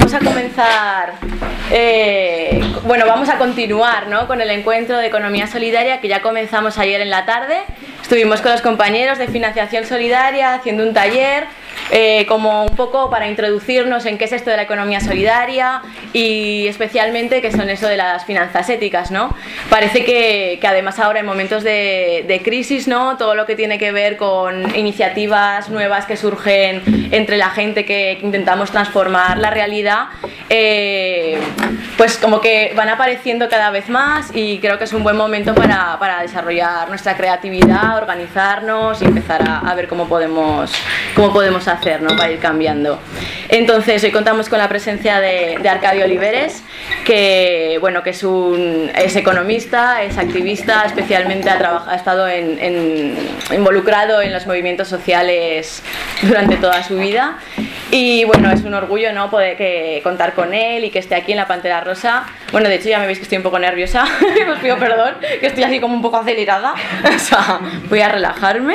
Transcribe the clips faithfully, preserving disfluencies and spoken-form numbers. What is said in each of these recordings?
vamos a comenzar, eh, bueno, vamos a continuar, ¿no?, con el encuentro de Economía Solidaria que ya comenzamos ayer en la tarde. Estuvimos con los compañeros de Financiación Solidaria haciendo un taller, eh, como un poco para introducirnos en qué es esto de la economía solidaria y especialmente qué son eso de las finanzas éticas, ¿no? Parece que, que además ahora en momentos de, de crisis, ¿no?, todo lo que tiene que ver con iniciativas nuevas que surgen entre la gente que, que intentamos transformar la realidad, eh, pues como que van apareciendo cada vez más, y creo que es un buen momento para, para desarrollar nuestra creatividad, organizarnos y empezar a, a ver cómo podemos, cómo podemos hacer, ¿no?, para ir cambiando. Entonces hoy contamos con la presencia de, de Arcadio Oliveres, que, bueno, que es, un, es economista, es activista, especialmente ha, trabajado, ha estado en, en, involucrado en los movimientos sociales durante toda su vida, y bueno, es un orgullo, ¿no?, poder que, contar con él y que esté aquí en la Pantera Rosa. Bueno, de hecho ya me veis que estoy un poco nerviosa, os pido perdón, que estoy así como un poco acelerada, o sea, voy a relajarme.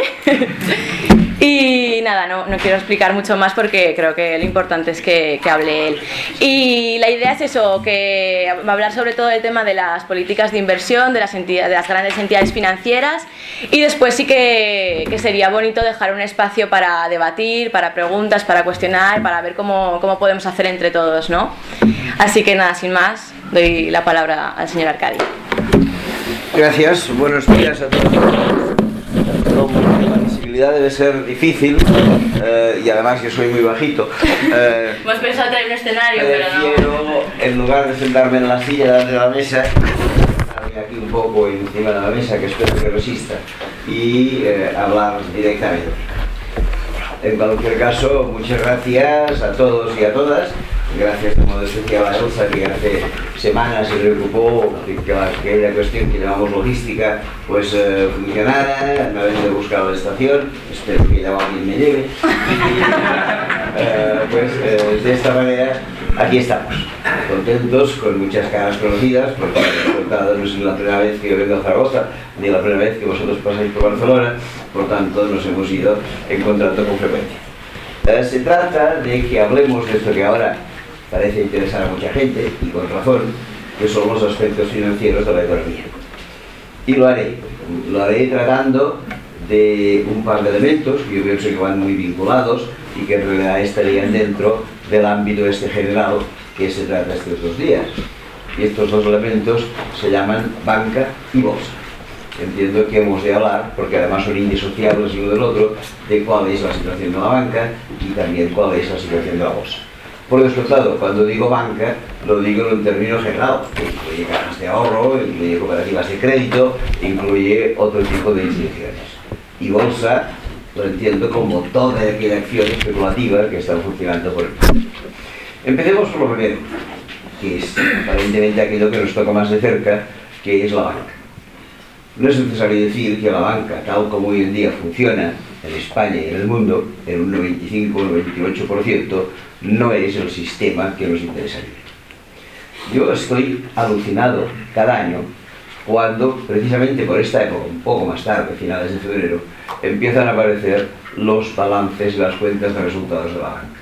Y nada, no, no quiero explicar mucho más porque creo que lo importante es que, que hable él. Y la idea es eso, que va a hablar sobre todo del tema de las políticas de inversión, de las, entidades, de las grandes entidades financieras, y después sí que, que sería bonito dejar un espacio para debatir, para preguntas, para cuestionar, para ver cómo, cómo podemos hacer entre todos, ¿no? Así que nada, sin más, doy la palabra al señor Arcadio. Gracias, buenos días a todos. La visibilidad debe ser difícil, eh, y además yo soy muy bajito. Eh, Hemos pensado traer un escenario, pero no. Quiero, en lugar de sentarme en la silla delante de la mesa, sentarme aquí un poco encima de la mesa, que espero que resista, y eh, hablar directamente. En cualquier caso, muchas gracias a todos y a todas. Gracias, como decía la Elsa, que hace semanas se preocupó que aquella cuestión que llamamos logística pues eh, funcionara. Me ha venido a buscar a la estación, espero que ya alguien me lleve. Y, eh, pues eh, de esta manera aquí estamos, contentos, con muchas caras conocidas, porque he contado, no es la primera vez que yo vengo a Zaragoza, ni la primera vez que vosotros pasáis por Barcelona, por tanto nos hemos ido encontrando con frecuencia. Eh, se trata de que hablemos de esto que ahora parece interesar a mucha gente, y con razón, que son los aspectos financieros de la economía. Y lo haré. Lo haré tratando de un par de elementos que yo pienso que van muy vinculados y que en realidad estarían dentro del ámbito este general que se trata estos dos días. Y estos dos elementos se llaman banca y bolsa. Entiendo que hemos de hablar, porque además son indisociables uno del otro, de cuál es la situación de la banca y también cuál es la situación de la bolsa. Por descontado, cuando digo banca, lo digo en un término general, que incluye cajas de ahorro, incluye cooperativas de crédito, incluye otro tipo de instituciones. Y bolsa lo entiendo como toda aquella acción especulativa que está funcionando por el mundo. Empecemos por lo primero, que es aparentemente aquello que nos toca más de cerca, que es la banca. No es necesario decir que la banca, tal como hoy en día funciona en España y en el mundo, en un noventa y cinco o noventa y ocho por ciento, no es el sistema que nos interesaría. Yo estoy alucinado cada año cuando, precisamente por esta época, un poco más tarde, finales de febrero, empiezan a aparecer los balances y las cuentas de resultados de la banca.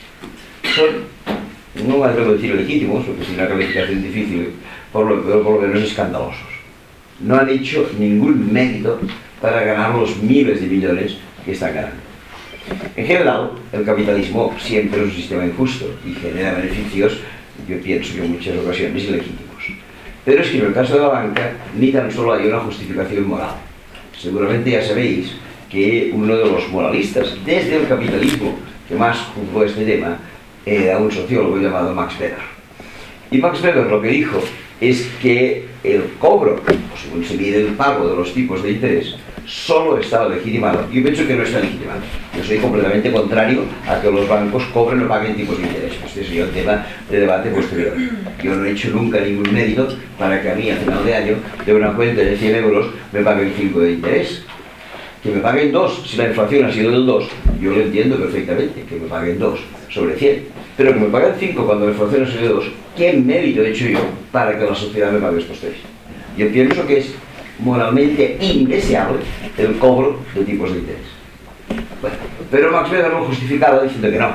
Son, no me atrevo a decir legítimos, porque es una calificación difícil, por lo, pero por lo menos escandalosos. No han hecho ningún mérito para ganar los miles de millones que están ganando. En general, el capitalismo siempre es un sistema injusto y genera beneficios, yo pienso que en muchas ocasiones, ilegítimos. Pero es que en el caso de la banca, ni tan solo hay una justificación moral. Seguramente ya sabéis que uno de los moralistas, desde el capitalismo, que más juzgó este tema, era un sociólogo llamado Max Weber. Y Max Weber lo que dijo es que el cobro, o según se mide el pago de los tipos de interés, solo estaba legitimado. Yo pienso que no está legitimado. Yo soy completamente contrario a que los bancos cobren o paguen tipos de interés. Este sería un tema de debate posterior. Yo no he hecho nunca ningún mérito para que a mí, a final de año, de una cuenta de cien euros, me paguen cinco de interés. Que me paguen dos, si la inflación ha sido del dos, yo lo entiendo perfectamente, que me paguen dos sobre cien. Pero que me paguen cinco cuando la inflación ha sido de dos, ¿qué mérito he hecho yo para que la sociedad me pague estos tres? Yo pienso que es moralmente indeseable el cobro de tipos de interés. Bueno, pero Max Weber lo justificaba diciendo que no,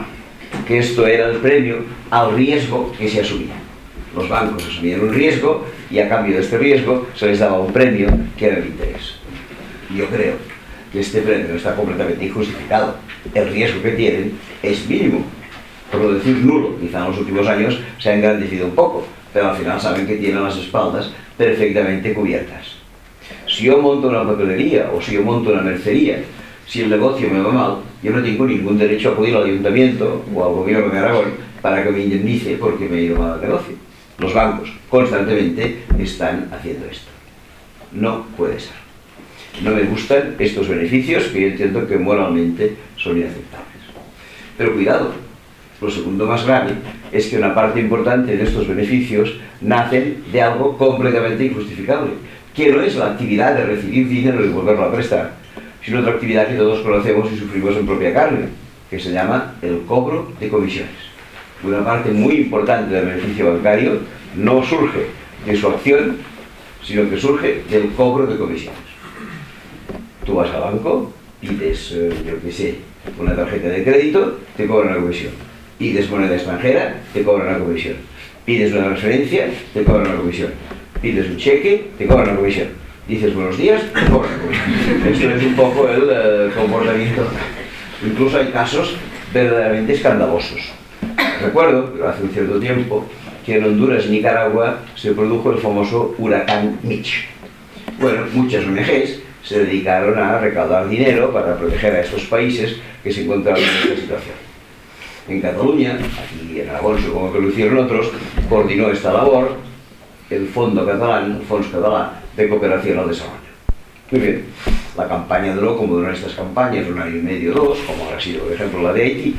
que esto era el premio al riesgo que se asumía. Los bancos asumían un riesgo y a cambio de este riesgo se les daba un premio que era el interés. Yo creo que este premio está completamente injustificado. El riesgo que tienen es mínimo, por no decir nulo. Quizá en los últimos años se ha engrandecido un poco, pero al final saben que tienen las espaldas perfectamente cubiertas. Si yo monto una papelería o si yo monto una mercería, si el negocio me va mal, yo no tengo ningún derecho a acudir al ayuntamiento o al gobierno de Aragón para que me indemnice porque me ha ido mal el negocio. Los bancos constantemente están haciendo esto. No puede ser. No me gustan estos beneficios que yo entiendo que moralmente son inaceptables. Pero cuidado, lo segundo más grave es que una parte importante de estos beneficios nacen de algo completamente injustificable, que no es la actividad de recibir dinero y volverlo a prestar, sino otra actividad que todos conocemos y sufrimos en propia carne, que se llama el cobro de comisiones. Una parte muy importante del beneficio bancario no surge de su acción, sino que surge del cobro de comisiones. Tú vas al banco, pides, eh, yo qué sé, una tarjeta de crédito, te cobran una comisión. Pides moneda extranjera, te cobran una comisión. Pides una transferencia, te cobran una comisión. Pides un cheque, te cobran una comisión. Dices buenos días, te cobran una comisión. Esto es un poco el uh, comportamiento. Incluso hay casos verdaderamente escandalosos. Recuerdo, pero hace un cierto tiempo, que en Honduras y Nicaragua se produjo el famoso huracán Mitch. Bueno, muchas O N Ges se dedicaron a recaudar dinero para proteger a estos países que se encontraban en esta situación. En Cataluña, aquí en Aragón, supongo que lo hicieron otros, coordinó esta labor el Fondo Catalán, el Fons Català de Cooperación al Desarrollo. Muy bien, la campaña duró como duran estas campañas, un año y medio, dos, como habrá sido, por ejemplo, la de Haití.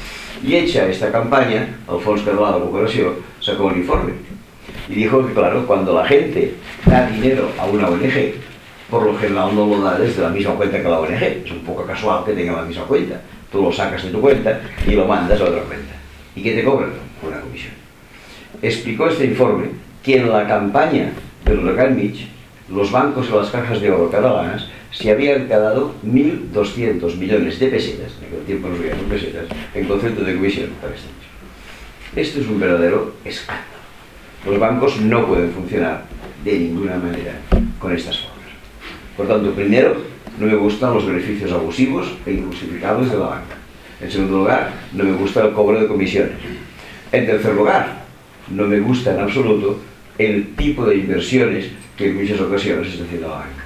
Y hecha esta campaña, el Fons Català de Cooperación sacó un informe y dijo que, claro, cuando la gente da dinero a una O N G, por lo general no lo da desde la misma cuenta que la O N G. Es un poco casual que tenga la misma cuenta. Tú lo sacas de tu cuenta y lo mandas a otra cuenta. ¿Y qué te cobran? Una comisión. Explicó este informe que en la campaña del huracán Mitch, los bancos y las cajas de ahorro catalanas se habían quedado mil doscientos millones de pesetas, en aquel tiempo no se veían pesetas, en concepto de comisión para este hecho. Esto es un verdadero escándalo. Los bancos no pueden funcionar de ninguna manera con estas formas. Por tanto, primero, no me gustan los beneficios abusivos e injustificables de la banca. En segundo lugar, no me gusta el cobro de comisiones. En tercer lugar, no me gusta en absoluto el tipo de inversiones que en muchas ocasiones está haciendo la banca.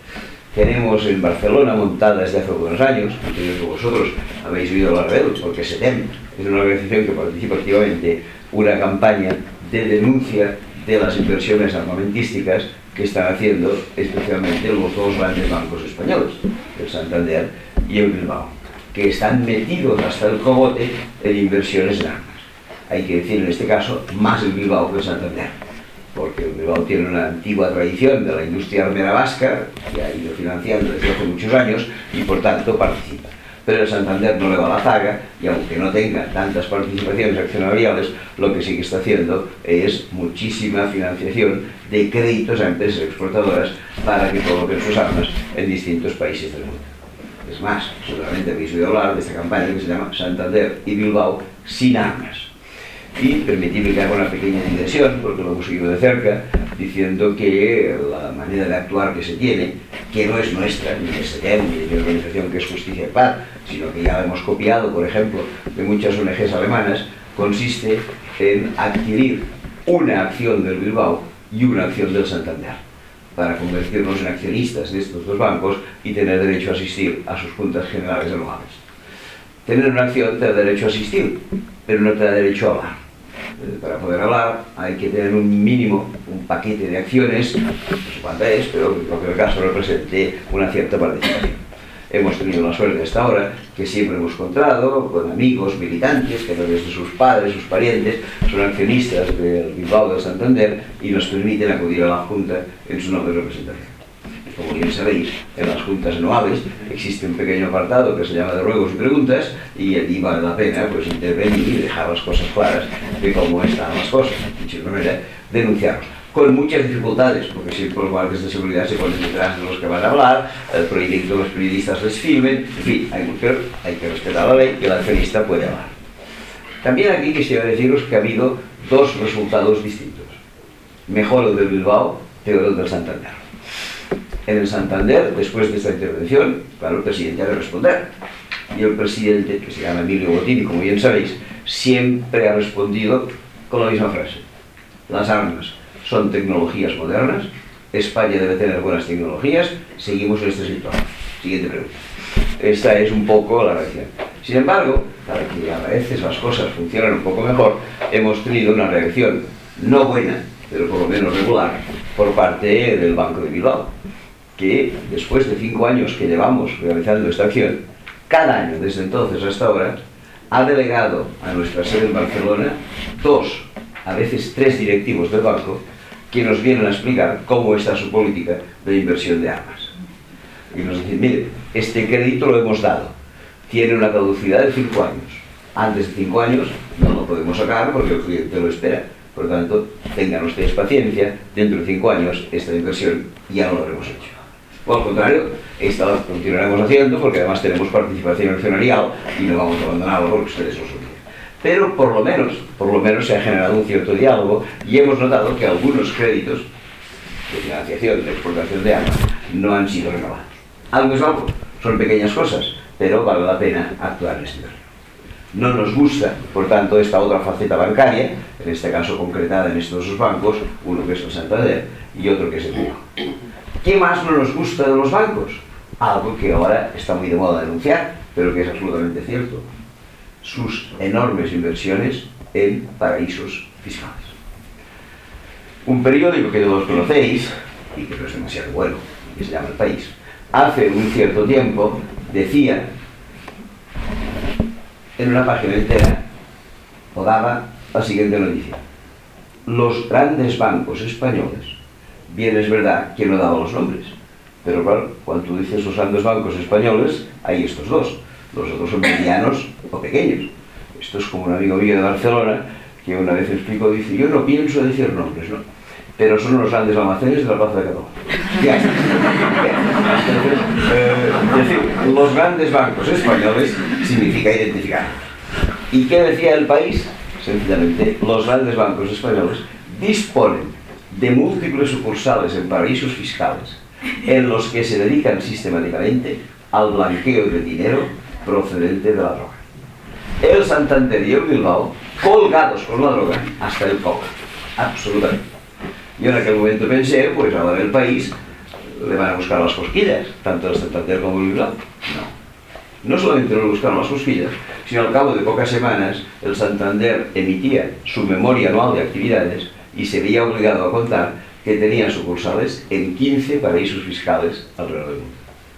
Tenemos en Barcelona, montada desde hace algunos años, entiendo que vosotros habéis oído hablar de él, porque SETEM es una organización que participa activamente, una campaña de denuncia de las inversiones armamentísticas que están haciendo especialmente los dos grandes bancos españoles, el Santander y el Bilbao, que están metidos hasta el cogote en inversiones en armas. Hay que decir en este caso más el Bilbao que el Santander, porque el Bilbao tiene una antigua tradición de la industria armera vasca, que ha ido financiando desde hace muchos años y por tanto participa. Pero el Santander no le da la zaga y aunque no tenga tantas participaciones accionariales, lo que sí que está haciendo es muchísima financiación de créditos a empresas exportadoras para que coloquen sus armas en distintos países del mundo. Es más, seguramente habéis oído hablar de esta campaña que se llama Santander y Bilbao sin armas. Y permitidme que haga una pequeña digresión, porque lo hemos seguido de cerca, diciendo que la manera de actuar que se tiene, que no es nuestra, ni de SETEM, ni de mi organización que es Justicia y Paz, sino que ya la hemos copiado, por ejemplo, de muchas O N Ges alemanas, consiste en adquirir una acción del Bilbao y una acción del Santander, para convertirnos en accionistas de estos dos bancos y tener derecho a asistir a sus juntas generales anuales. Tener una acción te da derecho a asistir, pero no te da derecho a hablar. Para poder hablar hay que tener un mínimo, un paquete de acciones, no sé cuánta es, pero en cualquier caso represente una cierta participación. Hemos tenido la suerte hasta ahora que siempre hemos encontrado con amigos militantes que a través de sus padres, sus parientes, son accionistas del Bilbao del Santander y nos permiten acudir a la Junta en su nombre de representación. Como bien sabéis, en las juntas anuales existe un pequeño apartado que se llama de ruegos y preguntas y allí vale la pena pues, intervenir y dejar las cosas claras de cómo están las cosas, de alguna manera denunciarlos. Con muchas dificultades, porque siempre los guardias de seguridad se ponen detrás de los que van a hablar, prohíben que los periodistas les filmen, en fin, hay que, hay que respetar la ley y el accionista puede hablar. También aquí quisiera deciros que ha habido dos resultados distintos. Mejor el del Bilbao, peor el del Santander. En el Santander, después de esta intervención, claro, el presidente ha de responder. Y el presidente, que se llama Emilio Botín, como bien sabéis, siempre ha respondido con la misma frase. Las armas son tecnologías modernas, España debe tener buenas tecnologías, seguimos en este sector. Siguiente pregunta. Esta es un poco la reacción. Sin embargo, para que a veces las cosas funcionen un poco mejor, hemos tenido una reacción no buena, pero por lo menos regular, por parte del Banco de Bilbao, que después de cinco años que llevamos realizando esta acción, cada año desde entonces hasta ahora, ha delegado a nuestra sede en Barcelona dos, a veces tres directivos del banco, que nos vienen a explicar cómo está su política de inversión de armas. Y nos dicen, mire, este crédito lo hemos dado, tiene una caducidad de cinco años. Antes de cinco años no lo podemos sacar porque el cliente lo espera. Por lo tanto, tengan ustedes paciencia, dentro de cinco años esta inversión ya no lo habremos hecho. O al contrario, esta la continuaremos haciendo porque además tenemos participación accionarial y no vamos a abandonarlo porque ustedes lo sugieren. Pero por lo menos, por lo menos se ha generado un cierto diálogo y hemos notado que algunos créditos de financiación, de exportación de armas, no han sido renovados. Algo es algo, son pequeñas cosas, pero vale la pena actuar en este terreno. No nos gusta, por tanto, esta otra faceta bancaria, en este caso concretada en estos dos bancos, uno que es el Santander y otro que es el Bilbao. ¿Qué más no nos gusta de los bancos? Algo que ahora está muy de moda denunciar, pero que es absolutamente cierto. Sus enormes inversiones en paraísos fiscales. Un periódico que todos conocéis, y que no es demasiado bueno, que se llama El País, hace un cierto tiempo decía, en una página entera, o daba la siguiente noticia. Los grandes bancos españoles, bien es verdad que no daba los nombres, pero claro, cuando tú dices los grandes bancos españoles, hay estos dos. Los otros son medianos o pequeños. Esto es como un amigo mío de Barcelona que una vez me explicó, dice, yo no pienso decir nombres, ¿no? Pero son los grandes almacenes de la Plaza de Cataluña. Ya está. Entonces, eh, decir, los grandes bancos españoles significa identificar. ¿Y qué decía El País? Sencillamente, los grandes bancos españoles disponen de múltiples sucursales en paraísos fiscales en los que se dedican sistemáticamente al blanqueo de dinero procedente de la droga. El Santander y el Bilbao colgados con la droga hasta el cobre, absolutamente. Yo en aquel momento pensé, pues ahora en El País le van a buscar las cosquillas, tanto el Santander como el Bilbao. No, no solamente no le buscaron las cosquillas, sino al cabo de pocas semanas el Santander emitía su memoria anual de actividades y se veía obligado a contar que tenían sucursales en quince paraísos fiscales alrededor del mundo.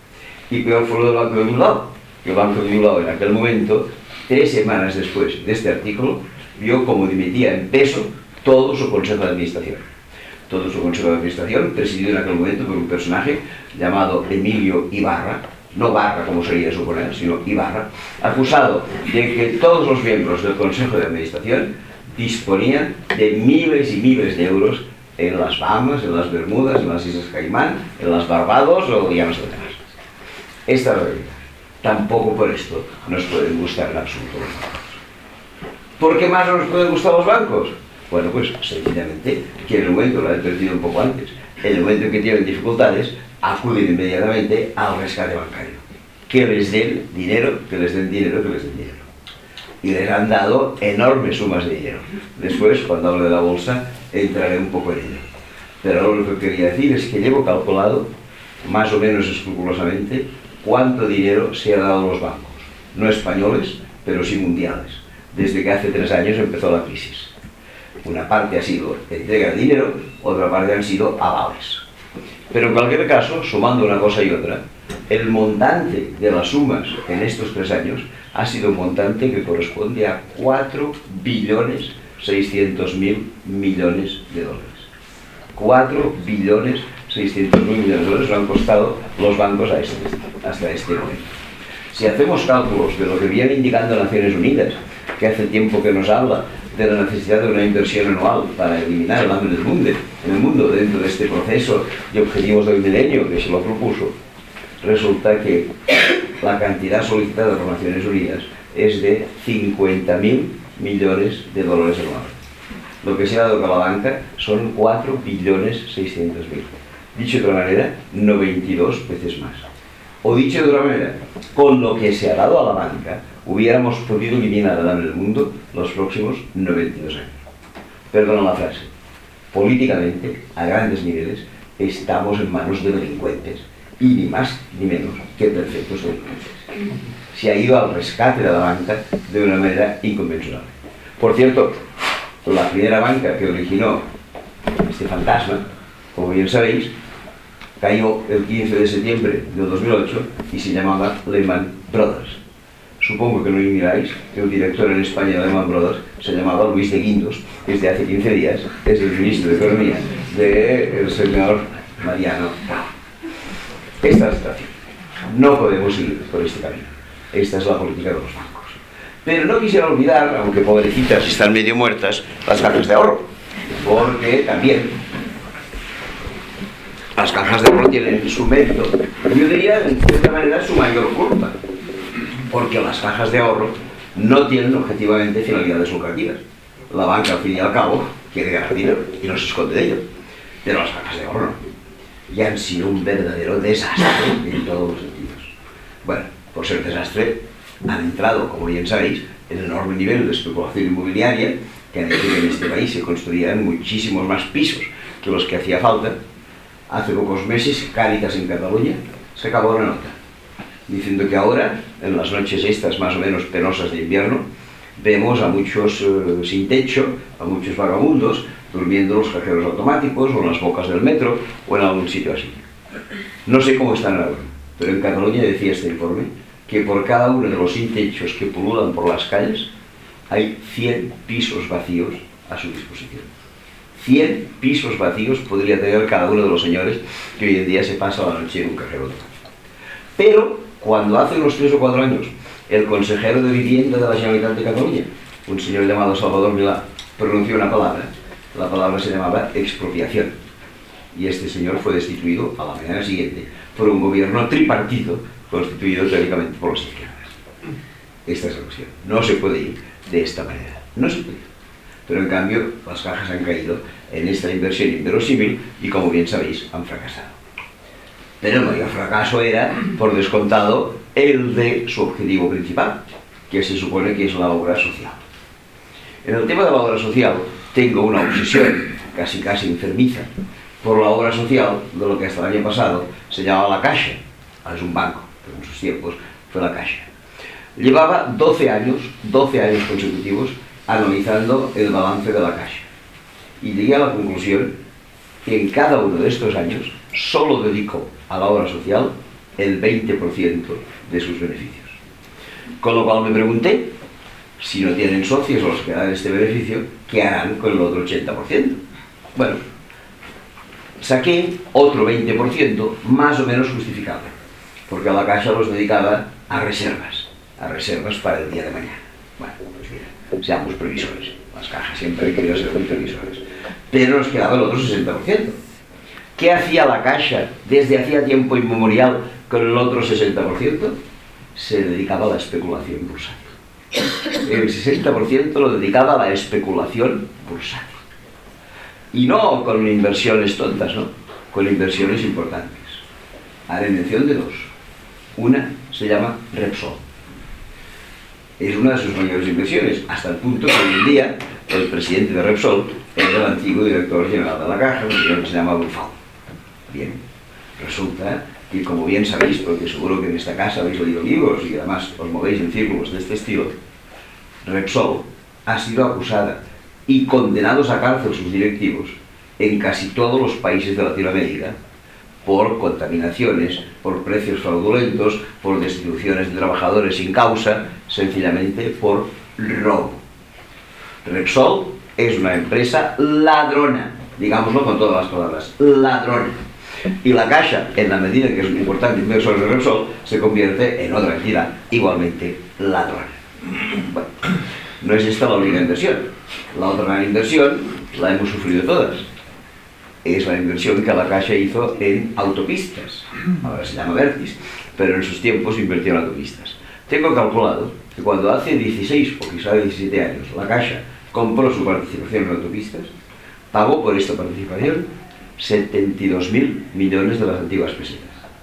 Y peor fue lo del Banco de Bilbao, que el Banco de Bilbao en aquel momento, tres semanas después de este artículo, vio como dimitía en peso todo su consejo de administración. Todo su consejo de administración, presidido en aquel momento por un personaje llamado Emilio Ibarra, no Barra como sería suponer, sino Ibarra, acusado de que todos los miembros del consejo de administración disponían de miles y miles de euros en las Bahamas, en las Bermudas, en las Islas Caimán, en las Barbados o ya no sé dónde más. Esta es la realidad. Tampoco por esto nos pueden gustar en absoluto los bancos. ¿Por qué más no nos pueden gustar los bancos? Bueno, pues sencillamente que en el momento, lo he advertido un poco antes, en el momento en que tienen dificultades, acuden inmediatamente al rescate bancario. Que les den dinero, que les den dinero, que les den dinero. Y les han dado enormes sumas de dinero. Después, cuando hable de la bolsa, entraré un poco en ello. Pero lo que quería decir es que llevo calculado, más o menos escrupulosamente, cuánto dinero se ha dado a los bancos. No españoles, pero sí mundiales. Desde que hace tres años empezó la crisis. Una parte ha sido entrega de dinero, otra parte han sido avales. Pero en cualquier caso, sumando una cosa y otra, el montante de las sumas en estos tres años ha sido un montante que corresponde a cuatro billones seiscientos mil millones de dólares. cuatro billones seiscientos mil millones de dólares lo han costado los bancos a este, hasta este momento. Si hacemos cálculos de lo que viene indicando Naciones Unidas, que hace tiempo que nos habla de la necesidad de una inversión anual para eliminar el hambre del mundo, en el mundo dentro de este proceso de objetivos del milenio que se lo propuso, resulta que la cantidad solicitada por Naciones Unidas es de cincuenta mil millones de dólares anuales. Lo que se ha dado con la banca son cuatro billones seiscientos mil. Dicho de otra manera, noventa y dos veces más. O dicho de otra manera, con lo que se ha dado a la banca, hubiéramos podido eliminar en el mundo los próximos noventa y dos años. Perdona la frase. Políticamente, a grandes niveles, estamos en manos de delincuentes, y ni más ni menos que perfectos delincuentes. Se ha ido al rescate de la banca de una manera inconmensurable. Por cierto, la primera banca que originó este fantasma, como bien sabéis, cayó el quince de septiembre de dos mil ocho y se llamaba Lehman Brothers. Supongo que no ignoráis que el director en España de Lehman Brothers se llamaba Luis de Guindos, desde hace quince días es el ministro de Economía del señor Mariano. Esta es la situación. No podemos seguir por este camino. Esta es la política de los bancos. Pero no quisiera olvidar, aunque pobrecitas están medio muertas, las cajas de ahorro. Porque también las cajas de ahorro tienen su mérito. Yo diría, de cierta manera, su mayor culpa. Porque las cajas de ahorro no tienen objetivamente finalidades lucrativas. La banca, al fin y al cabo, quiere ganar dinero y no se esconde de ello. Pero las cajas de ahorro no. Y han sido un verdadero desastre en todos los sentidos. Bueno, por ser desastre, han entrado, como bien sabéis, en el enorme nivel de especulación inmobiliaria que han hecho que en este país se construyeran muchísimos más pisos que los que hacía falta. Hace pocos meses, Cáritas en Cataluña se acabó una nota diciendo que ahora, en las noches estas más o menos penosas de invierno, vemos a muchos eh, sin techo, a muchos vagabundos durmiendo en los cajeros automáticos o en las bocas del metro o en algún sitio así. No sé cómo están ahora, pero en Cataluña decía este informe que por cada uno de los sin techos que pululan por las calles hay cien pisos vacíos a su disposición. cien pisos vacíos podría tener cada uno de los señores que hoy en día se pasa la noche en un cajero automático. Pero cuando hace unos tres o cuatro años el consejero de vivienda de la Generalitat de Cataluña, un señor llamado Salvador Milà, pronunció una palabra, la palabra se llamaba expropiación, y este señor fue destituido a la mañana siguiente por un gobierno tripartito constituido teóricamente por las izquierdas. Esta es la cuestión. No se puede ir de esta manera. No se puede ir. Pero en cambio, las cajas han caído en esta inversión inverosímil y, como bien sabéis, han fracasado. Pero el mayor fracaso era, por descontado, el de su objetivo principal, que se supone que es la obra social. En el tema de la obra social, tengo una obsesión casi casi enfermiza por la obra social de lo que hasta el año pasado se llamaba la Caixa. Ahora es un banco, pero en sus tiempos fue la Caixa. Llevaba doce años, doce años consecutivos, analizando el balance de la Caixa. Y llegué a la conclusión que en cada uno de estos años solo dedicó a la obra social el veinte por ciento de sus beneficios. Con lo cual me pregunté, si no tienen socios los que dan este beneficio, ¿qué harán con el otro ochenta por ciento? Bueno, saqué otro veinte por ciento más o menos justificable, porque a la Caixa los dedicaba a reservas, a reservas para el día de mañana. Bueno, pues mira, seamos previsores, las cajas siempre han querido ser muy previsores, pero nos quedaba el otro sesenta por ciento. ¿Qué hacía la Caixa desde hacía tiempo inmemorial con el otro sesenta por ciento? Se dedicaba a la especulación bursátil. El sesenta por ciento lo dedicaba a la especulación bursátil. Y no con inversiones tontas, ¿no? Con inversiones importantes. Haré mención de dos. Una se llama Repsol. Es una de sus mayores inversiones, hasta el punto que hoy en día el presidente de Repsol era el antiguo director general de la Caja, un señor que se llama Bufal. Bien, resulta que, como bien sabéis, porque seguro que en esta casa habéis leído libros y además os movéis en círculos de este estilo, Repsol ha sido acusada y condenados a cárcel sus directivos en casi todos los países de Latinoamérica por contaminaciones, por precios fraudulentos, por destituciones de trabajadores sin causa, sencillamente por robo. Repsol es una empresa ladrona, digámoslo con todas las palabras, ladrona. Y la Caixa, en la medida que es un importante inversor de Repsol, se convierte en otra entidad igualmente ladrona. Bueno, no es esta la única inversión. La otra gran inversión la hemos sufrido todas. Es la inversión que la Caixa hizo en autopistas. Ahora se llama Vertis, pero en sus tiempos invirtió en autopistas. Tengo calculado que cuando hace dieciséis o quizá diecisiete años la Caixa compró su participación en autopistas, pagó por esta participación setenta y dos mil millones de las antiguas pesetas.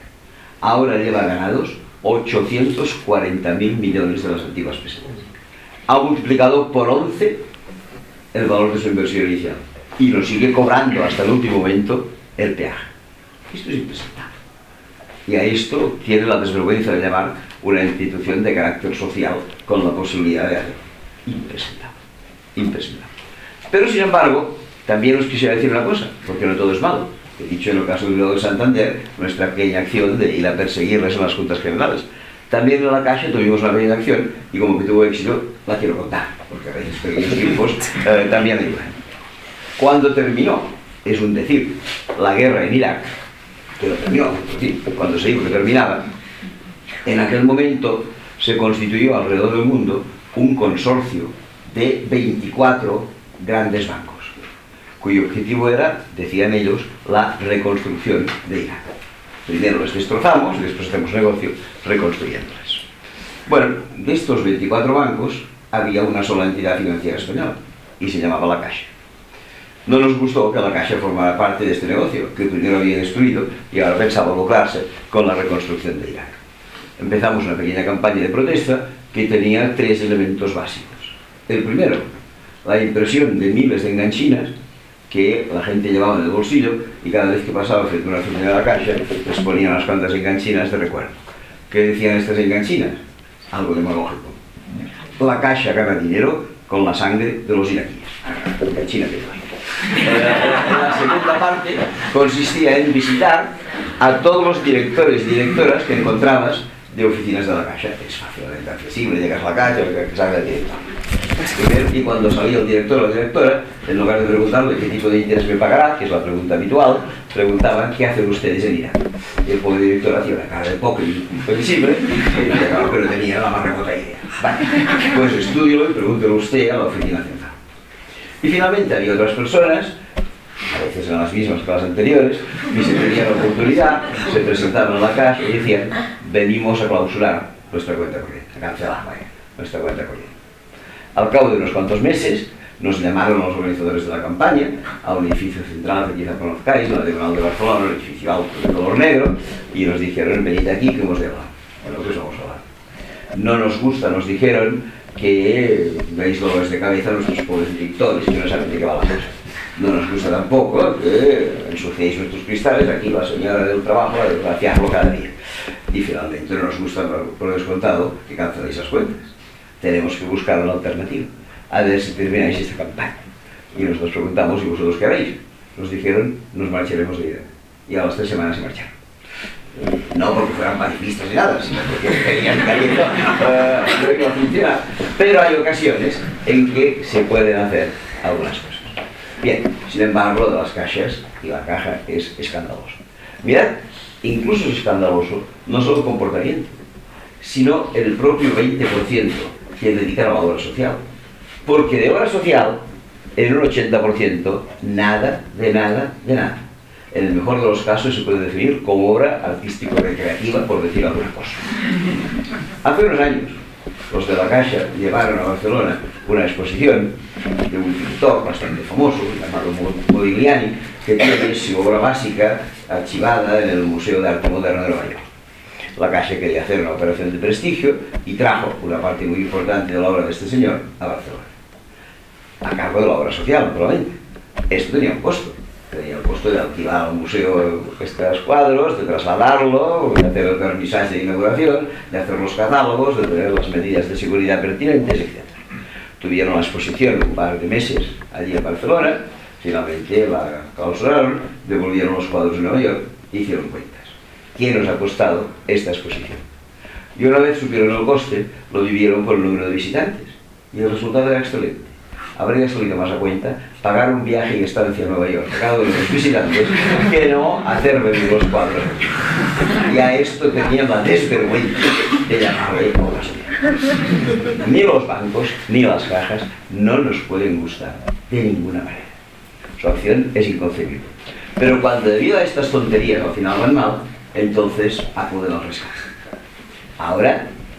Ahora lleva ganados ochocientos cuarenta mil millones de las antiguas pesetas. Ha multiplicado por once el valor de su inversión inicial y lo sigue cobrando hasta el último momento el peaje. Esto es impresentable. Y a esto tiene la desvergüenza de llamar una institución de carácter social con la posibilidad de hacerlo. Impresentable. Impresentable. Pero sin embargo, también os quisiera decir una cosa, porque no todo es malo. He dicho en el caso del Banco de Santander, nuestra pequeña acción de ir a perseguirles en las juntas generales. También en la Caixa tuvimos una pequeña acción y como que tuvo éxito, la quiero contar, porque a veces pequeños grupos eh, también ayudan. Cuando terminó, es un decir, la guerra en Irak, que lo terminó, cuando se dijo que terminaba, en aquel momento se constituyó alrededor del mundo un consorcio de veinticuatro grandes bancos, cuyo objetivo era, decían ellos, la reconstrucción de Irak. Primero les destrozamos y después hacemos negocio reconstruyéndoles. Bueno, de estos veinticuatro bancos había una sola entidad financiera española y se llamaba la Caixa. No nos gustó que la Caixa formara parte de este negocio, que primero había destruido y ahora pensaba lucrarse con la reconstrucción de Irak. Empezamos una pequeña campaña de protesta que tenía tres elementos básicos. El primero, la impresión de miles de enganchinas que la gente llevaba en el bolsillo y cada vez que pasaba frente a una oficina de la Caixa les ponían unas cuantas enganchinas de recuerdo. ¿Qué decían estas enganchinas? Algo demagógico. La Caixa gana dinero con la sangre de los iraquíes. Enganchina que doy. La segunda parte consistía en visitar a todos los directores y directoras que encontrabas de oficinas de la Caixa. Es fácilmente accesible, llegas a la Caixa, que salga el director. Y cuando salía el director o la directora, en lugar de preguntarle qué tipo de interés me pagará, que es la pregunta habitual, preguntaban qué hacen ustedes en Irak. Y el pobre director hacía una cara de póker invisible, pero tenía la más remota idea. Vale, pues estúdielo y pregúntelo usted a la oficina central. Y finalmente había otras personas, a veces eran las mismas que las anteriores, y se tenían la oportunidad, se presentaban a la Caixa y decían: venimos a clausurar nuestra cuenta corriente, a cancelar nuestra cuenta corriente. Al cabo de unos cuantos meses, nos llamaron los organizadores de la campaña a un edificio central que quizá conozcáis, la Diagonal de Barcelona, un edificio alto de color negro, y nos dijeron: venid aquí que hemos de hablar. Bueno, pues vamos a hablar. No nos gusta, nos dijeron, que veis dolores de cabeza a nuestros pobres directores, que no saben de qué va la cosa. No nos gusta tampoco que ensuciéis nuestros cristales, aquí la señora del trabajo a desgraciarlo cada día. Y finalmente no nos gusta, por descontado, que canceléis las cuentas. Tenemos que buscar una alternativa, a ver si termináis esta campaña. Y nosotros preguntamos: ¿y vosotros qué haréis? Nos dijeron: nos marcharemos de Irak. Y a las tres semanas se marcharon. No porque fueran pacifistas ni nada, sino porque querían que alguien no iba a funcionar. Pero hay ocasiones en que se pueden hacer algunas cosas. Bien, sin embargo, lo de las caixas y la caja es escandaloso. Mirad, incluso es escandaloso no solo el comportamiento, sino el propio veinte por ciento que dedican a la obra social. Porque de obra social, en un ochenta por ciento, nada, de nada, de nada. En el mejor de los casos se puede definir como obra artístico-recreativa, por decir alguna cosa. Hace unos años, los de la Caixa llevaron a Barcelona una exposición de un pintor bastante famoso, llamado Modigliani, que tiene su obra básica archivada en el Museo de Arte Moderno de Nueva York. La Caixa quería hacer una operación de prestigio y trajo una parte muy importante de la obra de este señor a Barcelona, a cargo de la obra social, probablemente. Esto tenía un costo. Tenía el costo de alquilar al museo estos cuadros, de trasladarlo, de hacer el permisaje de inauguración, de hacer los catálogos, de tener las medidas de seguridad pertinentes, etcétera. Tuvieron la exposición un par de meses allí en Barcelona, finalmente la clausuraron, devolvieron los cuadros de Nueva York y hicieron cuentas. ¿Quién nos ha costado esta exposición? Y una vez supieron el coste, lo dividieron por el número de visitantes y el resultado era excelente. Habría salido más a cuenta pagar un viaje y estancia a Nueva York a cada uno de los visitantes que no hacer venir los cuadros. Y a esto tenían la desvergüenza de llamarle obra social. Ni los bancos ni las cajas no nos pueden gustar de ninguna manera. Su acción es inconcebible. Pero cuando debido a estas tonterías al final van mal, entonces acuden al rescate. Ahora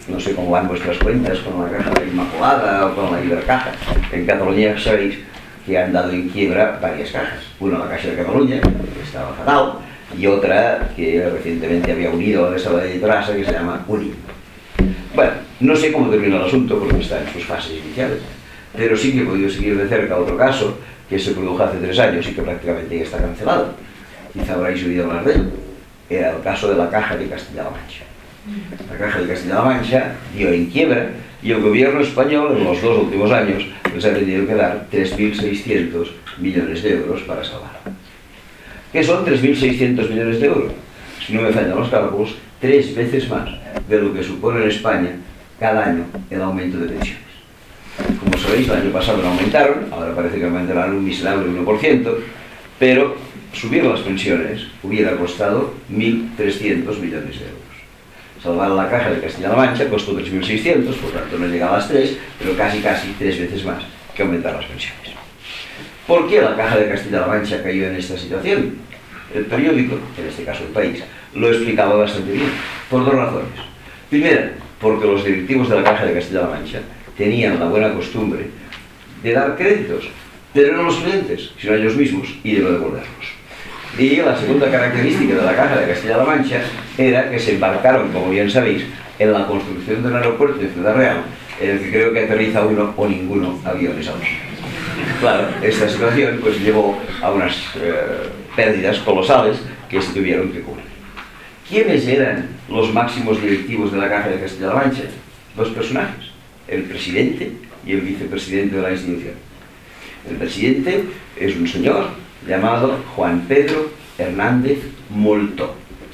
no sé cómo van vuestras cuentas con la Caja de la Inmaculada o con la Ibercaja. En Cataluña sabéis que han dado en quiebra varias cajas. Una, la Caixa de Cataluña, que estaba fatal, y otra que recientemente había unido a la de Sabadell y Terrassa, que se llama Unim. Bueno, no sé cómo termina el asunto porque está en sus fases iniciales, pero sí que he podido seguir de cerca otro caso que se produjo hace tres años y que prácticamente ya está cancelado. Quizá habréis oído hablar de él. Era el caso de la Caja de Castilla-La Mancha. La Caja de Castilla-La Mancha dio en quiebra y el gobierno español en los dos últimos años les ha tenido que dar tres mil seiscientos millones de euros para salvarla. ¿Qué son tres mil seiscientos millones de euros? Si no me fallan los cálculos, tres veces más de lo que supone en España cada año el aumento de pensiones. Como sabéis, el año pasado no aumentaron, ahora parece que aumentarán un miserable uno por ciento, pero subir las pensiones hubiera costado mil trescientos millones de euros. Salvar la Caja de Castilla-La Mancha costó tres mil seiscientos, por tanto no llega a las tres, pero casi casi tres veces más que aumentar las pensiones. ¿Por qué la Caja de Castilla-La Mancha cayó en esta situación? El periódico, en este caso El País, lo explicaba bastante bien, por dos razones. Primera, porque los directivos de la Caja de Castilla-La Mancha tenían la buena costumbre de dar créditos, pero no a los clientes, sino a ellos mismos, y de no devolverlos. Y la segunda característica de la Caja de Castilla-La Mancha era que se embarcaron, como bien sabéis, en la construcción de un aeropuerto de Ciudad Real, en el que creo que aterriza uno o ninguno aviones aún. Claro, esta situación pues llevó a unas eh, pérdidas colosales que se tuvieron que cubrir. ¿Quiénes eran los máximos directivos de la Caja de Castilla-La Mancha? Dos personajes, el presidente y el vicepresidente de la institución. El presidente es un señor llamado Juan Pedro Hernández Moltó,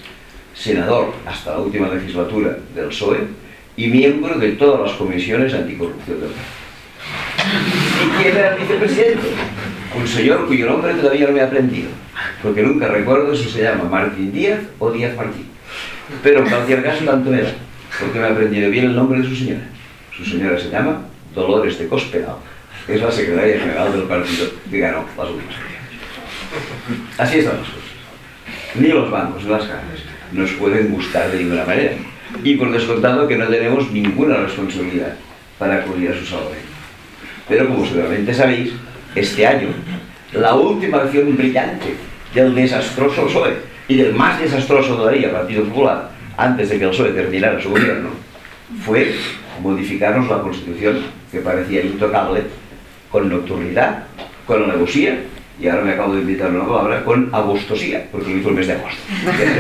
senador hasta la última legislatura del P S O E y miembro de todas las comisiones anticorrupción del país. ¿Y quién era el vicepresidente? Un señor cuyo nombre todavía no me he aprendido, porque nunca recuerdo si se llama Martín Díaz o Díaz Martín. Pero en cualquier caso tanto me da, porque me he aprendido bien el nombre de su señora. Su señora se llama Dolores de Cospedal, es la secretaria general del partido que ganó las últimas elecciones. Así están las cosas. Ni los bancos ni las cajas nos pueden gustar de ninguna manera. Y por descontado que no tenemos ninguna responsabilidad para acudir a su salvación. Pero como seguramente sabéis, este año, la última acción brillante del desastroso P S O E y del más desastroso todavía Partido Popular, antes de que el P S O E terminara su gobierno, fue modificarnos la Constitución, que parecía intocable, con nocturnidad, con alevosía, y ahora me acabo de invitar una palabra, con agostosía, porque lo hizo el mes de agosto. Entonces,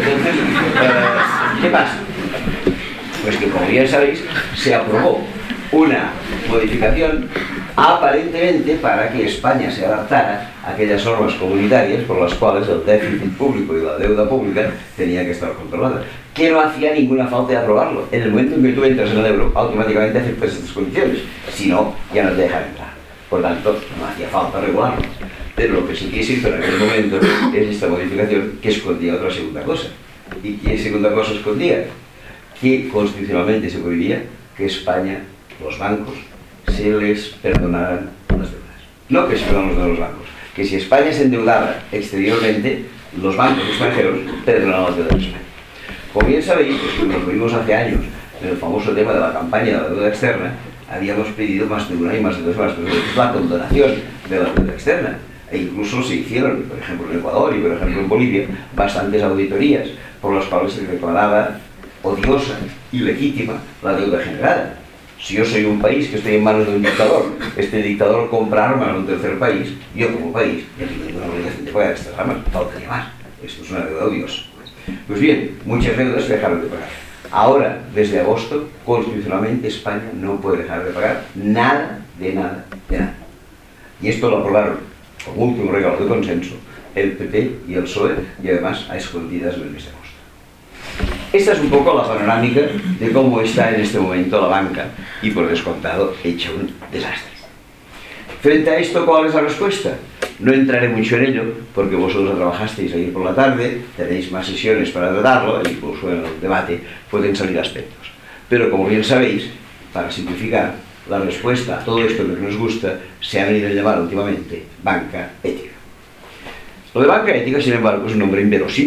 eh, ¿qué pasa? Pues que, como bien sabéis, se aprobó una modificación aparentemente para que España se adaptara a aquellas normas comunitarias por las cuales el déficit público y la deuda pública tenía que estar controlada, que no hacía ninguna falta de aprobarlo. En el momento en que tú entras en el euro, automáticamente aceptas estas condiciones, si no, ya no te dejan entrar. Por tanto, no hacía falta regularlo. Pero lo que sí que se hizo en aquel momento es esta modificación que escondía otra segunda cosa. ¿Y qué segunda cosa escondía? Que constitucionalmente se prohibía que España, los bancos, se les perdonaran las deudas. No que se perdonaran los bancos, que si España se endeudaba exteriormente, los bancos extranjeros perdonaban las deudas de España. Como bien sabéis, pues, nos lo vimos hace años en el famoso tema de la campaña de la deuda externa, habíamos pedido más de una y más de dos más, pero es la condonación de la deuda externa. E incluso se hicieron, por ejemplo en Ecuador y por ejemplo en Bolivia, bastantes auditorías por las cuales se declaraba odiosa y legítima la deuda generada. Si yo soy un país que estoy en manos de un dictador, este dictador compra armas a un tercer país, yo como país ya tengo ninguna obligación de pagar estas armas, faltaría más. Esto es una deuda odiosa. Pues bien, muchas deudas dejaron de pagar. Ahora, desde agosto, constitucionalmente España no puede dejar de pagar nada, de nada, de nada. Y esto lo aprobaron, como último regalo de consenso, el P P y el P S O E, y además a escondidas en el mes de agosto. Esta es un poco la panorámica de cómo está en este momento la banca y, por descontado, hecha un desastre. Frente a esto, ¿cuál es la respuesta? No entraré mucho en ello, porque vosotros trabajasteis ayer por la tarde, tenéis más sesiones para tratarlo, e incluso en el debate pueden salir aspectos. Pero, como bien sabéis, para simplificar, la respuesta a todo esto que nos gusta se ha venido a llamar últimamente banca ética. Lo de banca ética, sin embargo, es un nombre inverosímil,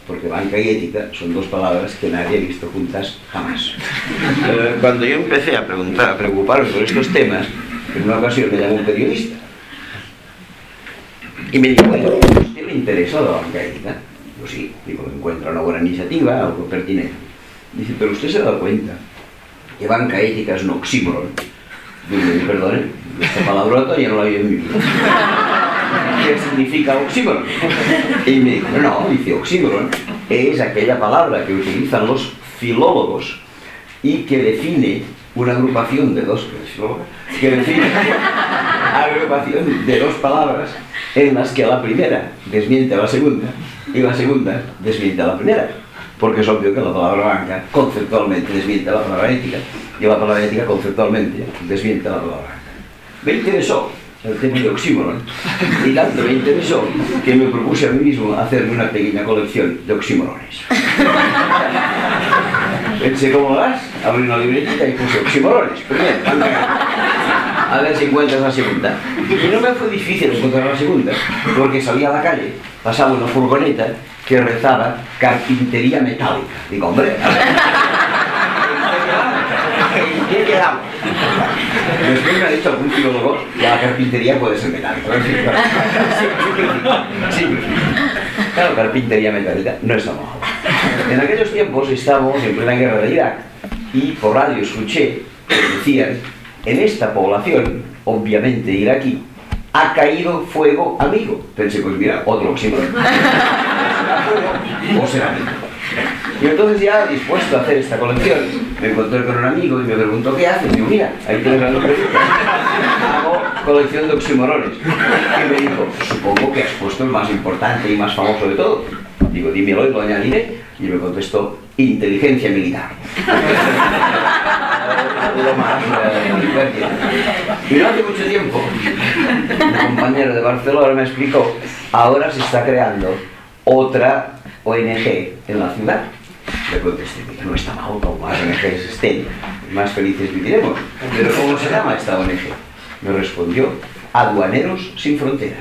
porque banca y ética son dos palabras que nadie ha visto juntas jamás. Eh, cuando yo empecé a preguntar, a preocuparme por estos temas, en una ocasión me llamó un periodista y me dijo, bueno, ¿a usted le interesa la banca ética? Yo sí, digo, encuentra una buena iniciativa, algo pertinente. Dice, pero usted se ha dado cuenta que banca ética es un oxímoron. Digo, perdone, esta palabrota ya no la había en mi vida. ¿Qué significa oxímoron? Y me dijo, no, dice, oxímoron es aquella palabra que utilizan los filólogos y que define una agrupación de dos, que define una agrupación de dos palabras en las que la primera desmiente a la segunda y la segunda desmiente a la primera. Porque es obvio que la palabra banca conceptualmente desmiente a la palabra ética y la palabra ética conceptualmente desmiente a la palabra banca. Me interesó el tema de oxímoron y tanto me interesó que me propuse a mí mismo hacerme una pequeña colección de oxímorones. Pensé, ¿cómo vas? Abrí una libretita y puse oxímorones. Primero, banca, a ver si encuentras la segunda. Y no me fue difícil encontrar la segunda, porque salía a la calle, pasaba una furgoneta que rezaba carpintería metálica. Digo, hombre, a ver, ¿en qué quedamos? Después me ha dicho algún filólogo que la carpintería puede ser metálica. Sí, claro, carpintería metálica no está mal. En aquellos tiempos estábamos en plena guerra de Irak y por radio escuché que decían, en esta población, obviamente iraquí, ha caído fuego amigo. Pensé, pues mira, otro oxímoron. O será amigo. Y entonces ya dispuesto a hacer esta colección, me encontré con un amigo y me preguntó, ¿qué haces? Digo, mira, ahí tienes la nombre. Hago colección de oxímorones. Y me dijo, supongo que has puesto el más importante y más famoso de todo. Digo, dímelo y lo añadiré. Y me contestó, inteligencia militar. Lo más divertido. Y no hace mucho tiempo, un compañero de Barcelona me explicó, ahora se está creando otra O N G en la ciudad. Le contesté, no está mal, como más O N Ges estén, más felices viviremos. Pero ¿cómo se llama esta O N G? Me respondió, Aduaneros Sin Fronteras.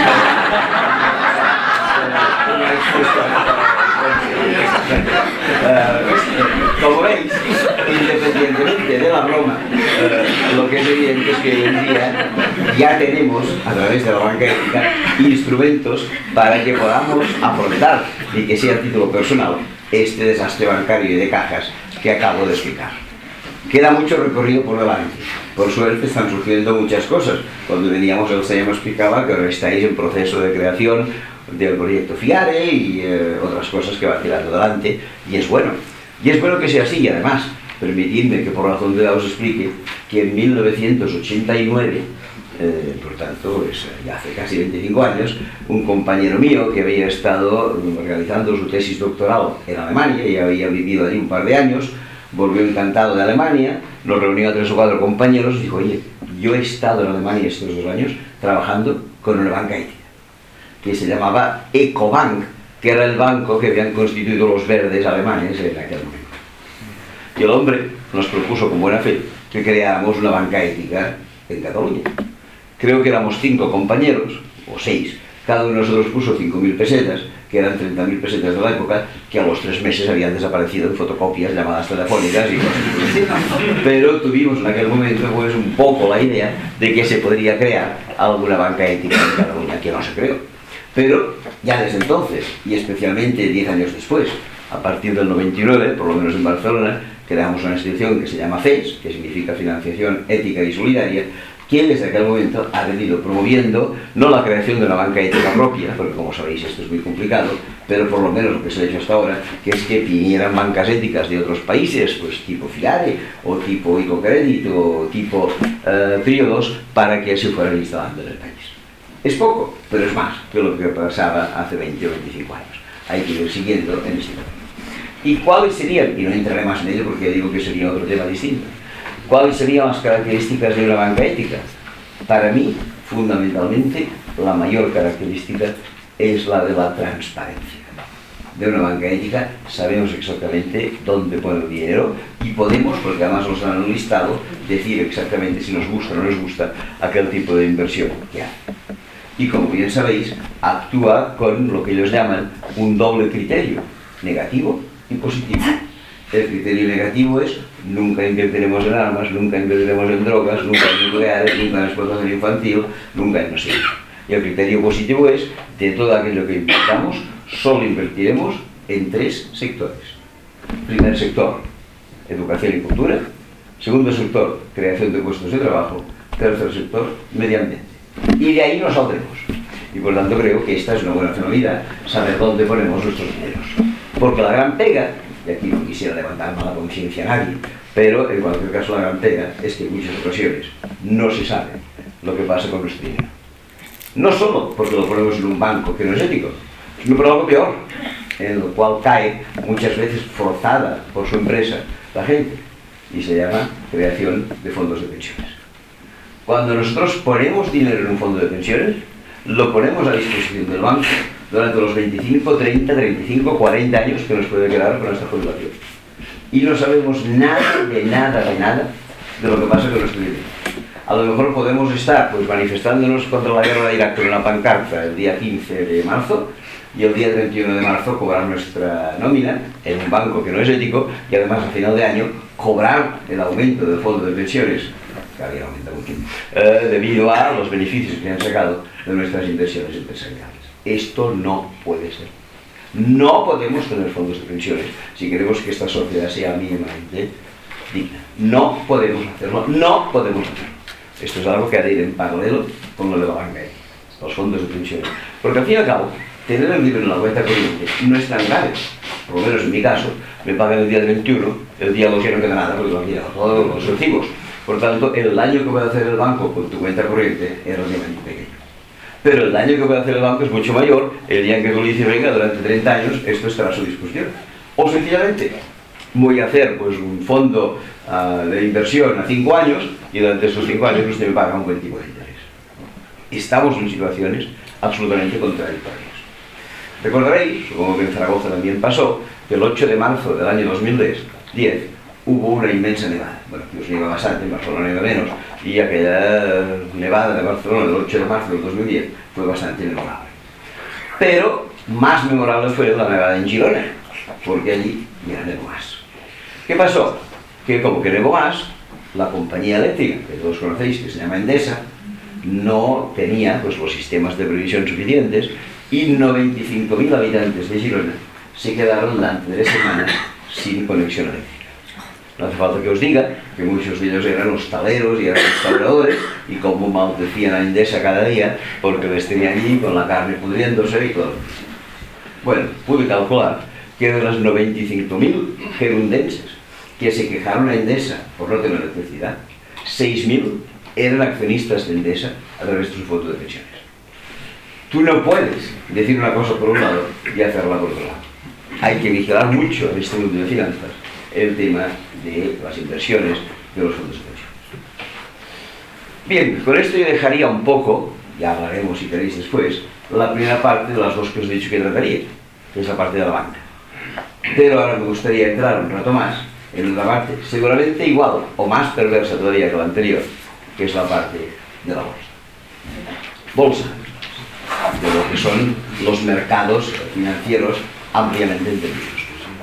Uh, como veis, independientemente de la broma, uh, lo que es evidente es que hoy en día ya tenemos, a través de la banca ética, instrumentos para que podamos afrontar, y que sea a título personal, este desastre bancario y de cajas que acabo de explicar. Queda mucho recorrido por delante. Por suerte están surgiendo muchas cosas. Cuando veníamos, Elsa ya me explicaba que ahora estáis en proceso de creación del proyecto FIARE y eh, otras cosas que van tirando adelante, y es bueno. Y es bueno que sea así, y además, permitidme que por razón de edad os explique que en mil novecientos ochenta y nueve, eh, por tanto, es, ya hace casi veinticinco años, un compañero mío que había estado realizando su tesis doctoral en Alemania y había vivido allí un par de años, volvió encantado de Alemania, nos reunió a tres o cuatro compañeros y dijo, oye, yo he estado en Alemania estos dos años trabajando con una banca ética, que se llamaba Ecobank, que era el banco que habían constituido los verdes alemanes en aquel momento. Y el hombre nos propuso con buena fe que creáramos una banca ética en Cataluña. Creo que éramos cinco compañeros, o seis, cada uno de nosotros puso cinco mil pesetas, que eran treinta mil pesetas de la época, que a los tres meses habían desaparecido en fotocopias, llamadas telefónicas y cosas así. Pero tuvimos en aquel momento pues un poco la idea de que se podría crear alguna banca ética en Cataluña, que no se creó. Pero ya desde entonces, y especialmente diez años después, a partir del noventa y nueve, por lo menos en Barcelona, creamos una institución que se llama F E S, que significa Financiación Ética y Solidaria, que desde aquel momento ha venido promoviendo no la creación de una banca ética propia, porque como sabéis esto es muy complicado, pero por lo menos lo que se ha hecho hasta ahora, que es que vinieran bancas éticas de otros países, pues tipo FIARE, o tipo Icocredit, o tipo eh, Triodos, para que se fueran instalando en el país. Es poco, pero es más que lo que pasaba hace veinte o veinticinco años. Hay que ir siguiendo en este camino. ¿Y cuáles serían? Y no entraré más en ello porque digo que sería otro tema distinto. ¿Cuáles serían las características de una banca ética? Para mí, fundamentalmente, la mayor característica es la de la transparencia. De una banca ética sabemos exactamente dónde pone el dinero y podemos, porque además nos han listado, decir exactamente si nos gusta o no nos gusta aquel tipo de inversión que hay. y, como bien sabéis, actúa con lo que ellos llaman un doble criterio, negativo y positivo. El criterio negativo es: nunca invertiremos en armas, nunca invertiremos en drogas, nunca en nucleares, nunca en explotación infantil, nunca en no sé qué. Y el criterio positivo es: de todo aquello que invirtamos, solo invertiremos en tres sectores. Primer sector, educación y cultura. Segundo sector, creación de puestos de trabajo. Tercer sector, medio ambiente. Y de ahí nos saldremos. Y por tanto creo que esta es una buena finalidad, saber dónde ponemos nuestros dineros. Porque la gran pega, y aquí no quisiera levantar mala conciencia a nadie, pero en cualquier caso la gran pega es que en muchas ocasiones no se sabe lo que pasa con nuestro dinero. No solo porque lo ponemos en un banco que no es ético, sino por algo peor, en el cual cae muchas veces forzada por su empresa la gente, y se llama creación de fondos de pensiones. Cuando nosotros ponemos dinero en un fondo de pensiones, lo ponemos a disposición del banco durante los veinticinco, treinta, treinta y cinco, cuarenta años que nos puede quedar con nuestra jubilación. Y no sabemos nada, de nada, de nada de lo que pasa con nuestro dinero. A lo mejor podemos estar pues manifestándonos contra la guerra de Irak con una pancarta el día quince de marzo y el día treinta y uno de marzo cobrar nuestra nómina en un banco que no es ético, y además a final de año cobrar el aumento del fondo de pensiones, que había aumentado mucho, eh, debido a los beneficios que han sacado de nuestras inversiones empresariales. Esto no puede ser. No podemos tener fondos de pensiones si queremos que esta sociedad sea mínimamente digna. No podemos hacerlo, no podemos hacerlo. Esto es algo que ha de ir en paralelo con lo de la banca, los fondos de pensiones. Porque al fin y al cabo, tener el dinero en la cuenta corriente no es tan grave. Por lo menos en mi caso, me pagan el día del veintiuno, el día dos ya no queda nada porque lo han quitado todos los recibos. Por tanto, el daño que puede hacer el banco con tu cuenta corriente es relativamente pequeño. Pero el daño que puede hacer el banco es mucho mayor el día en que tú le dices: venga, durante treinta años esto estará a su disposición. O sencillamente, voy a hacer pues un fondo uh, de inversión a cinco años y durante esos cinco años usted me paga un buen tipo de interés. Estamos en situaciones absolutamente contradictorias. Recordaréis, supongo que en Zaragoza también pasó, que el ocho de marzo del año dos mil diez hubo una inmensa nevada. Bueno, aquí os nieva bastante, en Barcelona nieva menos, y aquella nevada de Barcelona del ocho de marzo del dos mil diez fue bastante memorable. Pero más memorable fue la nevada en Girona, porque allí ya nevó más. ¿Qué pasó? Que como que nevó más, la compañía eléctrica, que todos conocéis, que se llama Endesa, no tenía pues, los sistemas de previsión suficientes, y noventa y cinco mil habitantes de Girona se quedaron durante tres semanas sin conexión eléctrica. No hace falta que os diga que muchos de ellos eran hostaleros y eran restauradores, y como maldecían a Endesa cada día porque les tenía allí con la carne pudriéndose y todo. Bueno, pude calcular que de las noventa y cinco mil gerundenses que se quejaron a Endesa por no tener electricidad, seis mil eran accionistas de Endesa a través de su fondo de pensiones. Tú no puedes decir una cosa por un lado y hacerla por otro lado. Hay que vigilar mucho en este mundo de finanzas el tema de las inversiones de los fondos de pensiones. Bien, con esto yo dejaría un poco, ya hablaremos si queréis después, la primera parte de las dos que os he dicho que trataría, que es la parte de la banca. Pero ahora me gustaría entrar un rato más en una parte seguramente igual o más perversa todavía que la anterior, que es la parte de la bolsa. Bolsa, de lo que son los mercados financieros ampliamente entendidos.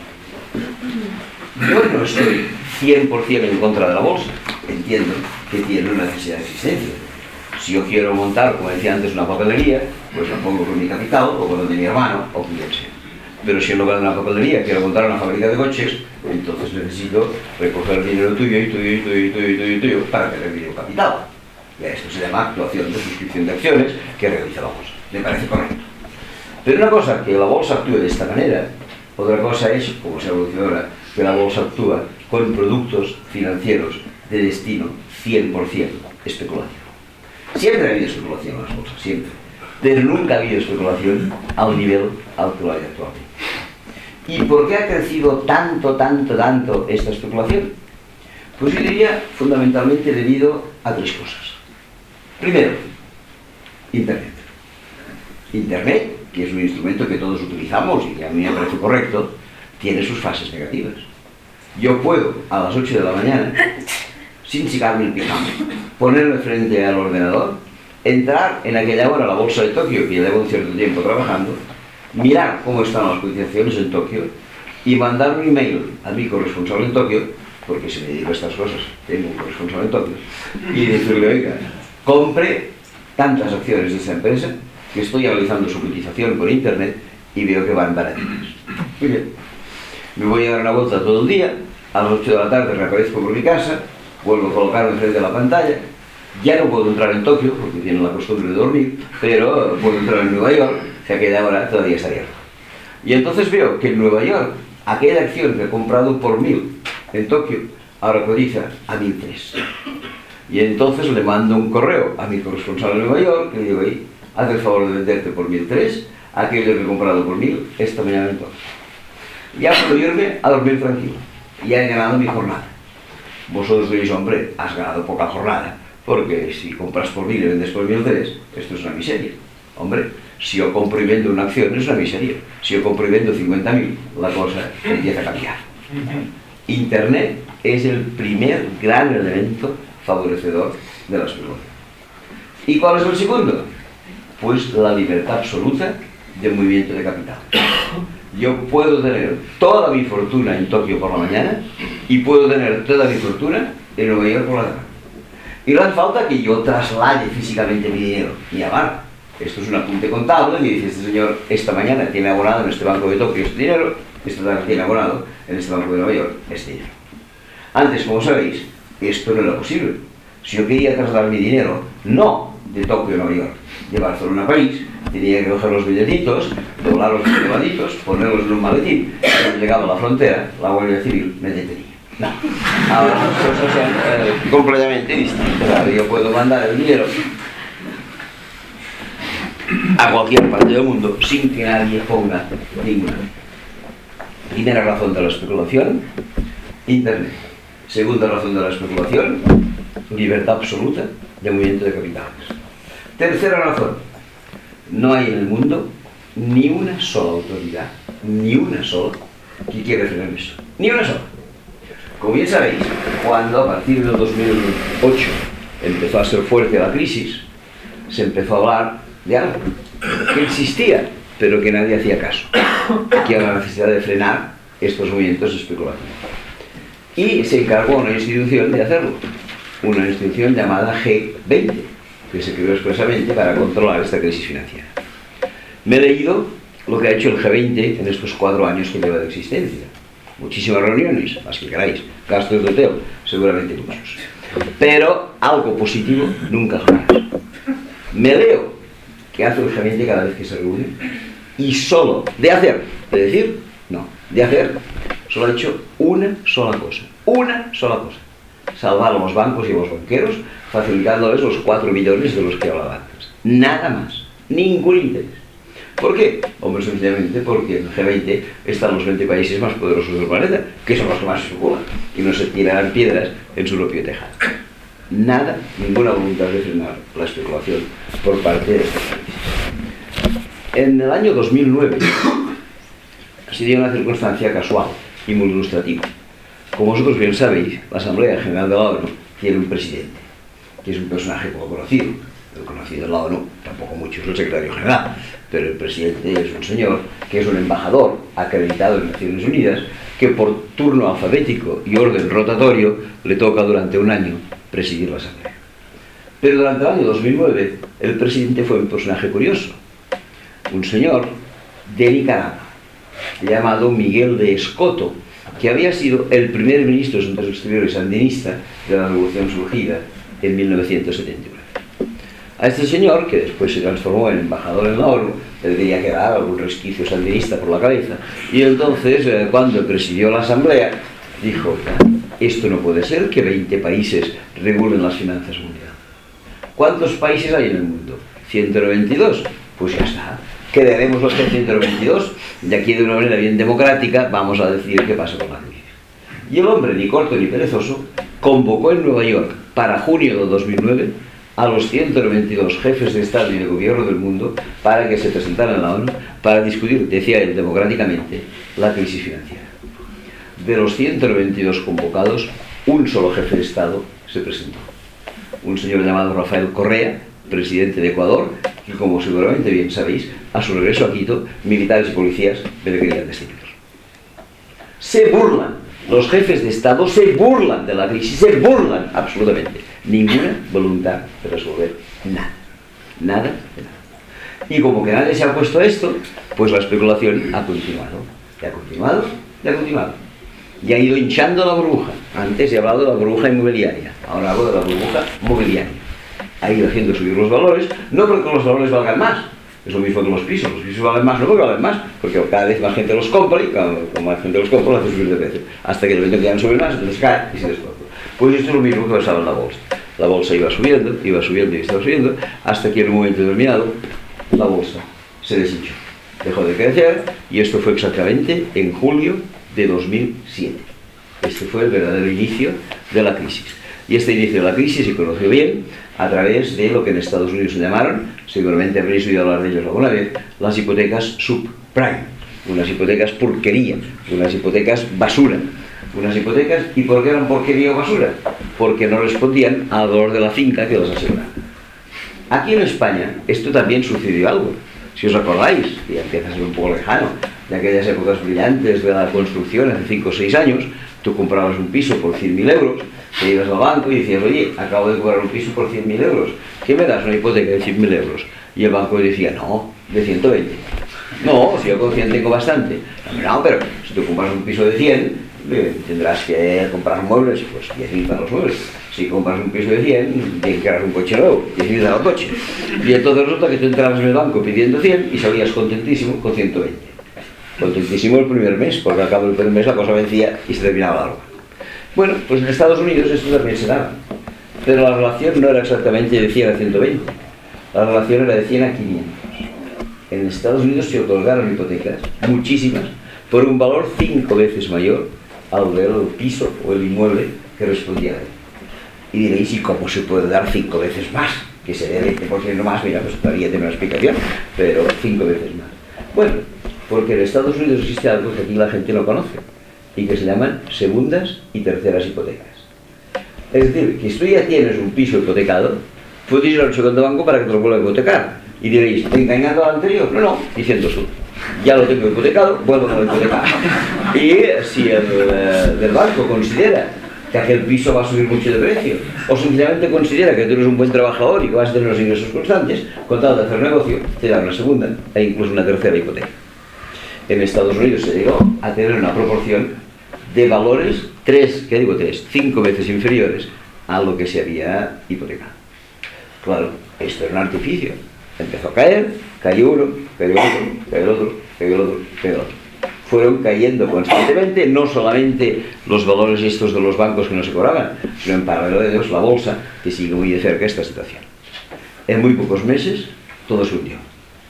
Yo no estoy cien por cien en contra de la bolsa. Entiendo que tiene una necesidad de existencia. Si yo quiero montar, como decía antes, una papelería, pues la pongo con mi capital o con el de mi hermano o quien sea. Pero si en lugar de una papelería quiero montar una fábrica de coches, entonces necesito recoger dinero tuyo y tuyo y tuyo y tuyo y tuyo, y tuyo para tener dinero capital. Y a esto se llama actuación de suscripción de acciones que realiza la bolsa. Me parece correcto. Pero una cosa que la bolsa actúe de esta manera, otra cosa es, como se ha evolucionado ahora, que la bolsa actúa con productos financieros de destino cien por cien especulativo. Siempre ha habido especulación en las bolsas, siempre. Pero nunca ha habido especulación al nivel al que lo hay actualmente. ¿Y por qué ha crecido tanto, tanto, tanto esta especulación? Pues yo diría fundamentalmente debido a tres cosas. Primero, Internet. Internet, que es un instrumento que todos utilizamos y que a mí me parece correcto, tiene sus fases negativas. Yo puedo, a las ocho de la mañana, sin sacarme el pijama, ponerme frente al ordenador entrar en aquella hora a la bolsa de Tokio, que ya llevo un cierto tiempo trabajando, mirar cómo están las cotizaciones en Tokio y mandar un email a mi corresponsal en Tokio, porque si me dedico a estas cosas, tengo un corresponsal en Tokio, y decirle, oiga, compre tantas acciones de esta empresa que estoy analizando su cotización por internet y veo que van baratitas. Muy bien, me voy a dar una vuelta todo el día, a las ocho de la tarde reaparezco por mi casa, vuelvo a colocarme frente a la pantalla. Ya no puedo entrar en Tokio, porque tienen la costumbre de dormir, pero puedo entrar en Nueva York, que a aquella hora todavía está abierto. Y entonces veo que en Nueva York, aquella acción que he comprado por mil en Tokio, ahora cotiza a mil tres. Y entonces le mando un correo a mi corresponsal en Nueva York, que le digo, ahí, haz el favor de venderte por mil tres, aquello que he comprado por mil, esta mañana en Tokio. Ya puedo irme a dormir tranquilo. Ya he ganado mi jornada. Vosotros diréis, hombre, has ganado poca jornada, porque si compras por mil y vendes por mil tres, esto es una miseria. Hombre, si yo compro y vendo una acción es una miseria. Si yo compro y vendo cincuenta mil, la cosa empieza a cambiar. Internet es el primer gran elemento favorecedor de la especulación. ¿Y cuál es el segundo? Pues la libertad absoluta de movimiento de capital. Yo puedo tener toda mi fortuna en Tokio por la mañana y puedo tener toda mi fortuna en Nueva York por la tarde. Y no hace falta que yo traslade físicamente mi dinero, ni amar. Esto es un apunte contable y dice, este señor esta mañana tiene abonado en este banco de Tokio este dinero, esta tarde tiene abonado en este banco de Nueva York este dinero. Antes, como sabéis, esto no era posible. Si yo quería trasladar mi dinero, no de Tokio a Nueva York, de Barcelona a París, tenía que coger los billetitos, doblar los billetitos, ponerlos en un maletín. Cuando llegaba a la frontera, la Guardia Civil me detenía. No. Ahora las cosas son eh, completamente distintas. Ahora yo puedo mandar el dinero a cualquier parte del mundo sin que nadie ponga ninguna. Primera razón de la especulación, Internet. Segunda razón de la especulación, libertad absoluta de movimiento de capitales. Tercera razón, no hay en el mundo ni una sola autoridad, ni una sola, que quiera frenar eso. Ni una sola. Como bien sabéis, cuando a partir del dos mil ocho empezó a ser fuerte la crisis, se empezó a hablar de algo que existía, pero que nadie hacía caso, que era la necesidad de frenar estos movimientos especulativos. Y se encargó una institución de hacerlo, una institución llamada G veinte, que se creó expresamente para controlar esta crisis financiera. Me he leído lo que ha hecho el G veinte en estos cuatro años que lleva de existencia. Muchísimas reuniones, las que queráis, gastos de hotel, seguramente muchos. Pero algo positivo nunca jamás. Me leo que hace el G veinte cada vez que se reúne y solo de hacer, de decir, no, de hacer, solo ha hecho una sola cosa, una sola cosa. Salvar a los bancos y a los banqueros, facilitándoles los cuatro millones de los que hablaba antes. Nada más, ningún interés. ¿Por qué? Hombre, sencillamente porque en el G veinte están los veinte países más poderosos del planeta, que son los que más especulan, y no se tiran piedras en su propio tejado. Nada, ninguna voluntad de frenar la especulación por parte de estos países. En el año dos mil nueve se dio una circunstancia casual y muy ilustrativa. Como vosotros bien sabéis, la Asamblea General de la ONU tiene un presidente, que es un personaje poco conocido. El conocido de la ONU, tampoco mucho, es el secretario general, pero el presidente es un señor que es un embajador acreditado en Naciones Unidas, que por turno alfabético y orden rotatorio le toca durante un año presidir la Asamblea. Pero durante el año dos mil nueve el presidente fue un personaje curioso, un señor de Nicaragua, llamado Miguel de Escoto, que había sido el primer ministro de Asuntos Exteriores sandinista de la revolución surgida en mil novecientos setenta y nueve. A este señor, que después se transformó en embajador en la ONU, le debería quedar algún resquicio sandinista por la cabeza, y entonces, eh, cuando presidió la Asamblea, dijo, esto no puede ser que veinte países regulen las finanzas mundiales. ¿Cuántos países hay en el mundo? ciento noventa y dos. Pues ya está. Quedaremos los ciento noventa y dos, de aquí de una manera bien democrática vamos a decidir qué pasa con la crisis. Y el hombre, ni corto ni perezoso, convocó en Nueva York para junio de dos mil nueve a los ciento noventa y dos jefes de Estado y de Gobierno del mundo para que se presentaran en la ONU para discutir, decía él, democráticamente, la crisis financiera. De los ciento noventa y dos convocados, un solo jefe de Estado se presentó. Un señor llamado Rafael Correa, presidente de Ecuador, que, como seguramente bien sabéis, a su regreso a Quito, militares y policías le querían destituir. Se burlan, los jefes de Estado se burlan de la crisis, se burlan absolutamente. Ninguna voluntad de resolver nada, nada, de nada. Y como que nadie se ha puesto a esto, pues la especulación ha continuado, y ha continuado, y ha continuado. Y ha ido hinchando la burbuja. Antes he hablado de la burbuja inmobiliaria, ahora hablo de la burbuja mobiliaria. Ha ido haciendo subir los valores, no porque los valores valgan más, es lo mismo que los pisos, los pisos valen más, no porque valen más, porque cada vez más gente los compra y como más gente los compra, los hace subir de precio, hasta que de repente ya no sube más, entonces cae y se descuenta. Pues esto es lo mismo que pasaba en la bolsa. La bolsa iba subiendo, iba subiendo y estaba subiendo, hasta que en un momento determinado la bolsa se deshinchó, dejó de crecer, y esto fue exactamente en julio de dos mil siete. Este fue el verdadero inicio de la crisis. Y este inicio de la crisis se conoció bien a través de lo que en Estados Unidos se llamaron, seguramente habréis oído hablar de ellos alguna vez, las hipotecas subprime, unas hipotecas porquería, unas hipotecas basura, unas hipotecas. ¿Y por qué eran porquería o basura? Porque no respondían al valor de la finca que las aseguraba. Aquí en España esto también sucedió algo. Si os acordáis, y empieza a ser un poco lejano, de aquellas épocas brillantes de la construcción hace cinco o seis años, tú comprabas un piso por cien mil euros, te ibas al banco y decías, oye, acabo de comprar un piso por cien mil euros, ¿qué me das? Una hipoteca de cien mil euros. Y el banco decía, no, de ciento veinte. No, si yo con cien tengo bastante. No, pero si tú compras un piso de cien, tendrás que comprar muebles, pues diez mil para los muebles. Si compras un piso de cien, tienes que comprar un coche nuevo, diez mil para el coche. Y entonces resulta que tú entrabas en el banco pidiendo cien y salías contentísimo con ciento veinte. Contentísimo el primer mes, porque al cabo del primer mes la cosa vencía y se terminaba la obra. Bueno, pues en Estados Unidos esto también se daba, pero la relación no era exactamente de cien a ciento veinte, la relación era de cien a quinientos. En Estados Unidos se otorgaron hipotecas, muchísimas, por un valor cinco veces mayor al del piso o el inmueble que respondía a él. Y diréis, ¿y cómo se puede dar cinco veces más? Que se dé veinte por ciento más, mira, pues todavía tiene una explicación, pero cinco veces más. Bueno, porque en Estados Unidos existe algo que aquí la gente no conoce y que se llaman segundas y terceras hipotecas. Es decir, que si tú ya tienes un piso hipotecado, puedes ir al segundo banco para que te lo vuelva a hipotecar. Y diréis, ¿te engañando al anterior? No, no, diciendo tú. Ya lo tengo hipotecado, vuelvo a lo hipotecar. Y si el eh, del banco considera que aquel piso va a subir mucho de precio, o sencillamente considera que tú eres un buen trabajador y que vas a tener los ingresos constantes, con tal de hacer negocio, te da una segunda e incluso una tercera hipoteca. En Estados Unidos se llegó a tener una proporción de valores tres, ¿qué digo tres? Cinco veces inferiores a lo que se había hipotecado. Claro, esto era un artificio. Empezó a caer, cayó uno, cayó otro, cayó el otro, cayó el otro, cayó el otro. Fueron cayendo constantemente, no solamente los valores estos de los bancos que no se cobraban, sino en paralelo de ellos la bolsa, que sigue muy de cerca esta situación. En muy pocos meses todo se hundió.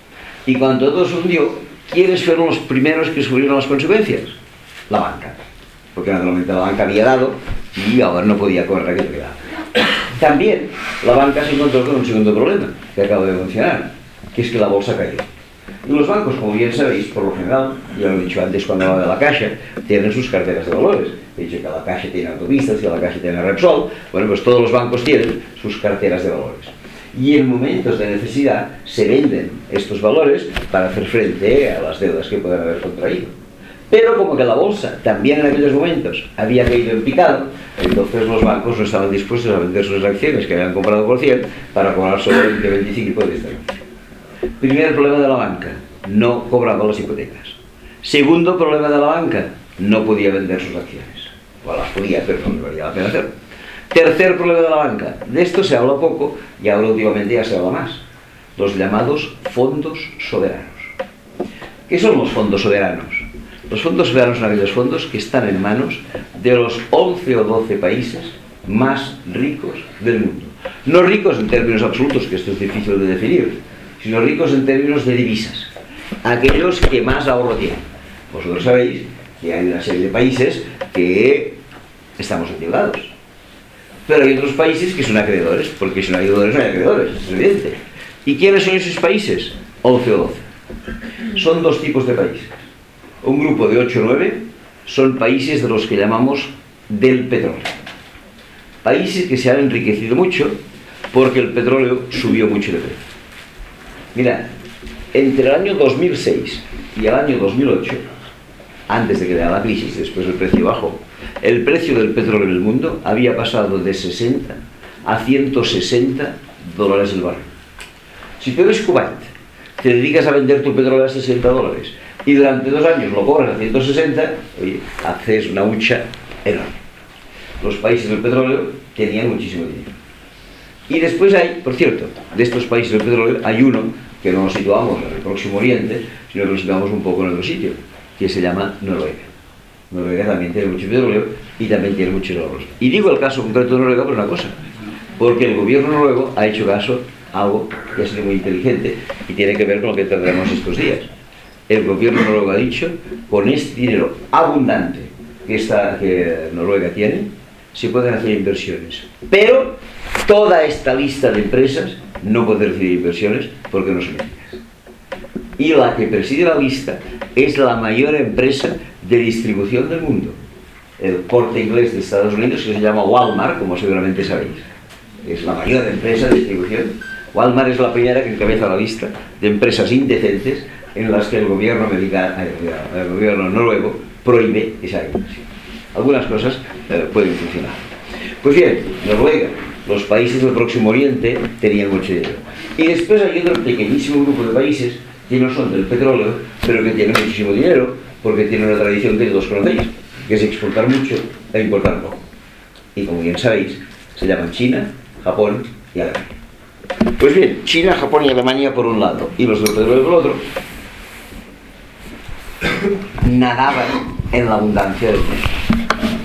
Y cuando todo se hundió, ¿quiénes fueron los primeros que sufrieron las consecuencias? La banca. Porque naturalmente la banca había dado y ahora no podía cobrar aquello que daba. También la banca se encontró con un segundo problema que acabo de mencionar, que es que la bolsa cayó. Y los bancos, como bien sabéis, por lo general, ya lo he dicho antes cuando hablaba de la Caixa, tienen sus carteras de valores. He dicho que la Caixa tiene autopistas, que la Caixa tiene Repsol. Bueno, pues todos los bancos tienen sus carteras de valores. Y en momentos de necesidad se venden estos valores para hacer frente a las deudas que puedan haber contraído. Pero como que la bolsa también en aquellos momentos había caído en picado, entonces los bancos no estaban dispuestos a vender sus acciones que habían comprado por cien para cobrar solo veinte, veinticinco y por Primer problema de la banca, no cobraba las hipotecas. Segundo problema de la banca, no podía vender sus acciones. O las podía, pero no valía la pena hacerlo. Tercer problema de la banca, de esto se habla poco y ahora últimamente ya se habla más, los llamados fondos soberanos. ¿Qué son los fondos soberanos? Los fondos soberanos son aquellos fondos que están en manos de los once o doce países más ricos del mundo. No ricos en términos absolutos, que esto es difícil de definir, sino ricos en términos de divisas. Aquellos que más ahorro tienen. Vosotros sabéis que hay una serie de países que estamos endeudados. Pero hay otros países que son acreedores, porque si no hay deudores no hay acreedores, es evidente. ¿Y quiénes son esos países? once o doce. Son dos tipos de países. Un grupo de ocho o nueve son países de los que llamamos del petróleo. Países que se han enriquecido mucho porque el petróleo subió mucho de precio. Mirad, entre el año dos mil seis y el año dos mil ocho, antes de que diera la crisis, después el precio bajó, el precio del petróleo en el mundo había pasado de sesenta a ciento sesenta dólares el barril. Si tú eres Kuwait, te dedicas a vender tu petróleo a sesenta dólares y durante dos años lo cobras a ciento sesenta, oye, haces una hucha enorme. Los países del petróleo tenían muchísimo dinero. Y después hay, por cierto, de estos países del petróleo, hay uno que no nos situamos en el Próximo Oriente, sino que nos situamos un poco en otro sitio, que se llama Noruega. Noruega también tiene mucho petróleo y también tiene muchos ahorros. Y digo el caso concreto de Noruega por una cosa, porque el gobierno noruego ha hecho caso a algo que ha sido muy inteligente y tiene que ver con lo que tendremos estos días. El gobierno noruego ha dicho, con este dinero abundante que, esta, que Noruega tiene, se pueden hacer inversiones. Pero toda esta lista de empresas no puede recibir inversiones porque no son éticas. Y la que preside la lista es la mayor empresa de distribución del mundo, el Corte Inglés de Estados Unidos, que se llama Walmart, como seguramente sabéis. Es la mayor empresa de distribución. Walmart es la primera que encabeza la lista de empresas indecentes en las que el gobierno americano, el gobierno noruego prohíbe esa inversión. Algunas cosas eh, pueden funcionar. Pues bien, Noruega, los países del Próximo Oriente tenían mucho dinero. Y después hay otro pequeñísimo grupo de países que no son del petróleo, pero que tienen muchísimo dinero, porque tienen una tradición que todos conocéis, que es exportar mucho e importar poco. Y como bien sabéis, se llaman China, Japón y Alemania. Pues bien, China, Japón y Alemania por un lado, y los del petróleo por el otro, nadaban en la abundancia de dinero.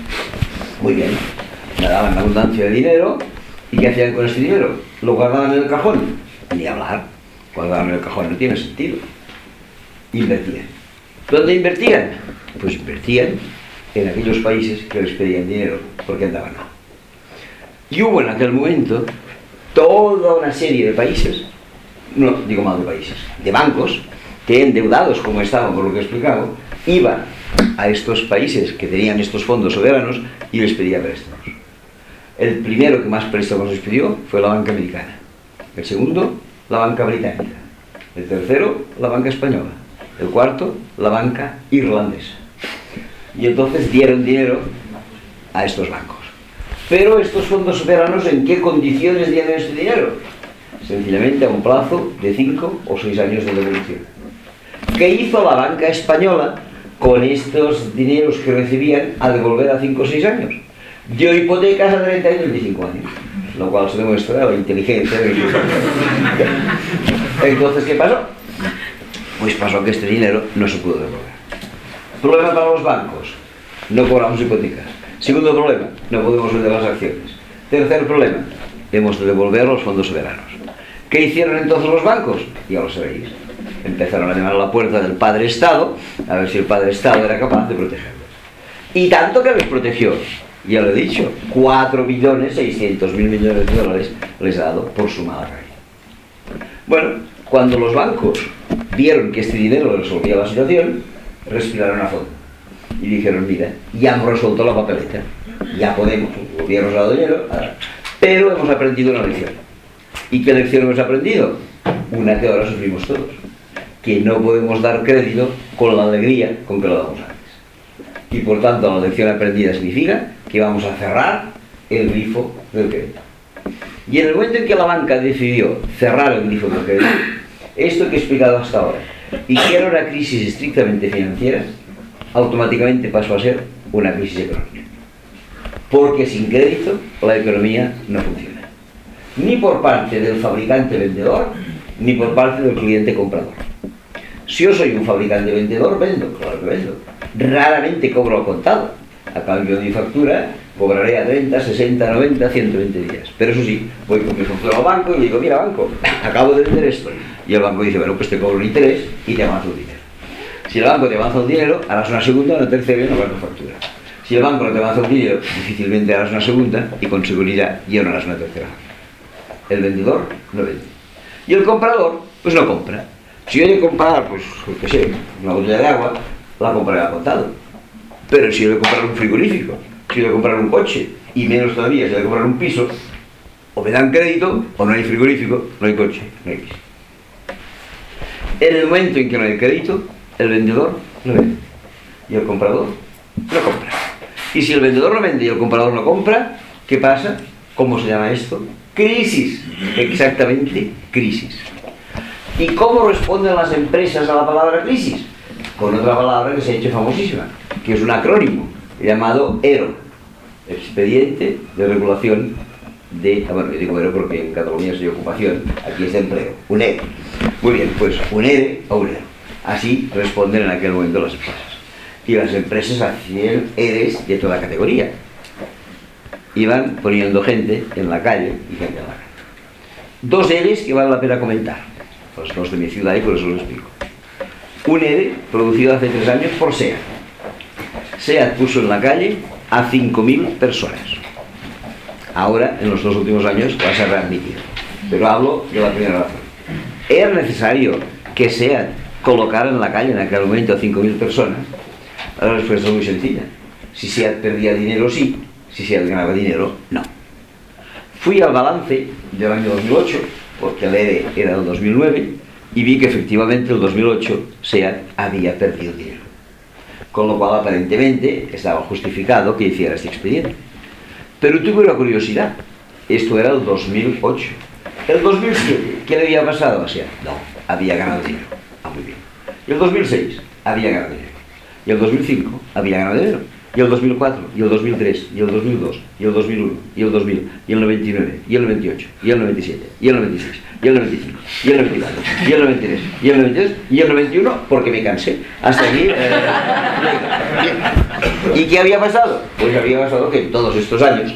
Muy bien, nadaban en la abundancia de dinero, ¿y qué hacían con ese dinero? ¿Lo guardaban en el cajón? Ni hablar, guardaban en el cajón no tiene sentido. Invertían. ¿Dónde invertían? Pues invertían en aquellos países que les pedían dinero, porque andaban mal. Y hubo en aquel momento toda una serie de países, no digo mal de países, de bancos, que endeudados como estaban por lo que he explicado, iban a estos países que tenían estos fondos soberanos y les pedía préstamos. El primero que más préstamos les pidió fue la banca americana, el segundo la banca británica, el tercero la banca española, el cuarto la banca irlandesa. Y entonces dieron dinero a estos bancos. Pero estos fondos soberanos, ¿en qué condiciones dieron este dinero? Sencillamente a un plazo de cinco o seis años de devolución. ¿Qué hizo la banca española con estos dineros que recibían a devolver a cinco o seis años? Dio hipotecas a treinta y veinticinco años, lo cual se demuestra la inteligencia de los bancos. Entonces, ¿qué pasó? Pues pasó que este dinero no se pudo devolver. Problema para los bancos: no cobramos hipotecas. Segundo problema: no podemos vender las acciones. Tercer problema: hemos de devolver los fondos soberanos. ¿Qué hicieron entonces los bancos? Ya lo sabéis. Empezaron a llamar a la puerta del padre Estado a ver si el padre Estado era capaz de protegerlos. Y tanto que les protegió, ya lo he dicho, cuatro millones seiscientos mil millones de dólares les ha dado por su mala caída. Bueno, cuando los bancos vieron que este dinero resolvía la situación, respiraron a fondo y dijeron: mira, ya hemos resuelto la papeleta, ya podemos, el gobierno nos ha dado dinero, pero hemos aprendido una lección. ¿Y qué lección hemos aprendido? Una que ahora sufrimos todos, que no podemos dar crédito con la alegría con que lo damos antes. Y por tanto la lección aprendida significa que vamos a cerrar el grifo del crédito. Y en el momento en que la banca decidió cerrar el grifo del crédito, esto que he explicado hasta ahora, y que era una crisis estrictamente financiera, automáticamente pasó a ser una crisis económica. Porque sin crédito la economía no funciona. Ni por parte del fabricante vendedor, ni por parte del cliente comprador. Si yo soy un fabricante vendedor, vendo, claro que vendo. Raramente cobro al contado. A cambio de mi factura, cobraré a treinta, sesenta, noventa, ciento veinte días. Pero eso sí, voy con mi factura al banco y le digo: mira, banco, acabo de vender esto. Y el banco dice: bueno, pues te cobro un interés y te avanzo el dinero. Si el banco te avanza el dinero, harás una segunda, una tercera y una cuarta factura. Si el banco no te avanza el dinero, difícilmente harás una segunda y con seguridad ya no harás una tercera. El vendedor no vende. Y el comprador, pues no compra. Si yo he de comprar, pues, qué sé, una botella de agua, la compraré a contado. Pero si yo he de comprar un frigorífico, si yo he de comprar un coche, y menos todavía si he de comprar un piso, O me dan crédito, o no hay frigorífico, no hay coche, no hay crisis. En el momento en que no hay crédito, el vendedor no vende y el comprador no compra. Y si el vendedor no vende y el comprador no compra, ¿qué pasa? ¿Cómo se llama esto? Crisis. Exactamente, crisis. ¿Y cómo responden las empresas a la palabra crisis? Con otra palabra que se ha hecho famosísima, que es un acrónimo llamado ERO, Expediente de Regulación de... Bueno, yo digo ERO porque en Cataluña es de ocupación, aquí es de empleo, un ERE. Muy bien, pues un ERE o un ERO. Así responden en aquel momento las empresas. Y las empresas hacían EREs de toda categoría. Iban poniendo gente en la calle y gente en la calle. Dos EREs que vale la pena comentar. Los dos de mi ciudad y por eso lo explico. Un ERE producido hace tres años por SEAT. SEAT puso en la calle a cinco mil personas. Ahora, en los dos últimos años, va a ser readmitido. Pero hablo de la primera razón. ¿Era necesario que SEAT colocara en la calle en aquel momento a cinco mil personas? La respuesta es muy sencilla. Si SEAT perdía dinero, sí. Si SEAT ganaba dinero, no. Fui al balance del año dos mil ocho, porque el ERE era del dos mil nueve, y vi que efectivamente en el dos mil ocho SEAT había perdido dinero. Con lo cual, aparentemente, estaba justificado que hiciera este expediente. Pero tuve una curiosidad. Esto era el dos mil ocho. El dos mil siete, ¿qué le había pasado a SEAT? No, había ganado dinero. Ah, muy bien. Y el dos mil seis, había ganado dinero. Y el dos mil cinco, había ganado dinero. Y el dos mil cuatro, y el dos mil tres, y el dos mil dos, y el dos mil uno, y el dos mil, y el noventa y nueve, y el noventa y ocho, y el noventa y siete, y el noventa y seis, y el noventa y cinco, y el noventa y cuatro, y el noventa y tres, y el noventa y dos, y el noventa y uno, porque me cansé. Hasta aquí. Eh, ¿Y qué había pasado? Pues había pasado que en todos estos años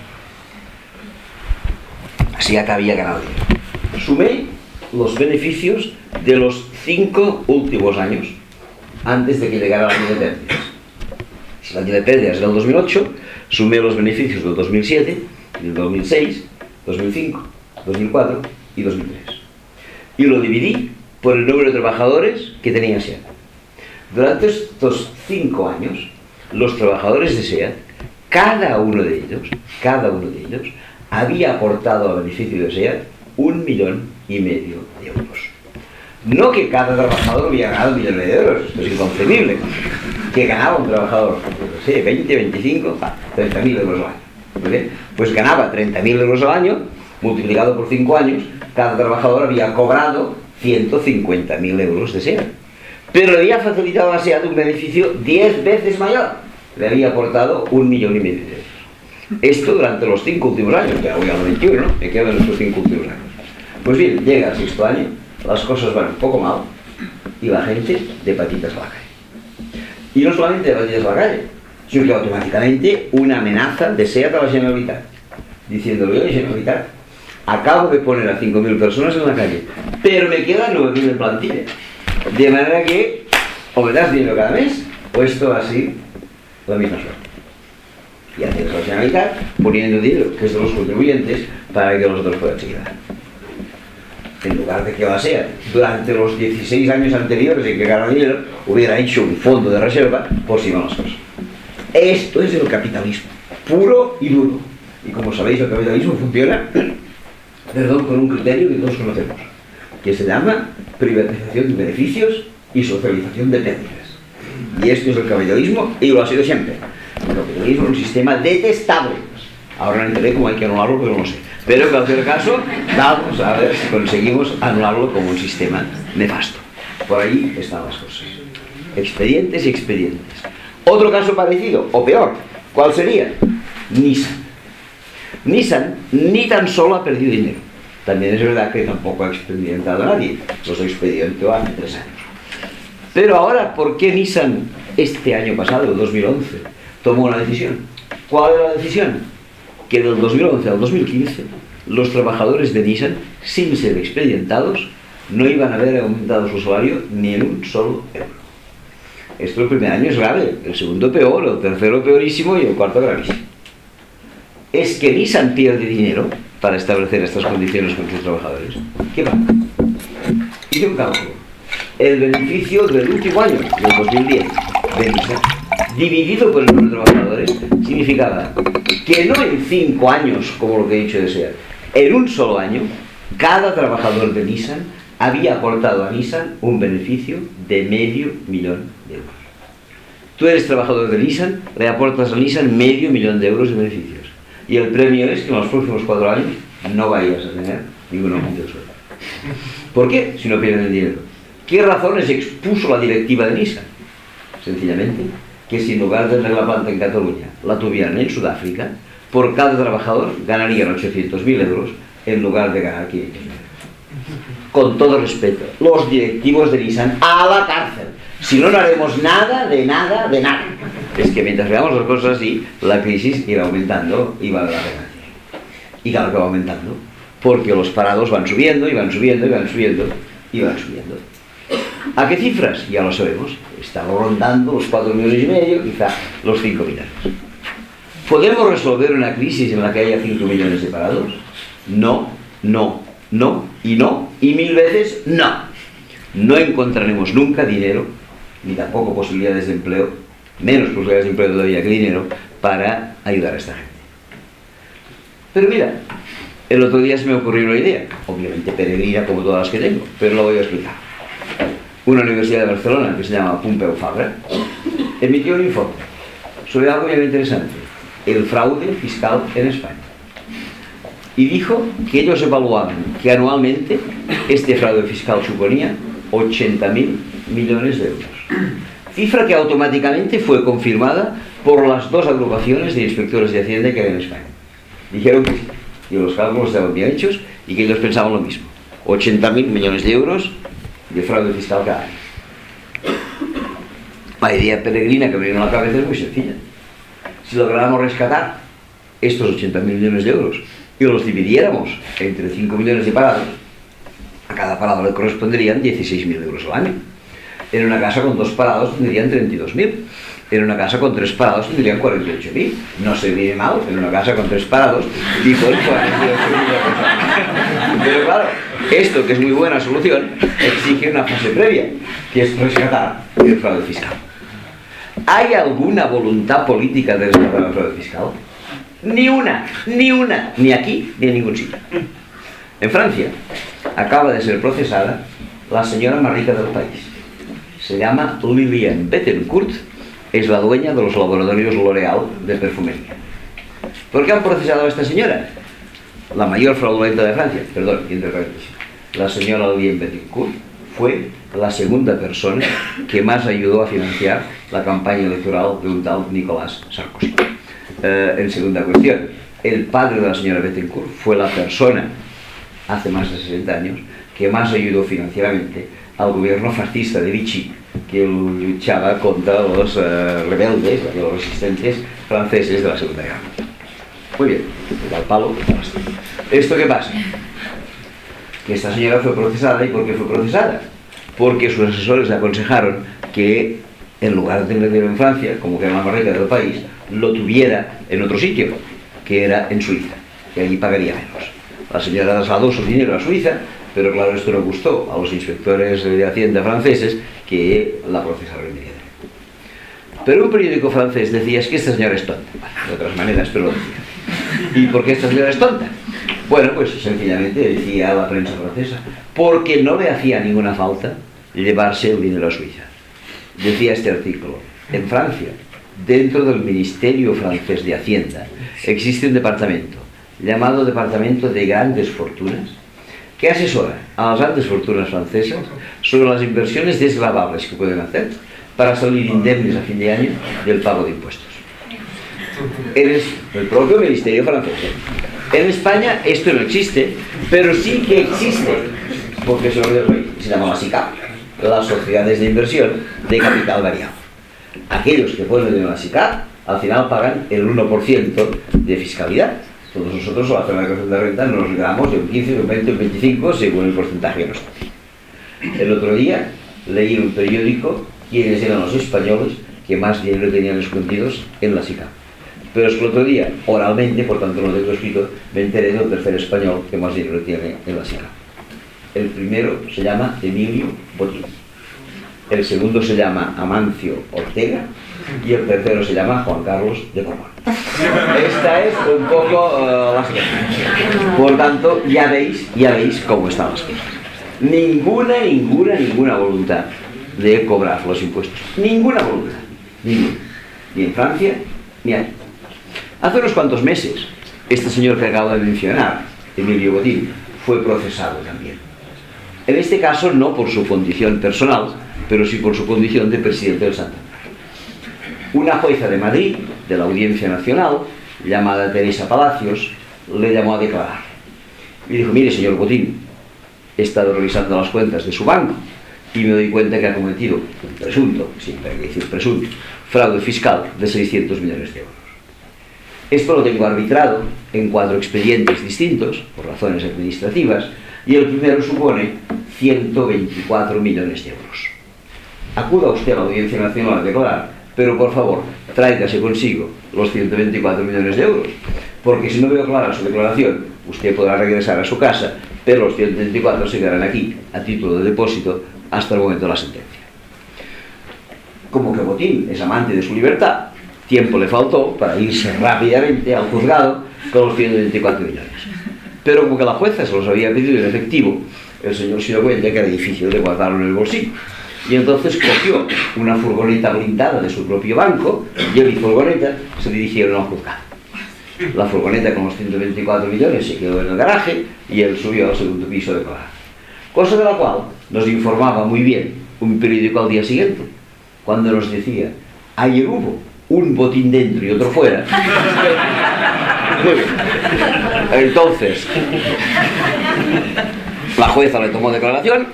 SEAT había ganado dinero. Sumé los beneficios de los cinco últimos años antes de que llegara el año de pérdidas. Si el año de pérdidas era el dos mil ocho, sumé los beneficios del dos mil siete, del dos mil seis, dos mil cinco, dos mil cuatro y dos mil tres. Y lo dividí por el número de trabajadores que tenía SEAT. Durante estos cinco años, los trabajadores de SEAT, cada uno de ellos, cada uno de ellos, había aportado al beneficio de SEAT un millón y medio de euros. No que cada trabajador hubiera ganado un millón y medio de euros, esto es inconcebible. Que ganaba un trabajador, no sé, veinte, veinticinco, treinta mil euros al año. ¿Vale? Pues ganaba treinta mil euros al año, multiplicado por cinco años, cada trabajador había cobrado ciento cincuenta mil euros de SEAT. Pero le había facilitado a SEAT un beneficio diez veces mayor. Le había aportado un millón y medio de euros. Esto durante los cinco últimos años, ya voy al veintiuno, ¿no? Me quedo en estos cinco últimos años. Pues bien, llega el sexto año, las cosas van un poco mal, y la gente de patitas a la calle. Y no solamente de patitas a la calle, sino que automáticamente una amenaza de SEAT a la Generalitat, diciéndole: oye, Generalitat, acabo de poner a cinco mil personas en la calle, pero me quedan nueve mil en plantilla. De manera que o me das dinero cada mes, o esto va a ser la misma suerte. Y haces a la Generalitat poniendo dinero, que es de los contribuyentes, para que los otros puedan seguir dando. En lugar de que la SEAT, durante los dieciséis años anteriores en que ganaba dinero, hubiera hecho un fondo de reserva por si van las cosas. Esto es el capitalismo, puro y duro. Y como sabéis, el capitalismo funciona, perdón, con un criterio que todos conocemos, que se llama privatización de beneficios y socialización de pérdidas. Y esto es el capitalismo, y lo ha sido siempre. El capitalismo es un sistema detestable. Ahora no enteré cómo hay que anularlo, pero no sé. Pero en cualquier caso, vamos a ver si conseguimos anularlo como un sistema nefasto. Por ahí están las cosas. Expedientes y expedientes. Otro caso parecido, o peor, ¿cuál sería? Nissan. Nissan ni tan solo ha perdido dinero. También es verdad que tampoco ha expedientado a nadie. Los expedientó hace tres años. Pero ahora, ¿por qué Nissan este año pasado, el dos mil once, tomó una decisión? ¿Cuál era la decisión? Que del dos mil once al dos mil quince los trabajadores de Nissan, sin ser expedientados, no iban a haber aumentado su salario ni en un solo euro. Esto el primer año es grave, el segundo peor, el tercero peorísimo y el cuarto gravísimo. Es que Nissan pierde dinero para establecer estas condiciones con sus trabajadores. ¿Qué va? Hice un cálculo. El beneficio del último año, del dos mil diez, de Nissan, dividido por el número de trabajadores, significaba que no en cinco años, como lo que he dicho de SEAT, En un solo año, cada trabajador de Nissan había aportado a Nissan un beneficio de medio millón de euros. Tú eres trabajador de Nissan, le aportas a Nissan medio millón de euros de beneficios. Y el premio es que en los próximos cuatro años no vayas a tener ningún aumento de sueldo. ¿Por qué? Si no pierden el dinero. ¿Qué razones expuso la directiva de Nissan? Sencillamente, que si en lugar de tener la planta en Cataluña la tuvieran en Sudáfrica, por cada trabajador ganarían ochocientos mil euros en lugar de ganar quinientos mil euros. Con todo respeto, los directivos de Nissan a la cárcel. Si no, no haremos nada, de nada, de nada. Es que mientras veamos las cosas así, la crisis irá aumentando y va a la pena. Y claro que va aumentando, porque los parados van subiendo, y van subiendo, y van subiendo, y van subiendo. ¿A qué cifras? Ya lo sabemos. Estamos rondando los cuatro millones y medio, quizá los cinco millones. ¿Podemos resolver una crisis en la que haya cinco millones de parados? No, no, no, y no, y mil veces no. No encontraremos nunca dinero, ni tampoco posibilidades de empleo, menos posibilidades de empleo todavía que dinero, para ayudar a esta gente. Pero mira, el otro día se me ocurrió una idea, obviamente peregrina como todas las que tengo, pero lo voy a explicar. Una universidad de Barcelona, que se llama Pompeu Fabra, emitió un informe sobre algo muy interesante, el fraude fiscal en España. Y dijo que ellos evaluaban que anualmente este fraude fiscal suponía ochenta mil millones de euros. Cifra que automáticamente fue confirmada por las dos agrupaciones de inspectores de Hacienda que hay en España. Dijeron que sí, que los cálculos estaban bien hechos y que ellos pensaban lo mismo. ochenta mil millones de euros de fraude fiscal cada año. La idea peregrina que me vino a la cabeza es muy sencilla. Si lográramos rescatar estos ochenta mil millones de euros y los dividiéramos entre cinco millones de parados, a cada parado le corresponderían dieciséis mil euros al año. En una casa con dos parados tendrían treinta y dos mil. En una casa con tres parados tendrían cuarenta y ocho mil. No se viene mal, en una casa con tres parados y con cuarenta y ocho mil. Pero claro, esto, que es muy buena solución, exige una fase previa, que es rescatar el fraude fiscal. ¿Hay alguna voluntad política de rescatar el fraude fiscal? Ni una, ni una, ni aquí ni en ningún sitio. En Francia acaba de ser procesada la señora más rica del país. Se llama Liliane Bettencourt, es la dueña de los laboratorios L'Oréal de perfumería. ¿Por qué han procesado a esta señora? La mayor fraudulenta de Francia, perdón, entre paréntesis. La señora Liliane Bettencourt fue la segunda persona que más ayudó a financiar la campaña electoral de un tal Nicolas Sarkozy. Eh, en segunda cuestión, el padre de la señora Bettencourt fue la persona, hace más de sesenta años, que más ayudó financieramente al gobierno fascista de Vichy, que luchaba contra los uh, rebeldes, los resistentes franceses de la Segunda Guerra Mundial. Muy bien, al palo. ¿Esto qué pasa? Que esta señora fue procesada. ¿Y por qué fue procesada? Porque sus asesores le aconsejaron que, en lugar de tener dinero en Francia, como que era la más rica del país, lo tuviera en otro sitio, que era en Suiza, que allí pagaría menos. La señora trasladó su dinero a Suiza, pero claro, esto no gustó a los inspectores de Hacienda franceses, que la procesaron inmediatamente. Pero un periódico francés decía, es que esta señora es tonta. Bueno, de otras maneras, pero lo decía. ¿Y por qué esta señora es tonta? Bueno, pues sencillamente decía la prensa francesa, porque no le hacía ninguna falta llevarse el dinero a Suiza. Decía este artículo, en Francia, dentro del Ministerio francés de Hacienda, existe un departamento llamado Departamento de Grandes Fortunas, que asesora a las grandes fortunas francesas sobre las inversiones desgravables que pueden hacer para salir indemnes a fin de año del pago de impuestos. Eres el propio Ministerio francés. En España esto no existe, pero sí que existe, porque se, se llama la SICAP, las sociedades de inversión de capital variable. Aquellos que ponen en la SICAP al final pagan el uno por ciento de fiscalidad. Todos nosotros a la zona de declaración de renta nos libramos de un quince, un veinte, un veinticinco según el porcentaje que nos toque. El otro día leí en un periódico quiénes eran los españoles que más dinero tenían escondidos en la SICAP. Pero es que el otro día, oralmente, por tanto no lo tengo escrito, me enteré del tercer español que más dinero tiene en la SICAP. El primero se llama Emilio Botín. El segundo se llama Amancio Ortega y el tercero se llama Juan Carlos de Borbón. Esta es un poco uh, la situación. Por tanto, ya veis, ya veis cómo están las cosas. Ninguna, ninguna, ninguna voluntad de cobrar los impuestos. Ninguna voluntad. Ninguna. Ni en Francia, ni aquí. Hace unos cuantos meses, este señor que acabo de mencionar, Emilio Botín, fue procesado también. En este caso no por su condición personal, pero sí por su condición de presidente del Santander. Una jueza de Madrid, de la Audiencia Nacional, llamada Teresa Palacios, le llamó a declarar. Y dijo, mire señor Botín, he estado revisando las cuentas de su banco y me doy cuenta que ha cometido un presunto, siempre hay que decir presunto, fraude fiscal de seiscientos millones de euros. Esto lo tengo arbitrado en cuatro expedientes distintos, por razones administrativas, y el primero supone ciento veinticuatro millones de euros. Acuda usted a la Audiencia Nacional a declarar, pero por favor, tráigase consigo los ciento veinticuatro millones de euros, porque si no veo clara su declaración, usted podrá regresar a su casa, pero los ciento veinticuatro se quedarán aquí a título de depósito hasta el momento de la sentencia. Como que Botín es amante de su libertad, tiempo le faltó para irse rápidamente al juzgado con los ciento veinticuatro millones. Pero como que la jueza se los había pedido en efectivo, el señor se dio cuenta que era difícil de guardarlo en el bolsillo. Y entonces cogió una furgoneta blindada de su propio banco y él y furgoneta se dirigieron al juzgado. La furgoneta con los ciento veinticuatro millones se quedó en el garaje y él subió al segundo piso de declarar. Cosa de la cual nos informaba muy bien un periódico al día siguiente, cuando nos decía, ayer hubo un botín dentro y otro fuera. Muy bien. Entonces, la jueza le tomó declaración.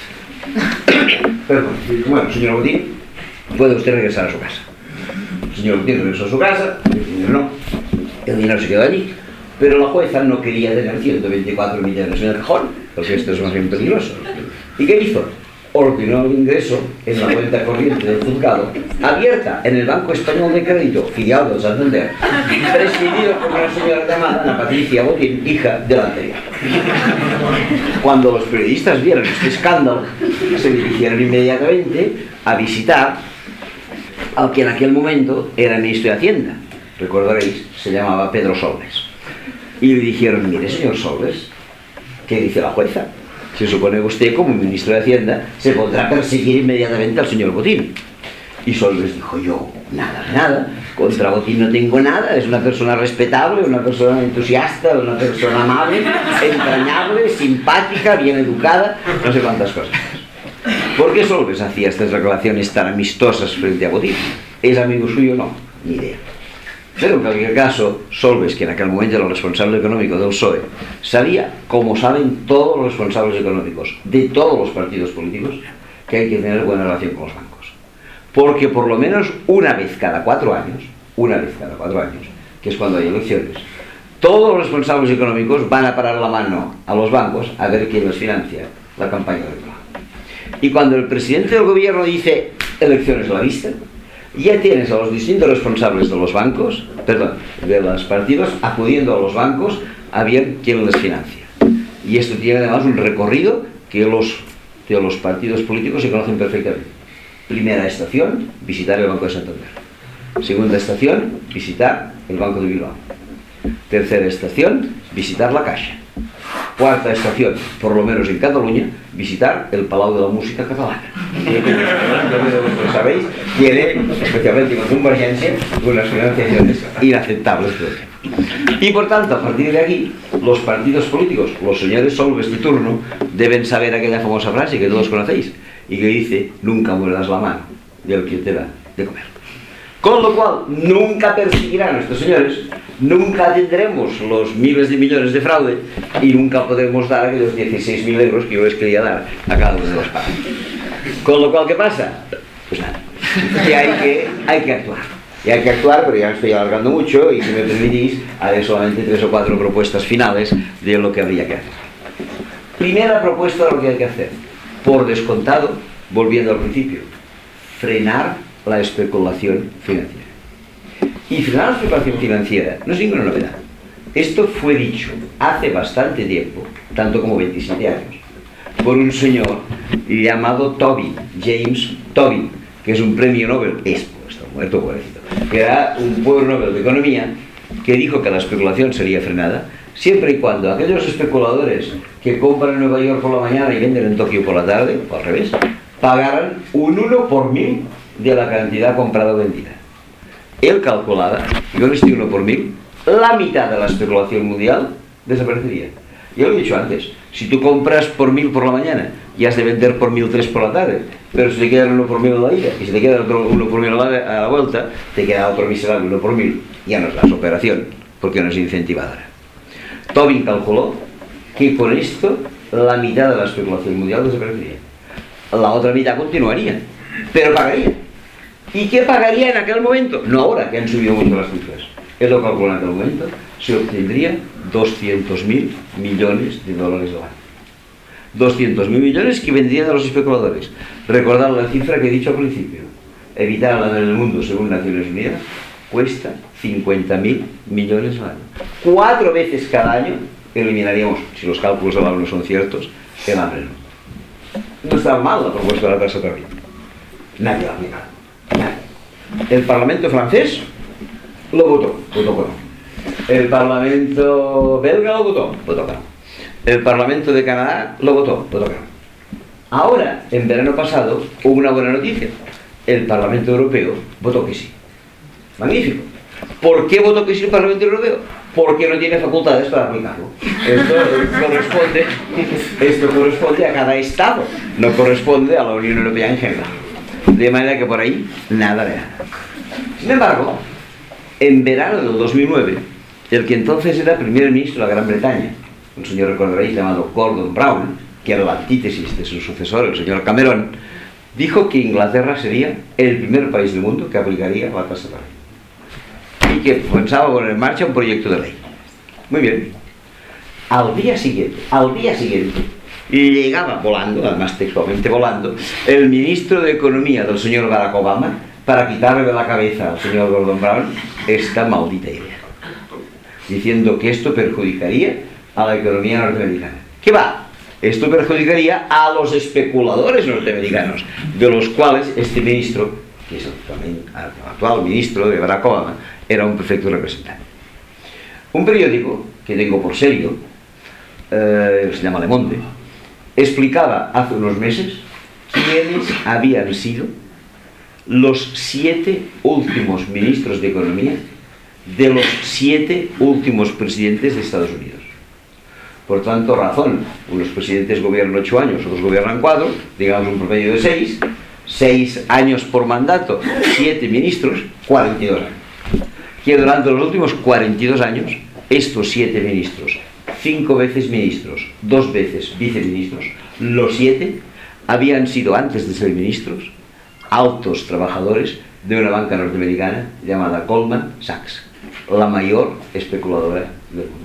Perdón, bueno, señor Botín, puede usted regresar a su casa. El señor Botín regresó a su casa, el dinero no, el dinero se quedó allí, pero la jueza no quería tener ciento veinticuatro millones en el cajón, porque esto es más bien peligroso. ¿Y qué hizo? Ordenó el ingreso en la cuenta corriente del juzgado, abierta en el Banco Español de Crédito, filial del Santander, presidido por una señora llamada Ana Patricia Botín, hija de la anterior. Cuando los periodistas vieron este escándalo, se dirigieron inmediatamente a visitar al que en aquel momento era ministro de Hacienda. Recordaréis, se llamaba Pedro Solbes. Y le dijeron, mire señor Solbes, ¿qué dice la jueza? Se supone que usted, como ministro de Hacienda, se podrá perseguir inmediatamente al señor Botín. Y Solbes dijo, yo, nada, nada, contra Botín no tengo nada, es una persona respetable, una persona entusiasta, una persona amable, entrañable, simpática, bien educada, no sé cuántas cosas. ¿Por qué Solbes hacía estas declaraciones tan amistosas frente a Botín? ¿Es amigo suyo o no? Ni idea. Pero en cualquier caso, Solbes, que en aquel momento era el responsable económico del P S O E, sabía, como saben todos los responsables económicos de todos los partidos políticos, que hay que tener buena relación con los bancos. Porque por lo menos una vez cada cuatro años, una vez cada cuatro años, que es cuando hay elecciones, todos los responsables económicos van a parar la mano a los bancos a ver quién les financia la campaña electoral. Y cuando el presidente del gobierno dice elecciones a la vista, ya tienes a los distintos responsables de los bancos, perdón, de los partidos, acudiendo a los bancos a ver quién les financia. Y esto tiene además un recorrido que los, que los partidos políticos se conocen perfectamente. Primera estación, visitar el Banco de Santander. Segunda estación, visitar el Banco de Bilbao. Tercera estación, visitar la Caixa. Cuarta estación, por lo menos en Cataluña, visitar el Palau de la Música Catalana. Como sabéis, tiene, especialmente con Convergencia, unas financiaciones inaceptables. Y por tanto, a partir de aquí, los partidos políticos, los señores Solbes de turno, deben saber aquella famosa frase que todos conocéis, y que dice, nunca muerdas la mano del que te da de comer. Con lo cual, nunca perseguirán a estos señores, nunca tendremos los miles de millones de fraude y nunca podremos dar aquellos dieciséis mil euros que yo les quería dar a cada uno de los pagos. Con lo cual, ¿qué pasa? Pues nada, que hay que, hay que actuar. Y hay que actuar, pero ya me estoy alargando mucho y si me permitís, haré solamente tres o cuatro propuestas finales de lo que habría que hacer. Primera propuesta de lo que hay que hacer. Por descontado, volviendo al principio, frenar la especulación financiera. Y frenar la especulación financiera no es ninguna novedad. Esto fue dicho hace bastante tiempo, tanto como veintisiete años, por un señor llamado Tobin, James Tobin, que es un premio Nobel, es por Estados muerto pobrecito, que era un pueblo Nobel de Economía que dijo que la especulación sería frenada siempre y cuando aquellos especuladores que compran en Nueva York por la mañana y venden en Tokio por la tarde, o al revés, pagaran un uno por mil de la cantidad comprada o vendida. Él calculaba que con este uno por mil, la mitad de la especulación mundial desaparecería. Ya lo he dicho antes, si tú compras por mil por la mañana y has de vender por mil tres por la tarde, pero si te queda el uno por mil a la ida y si te queda otro uno por mil a la, a la vuelta, te queda otro miserable uno por mil, ya no es la operación, porque no es incentivadora. Tobin calculó que con esto la mitad de la especulación mundial desaparecería. La otra mitad continuaría, pero pagaría. ¿Y qué pagaría en aquel momento? No ahora, que han subido mucho las cifras. Él lo calculó en aquel momento, se obtendría doscientos mil millones de dólares al año. doscientos mil millones que vendrían a los especuladores. Recordad la cifra que he dicho al principio. Evitar el hambre en el mundo, según Naciones Unidas, cuesta cincuenta mil millones al año. Cuatro veces cada año eliminaríamos, si los cálculos del no son ciertos, el hambre. No está mal la propuesta de la tasa todavía. Nadie la ha aplicado. Nadie. El Parlamento francés lo votó, votó que no. El Parlamento belga lo votó, votó que no. El Parlamento de Canadá lo votó, votó que no. Ahora, en verano pasado, hubo una buena noticia. El Parlamento Europeo votó que sí. Magnífico. ¿Por qué votó que sí el Parlamento Europeo? Porque no tiene facultades para aplicarlo. Esto corresponde, esto corresponde a cada Estado, no corresponde a la Unión Europea en general. De manera que por ahí, nada de nada. Sin embargo, en verano del dos mil nueve, el que entonces era primer ministro de la Gran Bretaña, un señor, recordaréis, llamado Gordon Brown, que era la antítesis de su sucesor, el señor Cameron, dijo que Inglaterra sería el primer país del mundo que aplicaría la tasa de ley y que pensaba poner en marcha un proyecto de ley. Muy bien. Al día siguiente, al día siguiente, llegaba volando, además textualmente volando, el ministro de Economía del señor Barack Obama para quitarle de la cabeza al señor Gordon Brown esta maldita idea, diciendo que esto perjudicaría a la economía norteamericana. ¿Qué va? Esto perjudicaría a los especuladores norteamericanos, de los cuales este ministro, que es el, también, el actual ministro de Barack Obama, era un perfecto representante. Un periódico que tengo por serio, eh, se llama Le Monde, explicaba hace unos meses quiénes habían sido los siete últimos ministros de Economía de los siete últimos presidentes de Estados Unidos. Por tanto, razón, unos presidentes gobiernan ocho años, otros gobiernan cuatro, digamos un promedio de seis, seis años por mandato, siete ministros, cuarenta y dos años. Que durante los últimos cuarenta y dos años, estos siete ministros, cinco veces ministros, dos veces viceministros, los siete habían sido, antes de ser ministros, altos trabajadores de una banca norteamericana llamada Goldman Sachs, la mayor especuladora del mundo.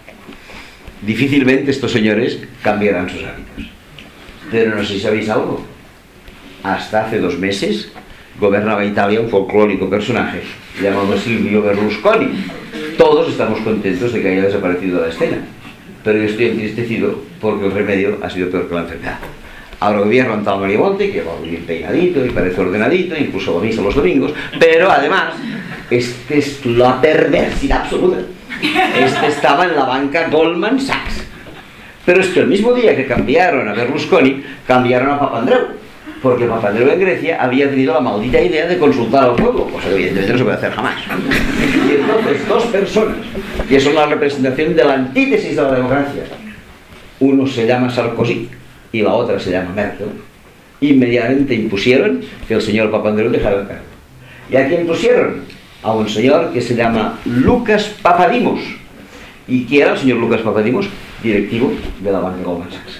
Difícilmente estos señores cambiarán sus hábitos. Pero no sé si sabéis algo. Hasta hace dos meses gobernaba Italia un folclórico personaje llamado Silvio Berlusconi. Todos estamos contentos de que haya desaparecido de la escena, pero yo estoy entristecido porque el remedio ha sido peor que la enfermedad. Ahora gobierna un tal Marimonte, que va bien peinadito y parece ordenadito, incluso va a misa los domingos, pero además, este es la perversidad absoluta. Este estaba en la banca Goldman Sachs. Pero es que el mismo día que cambiaron a Berlusconi, cambiaron a Papandreou, porque Papandreou en Grecia había tenido la maldita idea de consultar al pueblo, cosa que evidentemente no se puede hacer jamás. Y entonces dos personas, que son la representación de la antítesis de la democracia, uno se llama Sarkozy y la otra se llama Merkel, inmediatamente impusieron que el señor Papandreou dejara el cargo. ¿Y a quién pusieron? A un señor que se llama Lucas Papadimos, y que era el señor Lucas Papadimos, directivo de la banca Goldman Sachs.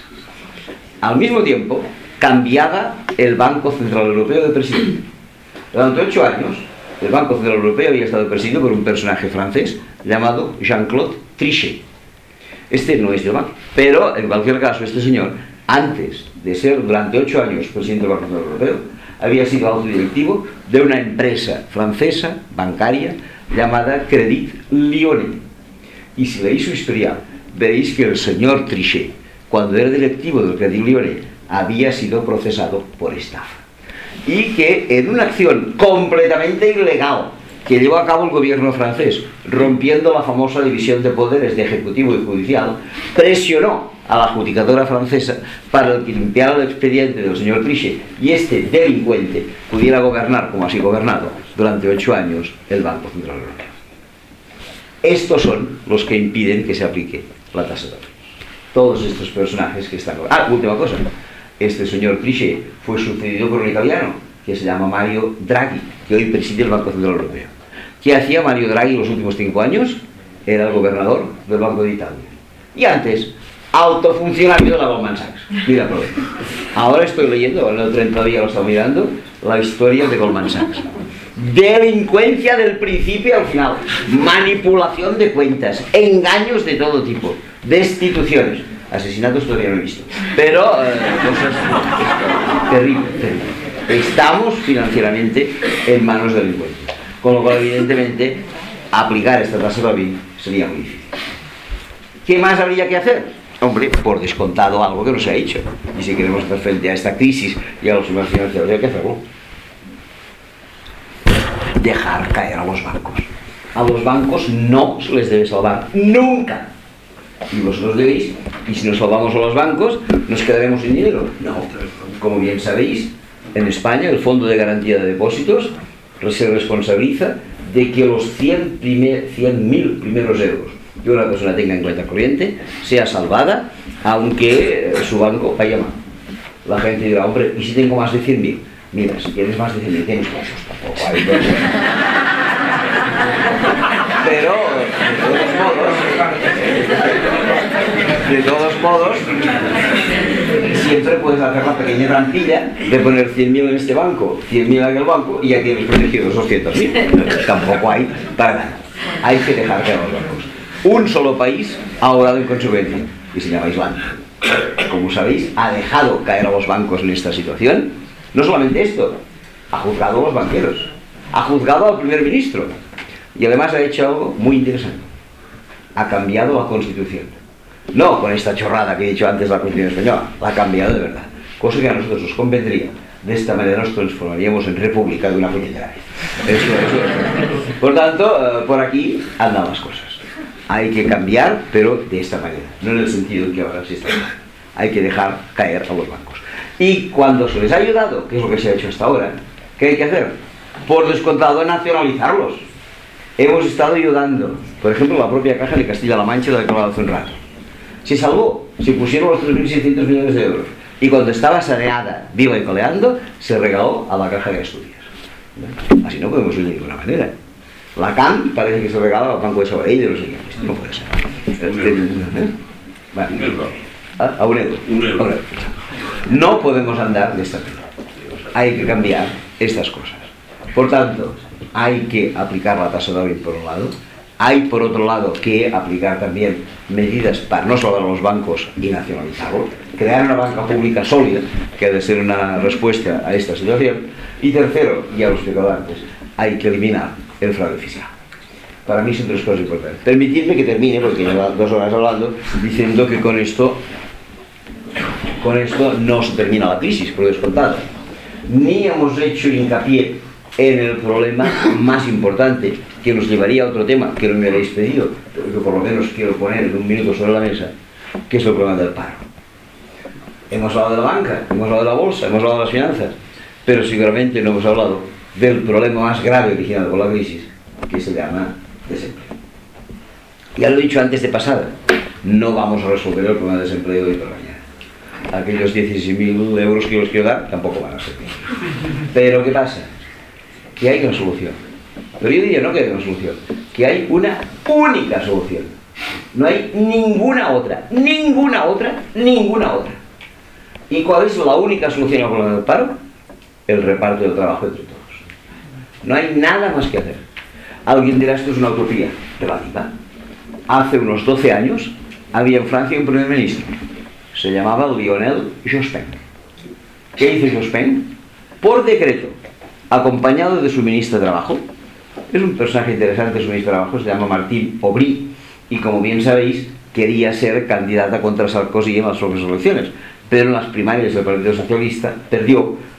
Al mismo tiempo, cambiaba el Banco Central Europeo de presidente. Durante ocho años, el Banco Central Europeo había estado presidido por un personaje francés llamado Jean-Claude Trichet. Este no es del banco, pero en cualquier caso, este señor, antes de ser durante ocho años presidente del Banco Central Europeo, había sido alto directivo de una empresa francesa, bancaria, llamada Crédit Lyonnais. Y si leéis su historial, veréis que el señor Trichet, cuando era directivo del Crédit Lyonnais, había sido procesado por estafa. y que en una acción completamente ilegal que llevó a cabo el gobierno francés, rompiendo la famosa división de poderes de ejecutivo y judicial, presionó a la judicatura francesa para que limpiara el expediente del señor Trichet y este delincuente pudiera gobernar, como así gobernado, durante ocho años el Banco Central Europeo. Estos son los que impiden que se aplique la tasa de oro. Todos estos personajes que están... Ah, última cosa. Este señor Trichet fue sucedido por un italiano que se llama Mario Draghi, que hoy preside el Banco Central Europeo. ¿Qué hacía Mario Draghi los últimos cinco años? Era el gobernador del Banco de Italia. Y antes, autofuncionario de la Goldman Sachs. Mira, problema. Ahora estoy leyendo, en el tren todavía lo estaba mirando, la historia de Goldman Sachs. Delincuencia del principio al final, manipulación de cuentas, engaños de todo tipo, destituciones, asesinatos todavía no he visto, pero eh, cosas terribles, terribles. Estamos financieramente en manos de delincuentes, con lo cual evidentemente aplicar esta tasa de Tobin sería muy difícil. ¿Qué más habría que hacer? Hombre, por descontado algo que no se ha hecho, y si queremos hacer frente a esta crisis y a los sistemas financieros hay que hacerlo. Dejar caer a los bancos. A los bancos no se les debe salvar nunca. Y vosotros debéis, y si nos salvamos a los bancos, ¿nos quedaremos sin dinero? No. Como bien sabéis, en España el Fondo de Garantía de Depósitos se responsabiliza de que los cien mil primeros euros que una persona tenga en cuenta corriente sea salvada, aunque su banco vaya mal. La gente dirá, hombre, ¿y si tengo más de cien mil? Mira, si tienes más de cien mil, tienes muchos, tampoco hay dos. Pero, de todos modos, de todos modos, siempre puedes hacer la pequeña trampilla de poner cien mil en este banco, cien mil en aquel banco, y ya tienes protegidos doscientos mil. Tampoco hay para nada. Hay que dejar caer a los bancos. Un solo país ha obrado en consecuencia, y se llama Islandia. Como sabéis, ha dejado caer a los bancos en esta situación. No solamente esto, ha juzgado a los banqueros, ha juzgado al primer ministro y además ha hecho algo muy interesante. Ha cambiado la Constitución. No con esta chorrada que he dicho antes la Constitución española, la ha cambiado de verdad. Cosa que a nosotros nos convendría. De esta manera nos transformaríamos en república de una puñetera vez. Eso, eso. Por tanto, por aquí andan las cosas. Hay que cambiar, pero de esta manera, no en el sentido en que ahora se está. Hay que dejar caer a los bancos. Y cuando se les ha ayudado, que es lo que se ha hecho hasta ahora, ¿qué hay que hacer? Por descontado, nacionalizarlos. Hemos estado ayudando, por ejemplo, la propia Caja de Castilla-La Mancha, de la que hablaba hace un rato. Se salvó, se pusieron los tres mil seiscientos millones de euros. Y cuando estaba saneada, viva y coleando, se regaló a la Caja de Asturias. Así no podemos ir de ninguna manera. La C A M parece que se regala al Banco de Sabadell, de los siguientes. No puede ser. ¿Eh? Vale. ¿Ah? A un euro. Un euro. No podemos andar de esta manera. Hay que cambiar estas cosas. Por tanto, hay que aplicar la tasa de Tobin por un lado. Hay por otro lado que aplicar también medidas para no salvar a los bancos y nacionalizarlos. Crear una banca pública sólida, que ha de ser una respuesta a esta situación. Y tercero, ya lo he explicado antes, hay que eliminar el fraude fiscal. Para mí son tres cosas importantes. Permitidme que termine, porque llevo dos horas hablando, diciendo que con esto con esto no se termina la crisis, por descontado. Ni hemos hecho hincapié en el problema más importante, que nos llevaría a otro tema que no me habéis pedido, pero que por lo menos quiero poner en un minuto sobre la mesa, que es el problema del paro. Hemos hablado de la banca, hemos hablado de la bolsa, hemos hablado de las finanzas, pero seguramente no hemos hablado del problema más grave originado por la crisis, que se llama desempleo. Ya lo he dicho antes de pasada, no vamos a resolver el problema de desempleo de hoy por mañana. Aquellos dieciséis mil euros que os quiero dar tampoco van a ser. Pero ¿qué pasa? Que hay una solución. Pero yo diría no que hay una solución, que hay una única solución. No hay ninguna otra, ninguna otra, ninguna otra. ¿Y cuál es la única solución al problema del paro? El reparto del trabajo entre todos. No hay nada más que hacer. Alguien dirá, esto es una utopía relativa. Hace unos doce años había en Francia un primer ministro. Se llamaba Lionel Jospin. ¿Qué hizo Jospin? Por decreto, acompañado de su ministro de Trabajo. Es un personaje interesante, su ministro de Trabajo se llama Martín Aubry, y como bien sabéis, quería ser candidata contra Sarkozy en las próximas elecciones, pero en las primarias del Partido Socialista perdió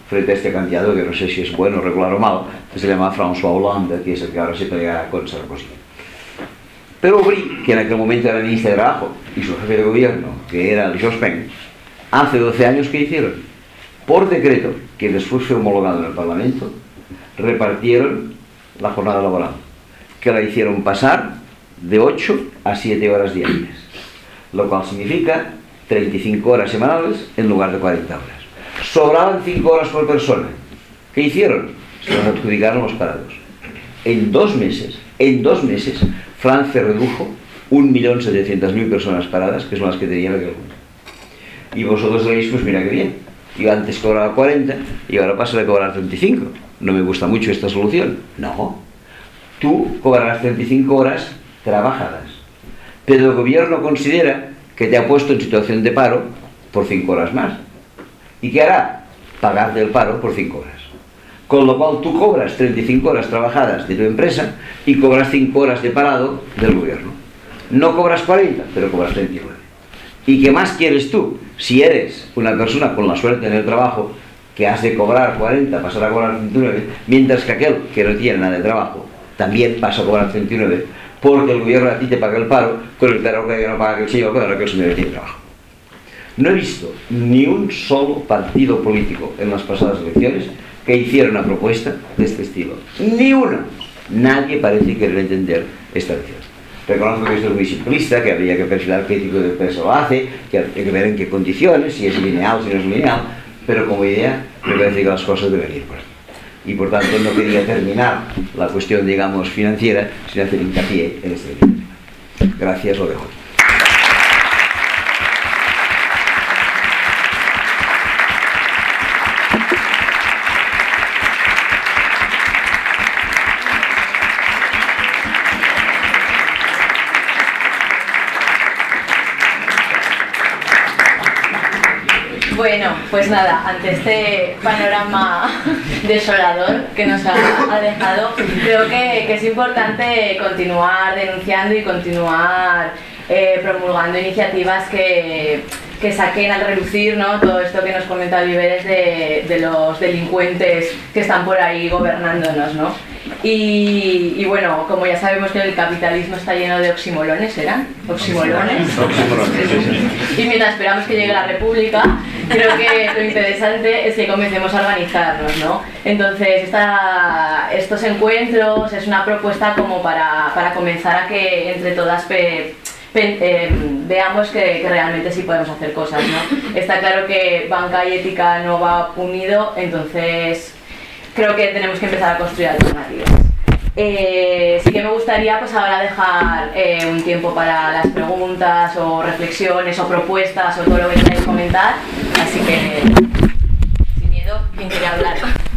frente a este candidato que no sé si es bueno, regular o mal, que se llama François Hollande, que es el que ahora se pelea con Sarkozy. Pero Aubry, que en aquel momento era ministro de Trabajo, y su jefe de gobierno, que era el Jospin, hace doce años que hicieron, por decreto, que después fue homologado en el Parlamento, repartieron la jornada laboral, que la hicieron pasar de ocho a siete horas diarias, lo cual significa treinta y cinco horas semanales en lugar de cuarenta horas. Sobraban cinco horas por persona. ¿Qué hicieron? Se las adjudicaron los parados. En dos meses, en dos meses, Francia redujo un millón setecientas mil personas paradas, que son las que tenían aquel momento. Y vosotros veis, pues mira qué bien. Yo antes cobraba cuarenta y ahora paso a cobrar treinta y cinco. No me gusta mucho esta solución. No. Tú cobrarás treinta y cinco horas trabajadas. Pero el gobierno considera que te ha puesto en situación de paro por cinco horas más. ¿Y qué hará? Pagarte el paro por cinco horas. Con lo cual tú cobras treinta y cinco horas trabajadas de tu empresa y cobras cinco horas de parado del gobierno. No cobras cuarenta, pero cobras treinta y nueve. ¿Y qué más quieres tú? Si eres una persona con la suerte en el trabajo, que has de cobrar cuarenta, pasar a cobrar treinta y nueve, mientras que aquel que no tiene nada de trabajo también pasa a cobrar treinta y nueve, porque el gobierno a ti te paga el paro con el paro que no paga el señor, con el que el señor tiene trabajo. No he visto ni un solo partido político en las pasadas elecciones que hiciera una propuesta de este estilo. Ni una. Nadie parece querer entender esta elección. Reconozco que esto es muy simplista, que habría que perfilar qué tipo de empresa lo hace, que hay que ver en qué condiciones, si es lineal, si no es lineal, pero como idea me parece que las cosas deben ir por aquí. Y por tanto no quería terminar la cuestión, digamos, financiera sin hacer hincapié en este tema. Gracias, lo dejo. Bueno, pues nada, ante este panorama desolador que nos ha, ha dejado, creo que, que es importante continuar denunciando y continuar eh, promulgando iniciativas que, que saquen al relucir, ¿no?, todo esto que nos comenta Oliveres de, de los delincuentes que están por ahí gobernándonos, ¿no? Y, y bueno, como ya sabemos que el capitalismo está lleno de oximolones, ¿eran? ¿Oximolones? Y mientras esperamos que llegue la República, creo que lo interesante es que comencemos a organizarnos, ¿no? Entonces, esta, estos encuentros es una propuesta como para, para comenzar a que entre todas pe, pe, eh, veamos que, que realmente sí podemos hacer cosas, ¿no? Está claro que banca y ética no va unido, entonces creo que tenemos que empezar a construir alternativas. Eh, sí que me gustaría pues ahora dejar eh, un tiempo para las preguntas o reflexiones o propuestas o todo lo que queráis comentar, así que sin miedo, ¿quién quiere hablar?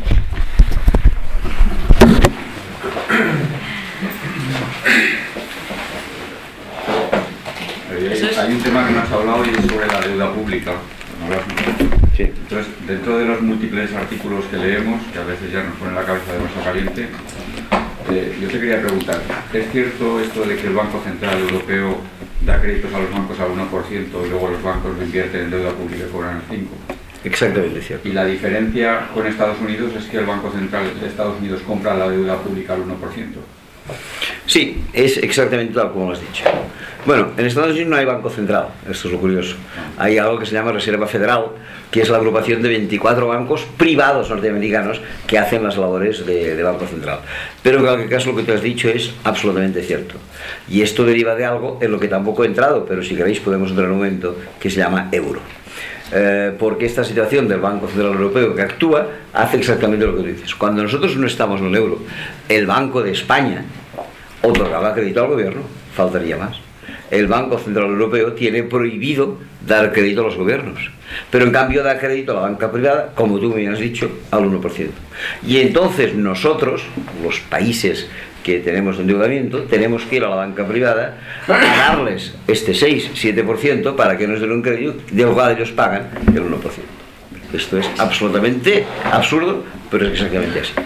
Hay, hay un tema que no has hablado y es sobre la deuda pública. Sí. Entonces, dentro de los múltiples artículos que leemos, que a veces ya nos ponen la cabeza demasiado caliente, eh, yo te quería preguntar, ¿es cierto esto de que el Banco Central Europeo da créditos a los bancos al uno por ciento y luego los bancos lo invierten en deuda pública y cobran el cinco por ciento? Exactamente cierto. Y la diferencia con Estados Unidos es que el Banco Central de Estados Unidos compra la deuda pública al uno por ciento. Sí, es exactamente tal como lo has dicho. Bueno, en Estados Unidos no hay Banco Central, esto es lo curioso. Hay algo que se llama Reserva Federal, que es la agrupación de veinticuatro bancos privados norteamericanos que hacen las labores de, de Banco Central. Pero en cualquier caso lo que te has dicho es absolutamente cierto. Y esto deriva de algo en lo que tampoco he entrado, pero si queréis podemos entrar en un momento, que se llama euro. Eh, porque esta situación del Banco Central Europeo que actúa hace exactamente lo que tú dices. Cuando nosotros no estamos en el euro, el Banco de España otorgaba crédito al gobierno, faltaría más. El Banco Central Europeo tiene prohibido dar crédito a los gobiernos, pero en cambio da crédito a la banca privada, como tú me has dicho, al uno por ciento. Y entonces nosotros, los países que tenemos endeudamiento, tenemos que ir a la banca privada a darles este seis siete por ciento para que nos den un crédito, del cual ellos pagan el uno por ciento. Esto es absolutamente absurdo, pero es exactamente así.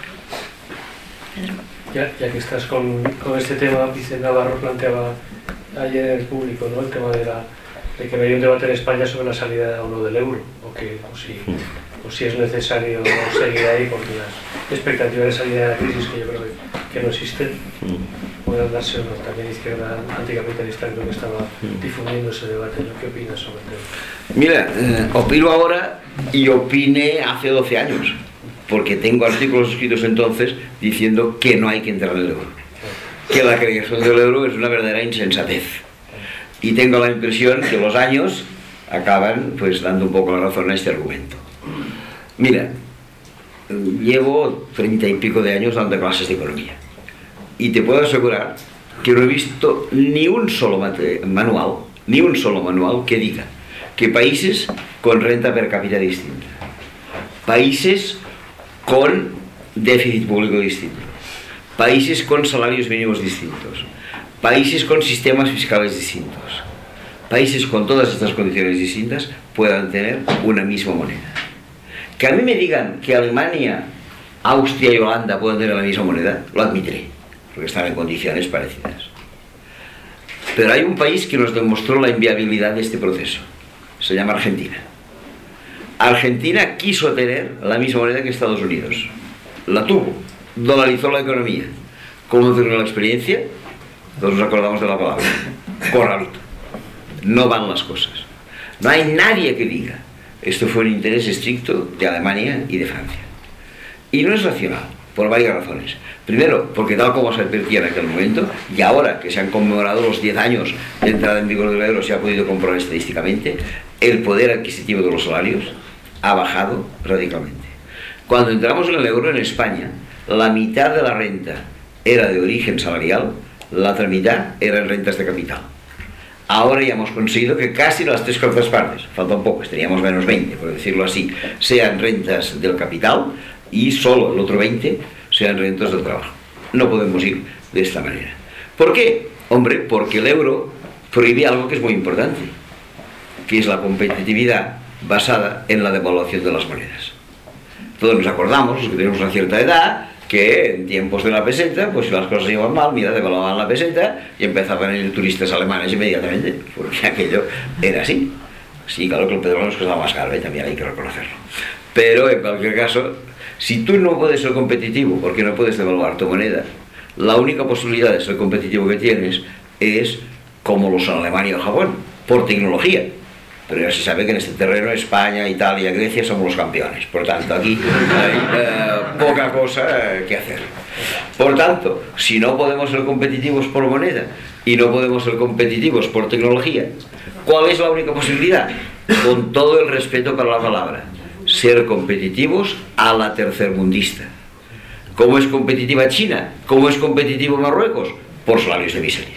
Ya, ya que estás con, con este tema, Vicente Navarro planteaba ayer en el público, ¿no?, el tema de, la, de que no hay un debate en España sobre la salida o no del euro, o, que, o si o si es necesario seguir ahí, porque las expectativas de salida de la crisis, que yo creo que, que no existen, puedan darse o no. También izquierda anticapitalista creo que estaba difundiendo ese debate, ¿no? ¿Qué opinas sobre el tema? Mira, eh, opino ahora y opiné hace doce años, porque tengo artículos escritos entonces diciendo que no hay que entrar en el euro, que la creación del euro es una verdadera insensatez, y tengo la impresión que los años acaban pues dando un poco la razón a este argumento. Mira, llevo treinta y pico de años dando clases de economía y te puedo asegurar que no he visto ni un solo manual, ni un solo manual que diga que países con renta per cápita distinta, países con déficit público distinto, países con salarios mínimos distintos, países con sistemas fiscales distintos, países con todas estas condiciones distintas puedan tener una misma moneda. Que a mí me digan que Alemania, Austria y Holanda pueden tener la misma moneda, lo admitiré, porque están en condiciones parecidas. Pero hay un país que nos demostró la inviabilidad de este proceso. Se llama Argentina. Argentina quiso tener la misma moneda que Estados Unidos. La tuvo, dolarizó la economía. ¿Cómo terminó la experiencia? Todos nos acordamos de la palabra. Corralito. No van las cosas. No hay nadie que diga esto fue un interés estricto de Alemania y de Francia. Y no es racional, por varias razones. Primero, porque tal como se advertía en aquel momento, y ahora que se han conmemorado los diez años de entrada en vigor del euro, se ha podido comprobar estadísticamente, el poder adquisitivo de los salarios ha bajado radicalmente. Cuando entramos en el euro en España, la mitad de la renta era de origen salarial, la otra mitad era en rentas de capital. Ahora ya hemos conseguido que casi las tres cuartas partes, falta un poco, teníamos menos veinte, por decirlo así, sean rentas del capital y solo el otro veinte sean rentas del trabajo. No podemos ir de esta manera. ¿Por qué? Hombre, porque el euro prohíbe algo que es muy importante, que es la competitividad basada en la devaluación de las monedas. Todos nos acordamos, los que tenemos una cierta edad, que en tiempos de la peseta, pues si las cosas iban mal, mira, devaluaban la peseta y empezaban a ir turistas alemanes inmediatamente, porque aquello era así. Sí, claro que el petróleo nos costaba más caro, ¿eh? También hay que reconocerlo. Pero en cualquier caso, si tú no puedes ser competitivo porque no puedes devaluar tu moneda, la única posibilidad de ser competitivo que tienes es como lo son Alemania o Japón, por tecnología. Pero ya se sabe que en este terreno España, Italia, Grecia somos los campeones. Por tanto, aquí hay eh, poca cosa que hacer. Por tanto, si no podemos ser competitivos por moneda y no podemos ser competitivos por tecnología, ¿cuál es la única posibilidad? Con todo el respeto para la palabra, ser competitivos a la tercermundista. ¿Cómo es competitiva China? ¿Cómo es competitivo Marruecos? Por salarios de miseria.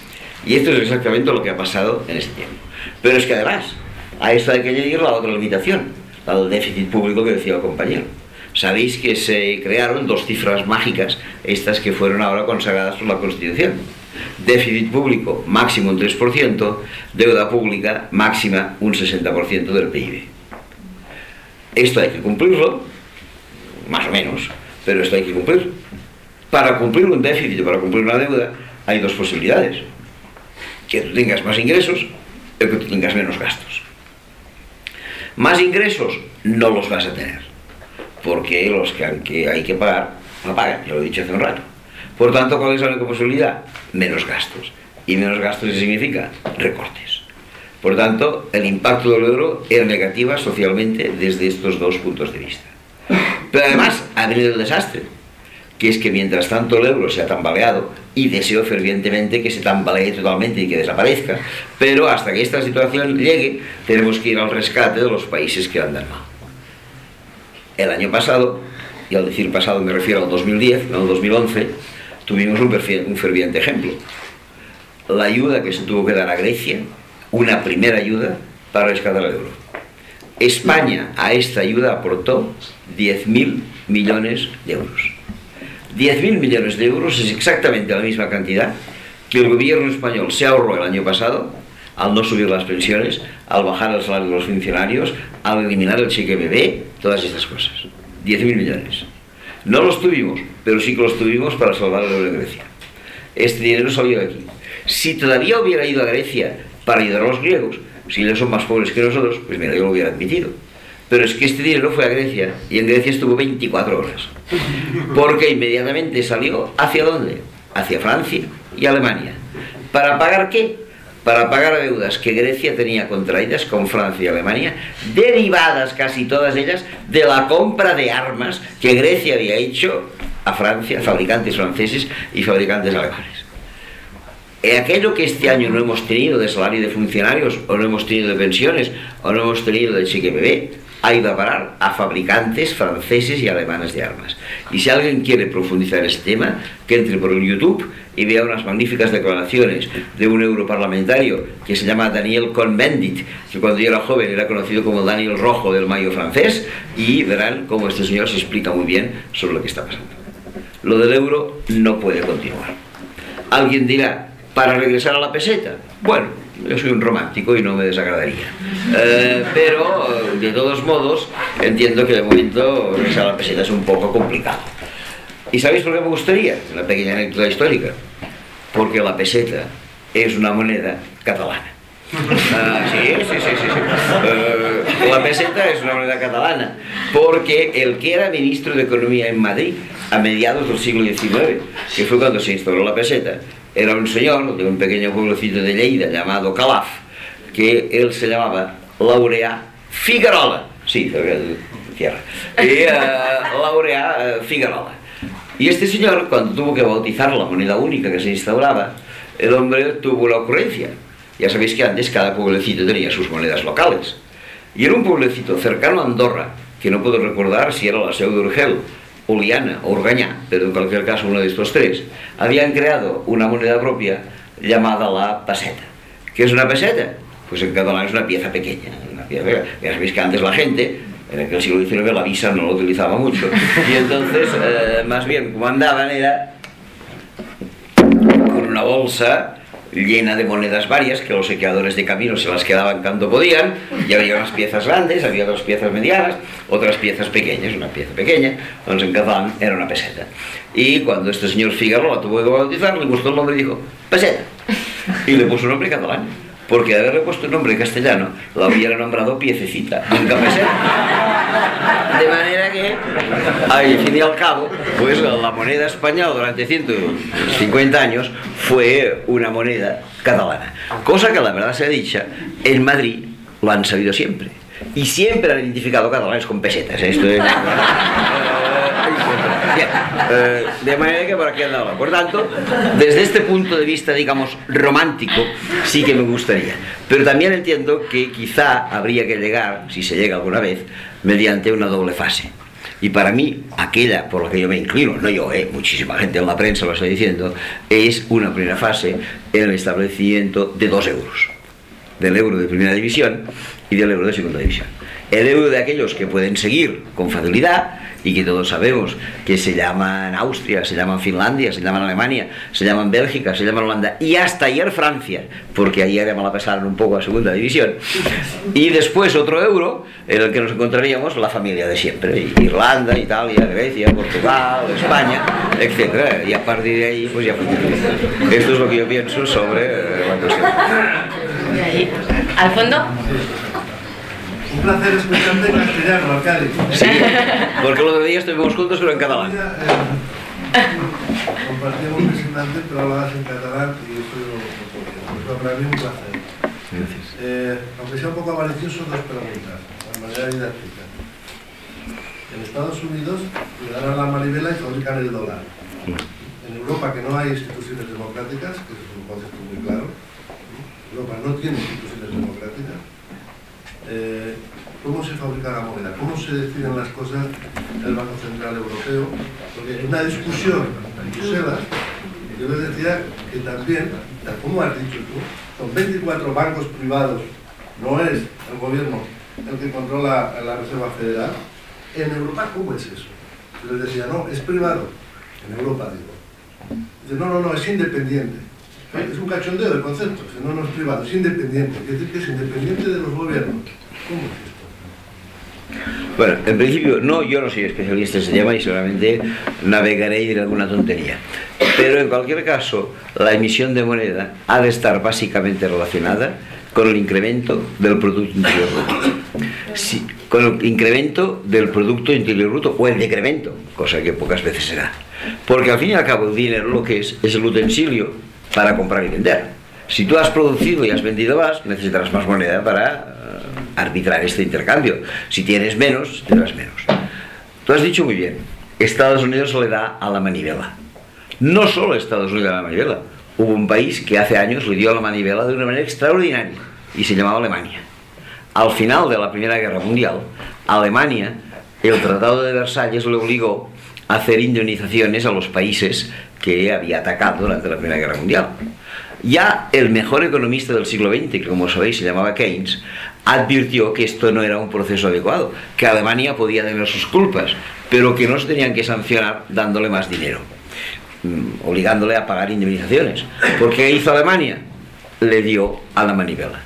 Y esto es exactamente lo que ha pasado en este tiempo. Pero es que además, a esto hay que añadir la otra limitación, la del déficit público que decía el compañero. Sabéis que se crearon dos cifras mágicas, estas que fueron ahora consagradas por la Constitución. Déficit público máximo un tres por ciento, deuda pública máxima un sesenta por ciento del P I B. Esto hay que cumplirlo, más o menos, pero esto hay que cumplir. Para cumplir un déficit, para cumplir una deuda, hay dos posibilidades. Que tú tengas más ingresos o que tú tengas menos gastos. Más ingresos no los vas a tener, porque los que hay que pagar, no pagan, ya lo he dicho hace un rato. Por tanto, ¿cuál es la única posibilidad? Menos gastos. Y menos gastos significa recortes. Por tanto, el impacto del euro es negativa socialmente desde estos dos puntos de vista. Pero además ha venido el desastre, que es que mientras tanto el euro se ha tambaleado, y deseo fervientemente que se tambalee totalmente y que desaparezca, pero hasta que esta situación llegue tenemos que ir al rescate de los países que andan mal. El año pasado, y al decir pasado me refiero al dos mil diez, no al dos mil once, tuvimos un ferviente ejemplo. La ayuda que se tuvo que dar a Grecia, una primera ayuda para rescatar el euro. España a esta ayuda aportó diez mil millones de euros. diez mil millones de euros es exactamente la misma cantidad que el gobierno español se ahorró el año pasado al no subir las pensiones, al bajar el salario de los funcionarios, al eliminar el cheque bebé, todas estas cosas. diez mil millones. No los tuvimos, pero sí que los tuvimos para salvar el euro de Grecia. Este dinero salió de aquí. Si todavía hubiera ido a Grecia para ayudar a los griegos, si ellos son más pobres que nosotros, pues mira, yo lo hubiera admitido. Pero es que este dinero fue a Grecia, y en Grecia estuvo veinticuatro horas. Porque inmediatamente salió, ¿hacia dónde? Hacia Francia y Alemania. ¿Para pagar qué? Para pagar deudas que Grecia tenía contraídas con Francia y Alemania, derivadas casi todas ellas de la compra de armas que Grecia había hecho a Francia, fabricantes franceses y fabricantes alemanes. Aquello que este año no hemos tenido de salario de funcionarios, o no hemos tenido de pensiones, o no hemos tenido de cheque bebé, ha ido a parar a fabricantes franceses y alemanes de armas. Y si alguien quiere profundizar en este tema, que entre por el YouTube y vea unas magníficas declaraciones de un europarlamentario que se llama Daniel Cohn-Bendit, que cuando yo era joven era conocido como Daniel Rojo del Mayo francés, y verán cómo este señor se explica muy bien sobre lo que está pasando. Lo del euro no puede continuar. Alguien dirá, ¿para regresar a la peseta? Bueno, yo soy un romántico y no me desagradaría. Eh, pero, de todos modos, entiendo que de momento regresar a la peseta es un poco complicado. ¿Y sabéis por qué me gustaría? Una pequeña anécdota histórica. Porque la peseta es una moneda catalana. Ah, sí, sí, sí, sí, sí. Uh, la peseta es una moneda catalana, porque el que era ministro de Economía en Madrid a mediados del siglo diecinueve, que fue cuando se instauró la peseta, era un señor de un pequeño pueblecito de Lleida llamado Calaf, que él se llamaba Laureà Figuerola, sí, tierra, y uh, Laureà Figuerola. Y este señor, cuando tuvo que bautizar la moneda única que se instauraba, el hombre tuvo una ocurrencia. Ya sabéis que antes cada pueblecito tenía sus monedas locales. Y era un pueblecito cercano a Andorra, que no puedo recordar si era la Seu d'Urgell, Oliana o Organyà, pero en cualquier caso uno de estos tres, habían creado una moneda propia llamada la peseta. ¿Qué es una peseta? Pues en catalán es una pieza pequeña. Una pieza pequeña. Ya sabéis que antes la gente, en el siglo diecinueve, la visa no lo utilizaba mucho. Y entonces, eh, más bien, como andaban era con una bolsa llena de monedas varias, que los saqueadores de camino se las quedaban cuando podían, y había unas piezas grandes, había otras piezas medianas, otras piezas pequeñas. Una pieza pequeña, entonces en catalán era una peseta. Y cuando este señor Figueroa la tuvo que bautizar, le gustó el nombre y dijo, peseta, y le puso un nombre catalán, porque de haberle puesto un nombre castellano, la hubiera nombrado piececita, nunca peseta. De manera que, al fin y al cabo, pues la moneda española durante ciento cincuenta años fue una moneda catalana. Cosa que, la verdad sea dicha, en Madrid lo han sabido siempre. Y siempre han identificado catalanes con pesetas. Esto es... Bien, eh, de manera que por aquí andaba. Por tanto, desde este punto de vista, digamos, romántico, sí que me gustaría. Pero también entiendo que quizá habría que llegar, si se llega alguna vez, mediante una doble fase. Y para mí, aquella por la que yo me inclino, no yo, eh, muchísima gente en la prensa lo está diciendo, es una primera fase en el establecimiento de dos euros. Del euro de primera división y del euro de segunda división. El euro de aquellos que pueden seguir con facilidad y que todos sabemos que se llaman Austria, se llaman Finlandia, se llaman Alemania, se llaman Bélgica, se llaman Holanda y hasta ayer Francia, porque ayer ya me la pasaron un poco a segunda división. Y después otro euro en el que nos encontraríamos la familia de siempre, Irlanda, Italia, Grecia, Portugal, España, etcétera. Y a partir de ahí pues ya funciona. Esto es lo que yo pienso sobre la cuestión. ¿Al fondo? Un placer escucharte en castellano, alcalde. Sí, porque los otro día estuvimos juntos, pero en catalán. Compartimos representante, pero hablabas en catalán y eso lo para mí un placer. Gracias. Eh, aunque sea un poco avaricioso, dos preguntas, de manera didáctica. En Estados Unidos le dan a la manivela y fabrican el dólar. En Europa, que no hay instituciones democráticas, que es un concepto muy claro, Europa no tiene instituciones democráticas. Eh, ¿Cómo se fabrica la moneda? ¿Cómo se deciden las cosas en el Banco Central Europeo? Porque en una discusión en Bruselas, yo les decía que también, tal como has dicho tú, son veinticuatro bancos privados, no es el gobierno el que controla la Reserva Federal. En Europa, ¿cómo es eso? Yo les decía, no, es privado. En Europa, digo. Dice, no, no, no, es independiente. Es un cachondeo del concepto, si no, no es privado, es independiente. Quiere decir que es independiente de los gobiernos. ¿Cómo es esto? Bueno, en principio, no, yo no soy especialista en ese tema y seguramente navegaré y diré alguna tontería. Pero en cualquier caso, la emisión de moneda ha de estar básicamente relacionada con el incremento del Producto Interior Bruto. Si, con el incremento del Producto Interior Bruto, o el decremento, cosa que pocas veces se da. Porque al fin y al cabo el dinero lo que es, es el utensilio para comprar y vender. Si tú has producido y has vendido más, necesitarás más moneda para uh, arbitrar este intercambio. Si tienes menos, tendrás menos. Tú has dicho muy bien, Estados Unidos le da a la manivela. No solo Estados Unidos a la manivela. Hubo un país que hace años le dio a la manivela de una manera extraordinaria y se llamaba Alemania. Al final de la Primera Guerra Mundial, Alemania, el Tratado de Versalles le obligó a hacer indemnizaciones a los países que había atacado durante la Primera Guerra Mundial. Ya el mejor economista del siglo veinte, que como sabéis se llamaba Keynes, advirtió que esto no era un proceso adecuado, que Alemania podía tener sus culpas, pero que no se tenían que sancionar dándole más dinero, obligándole a pagar indemnizaciones. ¿Por qué hizo Alemania? Le dio a la manivela.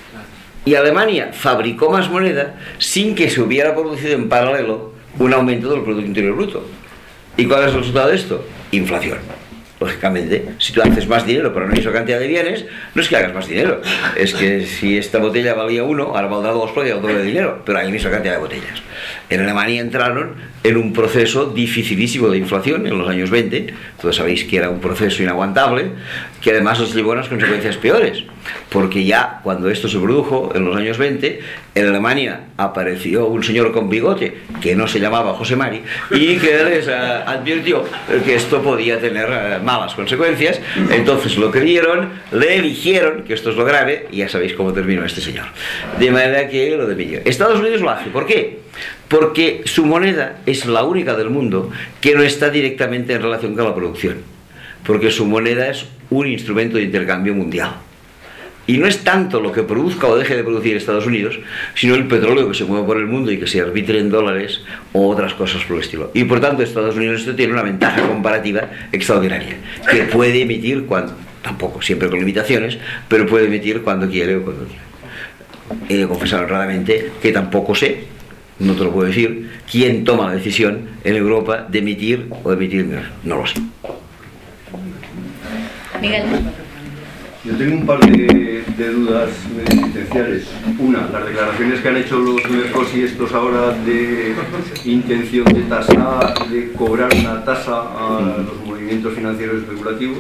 Y Alemania fabricó más moneda sin que se hubiera producido en paralelo un aumento del Producto Interior Bruto. ¿Y cuál es el resultado de esto? Inflación. Lógicamente, si tú haces más dinero pero no misma cantidad de bienes, no es que hagas más dinero, es que si esta botella valía uno, ahora valdrá dos porque hay el doble de dinero, pero hay la misma cantidad de botellas. En Alemania entraron en un proceso dificilísimo de inflación en los años veinte, todos sabéis que era un proceso inaguantable, que además les llevó a unas consecuencias peores, porque ya cuando esto se produjo en los años veinte, en Alemania apareció un señor con bigote que no se llamaba José Mari y que les uh, advirtió que esto podía tener uh, malas consecuencias. Entonces lo creyeron, le eligieron, que esto es lo grave, y ya sabéis cómo terminó este señor. De manera que lo de Estados Unidos lo hace. ¿Por qué? Porque su moneda es la única del mundo que no está directamente en relación con la producción, porque su moneda es un instrumento de intercambio mundial. Y no es tanto lo que produzca o deje de producir Estados Unidos, sino el petróleo que se mueve por el mundo y que se arbitre en dólares o otras cosas por el estilo. Y por tanto Estados Unidos esto tiene una ventaja comparativa extraordinaria, que puede emitir cuando, tampoco siempre con limitaciones, pero puede emitir cuando quiere o cuando quiere. He de confesar honradamente que tampoco sé, no te lo puedo decir, quién toma la decisión en Europa de emitir o de emitir menos. No lo sé. Miguel. Yo tengo un par de, de dudas existenciales. Una, las declaraciones que han hecho los mercos y estos ahora de intención de tasar, de cobrar una tasa a los movimientos financieros especulativos.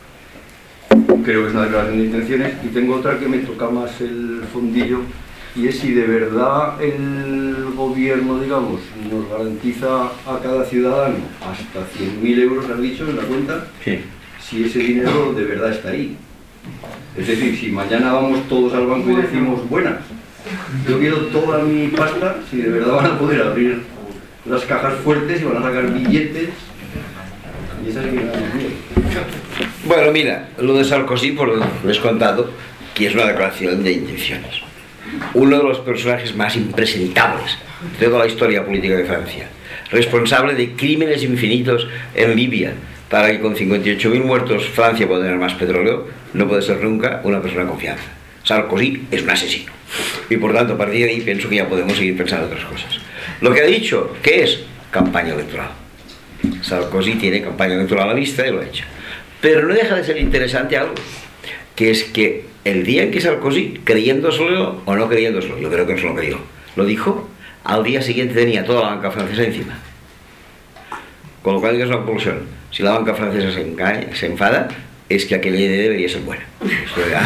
Creo que es una declaración de intenciones. Y tengo otra que me toca más el fondillo, y es si de verdad el gobierno, digamos, nos garantiza a cada ciudadano hasta cien mil euros, has dicho, en la cuenta, Sí. Si ese dinero de verdad está ahí. Es decir, si mañana vamos todos al banco y decimos, buenas, yo quiero toda mi pasta, si de verdad van a poder abrir las cajas fuertes y van a sacar billetes, y esa es mi gran duda. Bueno, mira, lo de Sarkozy, por lo que les he contado, que es una declaración de intenciones. Uno de los personajes más impresentables de toda la historia política de Francia, responsable de crímenes infinitos en Libia, para que con cincuenta y ocho mil muertos Francia pueda tener más petróleo, no puede ser nunca una persona de confianza. Sarkozy es un asesino. Y por tanto, a partir de ahí pienso que ya podemos seguir pensando otras cosas. Lo que ha dicho, ¿qué es? Campaña electoral. Sarkozy tiene campaña electoral a la vista y lo ha hecho. Pero no deja de ser interesante algo, que es que el día en que Sarkozy, creyéndoselo o no creyéndoselo, yo creo que no se lo creyó, lo dijo, al día siguiente tenía toda la banca francesa encima. Con lo cual es una conclusión. Si la banca francesa se, engaña, se enfada, es que aquella idea debería ser buena. Esto es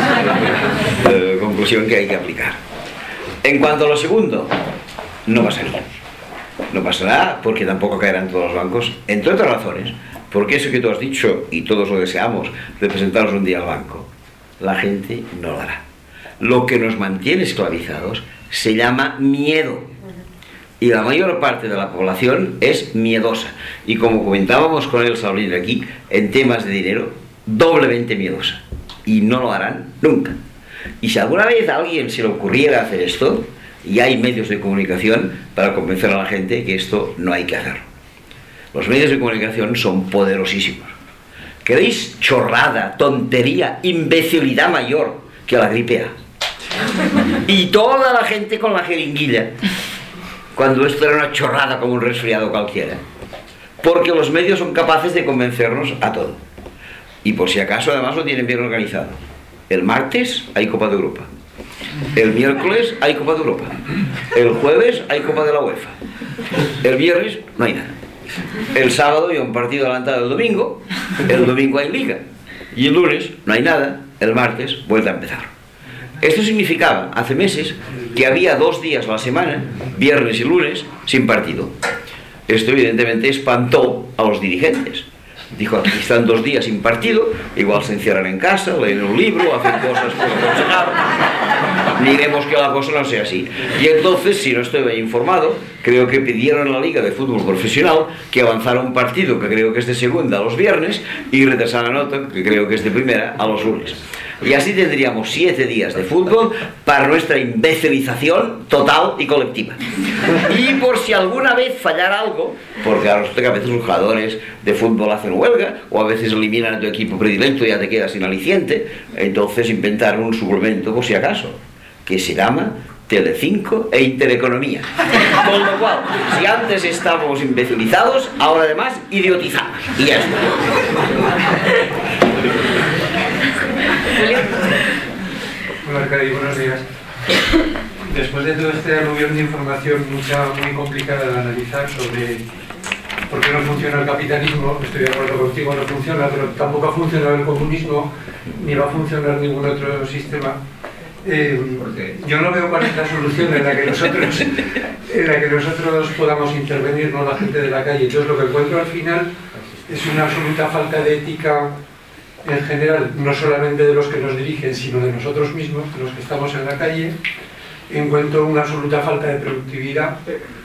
la eh, conclusión que hay que aplicar. En cuanto a lo segundo, no pasaría. No pasará porque tampoco caerán todos los bancos, entre otras razones, porque eso que tú has dicho, y todos lo deseamos, de presentarnos un día al banco, la gente no lo hará. Lo que nos mantiene esclavizados se llama miedo. Y la mayor parte de la población es miedosa. Y como comentábamos con el Saulín aquí, en temas de dinero, doblemente miedosa. Y no lo harán nunca. Y si alguna vez a alguien se le ocurriera hacer esto, ya hay medios de comunicación para convencer a la gente que esto no hay que hacerlo. Los medios de comunicación son poderosísimos. ¿Queréis chorrada, tontería, imbecilidad mayor que la gripe A? Y toda la gente con la jeringuilla, cuando esto era una chorrada como un resfriado cualquiera, porque los medios son capaces de convencernos a todo. Y por si acaso además lo tienen bien organizado. El martes hay Copa de Europa. El miércoles hay Copa de Europa. El jueves hay Copa de la UEFA. El viernes no hay nada. El sábado hay un partido adelantado del domingo. El domingo hay liga. Y el lunes no hay nada. El martes vuelve a empezar. Esto significaba, hace meses, que había dos días a la semana, viernes y lunes, sin partido. Esto evidentemente espantó a los dirigentes. Dijo, aquí están dos días sin partido, igual se encierran en casa, leen un libro, hacen cosas por aconsejar. Miremos que la cosa no sea así. Y entonces, si no estoy bien informado, creo que pidieron a la Liga de Fútbol Profesional que avanzara un partido que creo que es de segunda a los viernes y retrasara la nota, que creo que es de primera, a los lunes. Y así tendríamos siete días de fútbol para nuestra imbecilización total y colectiva. Y por si alguna vez fallara algo, porque ahora resulta que a veces los jugadores de fútbol hacen huelga, o a veces eliminan a tu equipo predilecto y ya te quedas sin aliciente, entonces inventaron un suplemento por si acaso, que se llama Telecinco e Intereconomía. Con lo cual, si antes estábamos imbecilizados, ahora además idiotizados. Y ya está. Hola, Arcadi, buenos días. Después de todo este aluvión de información mucha, muy complicada de analizar sobre por qué no funciona el capitalismo, estoy de acuerdo contigo, no funciona, pero tampoco ha funcionado el comunismo, ni va a funcionar ningún otro sistema. Eh, yo no veo cuál es la solución en la que nosotros en la que nosotros podamos intervenir, no la gente de la calle. Entonces lo que encuentro al final es una absoluta falta de ética en general, no solamente de los que nos dirigen, sino de nosotros mismos, de los que estamos en la calle. Encuentro una absoluta falta de productividad.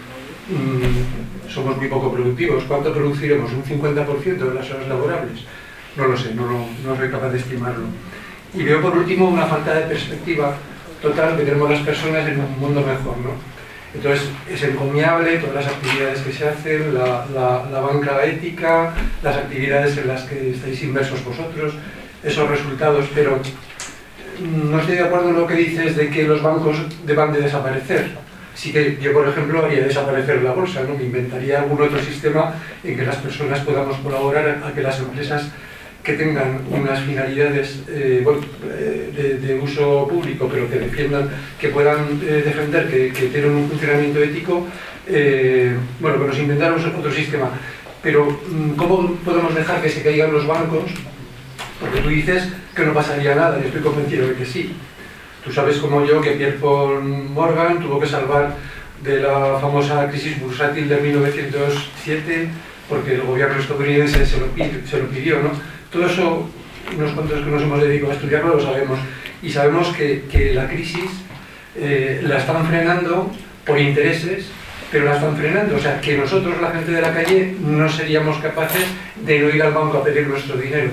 Mm, somos muy poco productivos. ¿Cuánto produciremos? ¿Un cincuenta por ciento de las horas laborables? No lo sé, no, lo, no soy capaz de estimarlo. Y veo por último una falta de perspectiva total que tenemos las personas en un mundo mejor, ¿no? Entonces es encomiable todas las actividades que se hacen, la, la, la banca ética, las actividades en las que estáis inmersos vosotros, esos resultados, pero no estoy de acuerdo en lo que dices de que los bancos deban de desaparecer. Sí que yo, por ejemplo, haría desaparecer la bolsa, ¿no? Me inventaría algún otro sistema en que las personas podamos colaborar a que las empresas que tengan unas finalidades eh, bueno, eh, de, de uso público, pero que defiendan, que puedan eh, defender, que, que tienen un funcionamiento ético, eh, bueno, que nos inventáramos otro sistema. Pero, ¿cómo podemos dejar que se caigan los bancos? Porque tú dices que no pasaría nada, y estoy convencido de que sí. Tú sabes como yo que Pierre Paul Morgan tuvo que salvar de la famosa crisis bursátil de mil novecientos siete porque el gobierno estadounidense se lo pidió, se lo pidió, ¿no? Todo eso, unos cuantos que nos hemos dedicado a estudiarlo, lo sabemos. Y sabemos que, que la crisis eh, la están frenando por intereses, pero la están frenando. O sea, que nosotros, la gente de la calle, no seríamos capaces de no ir al banco a pedir nuestro dinero.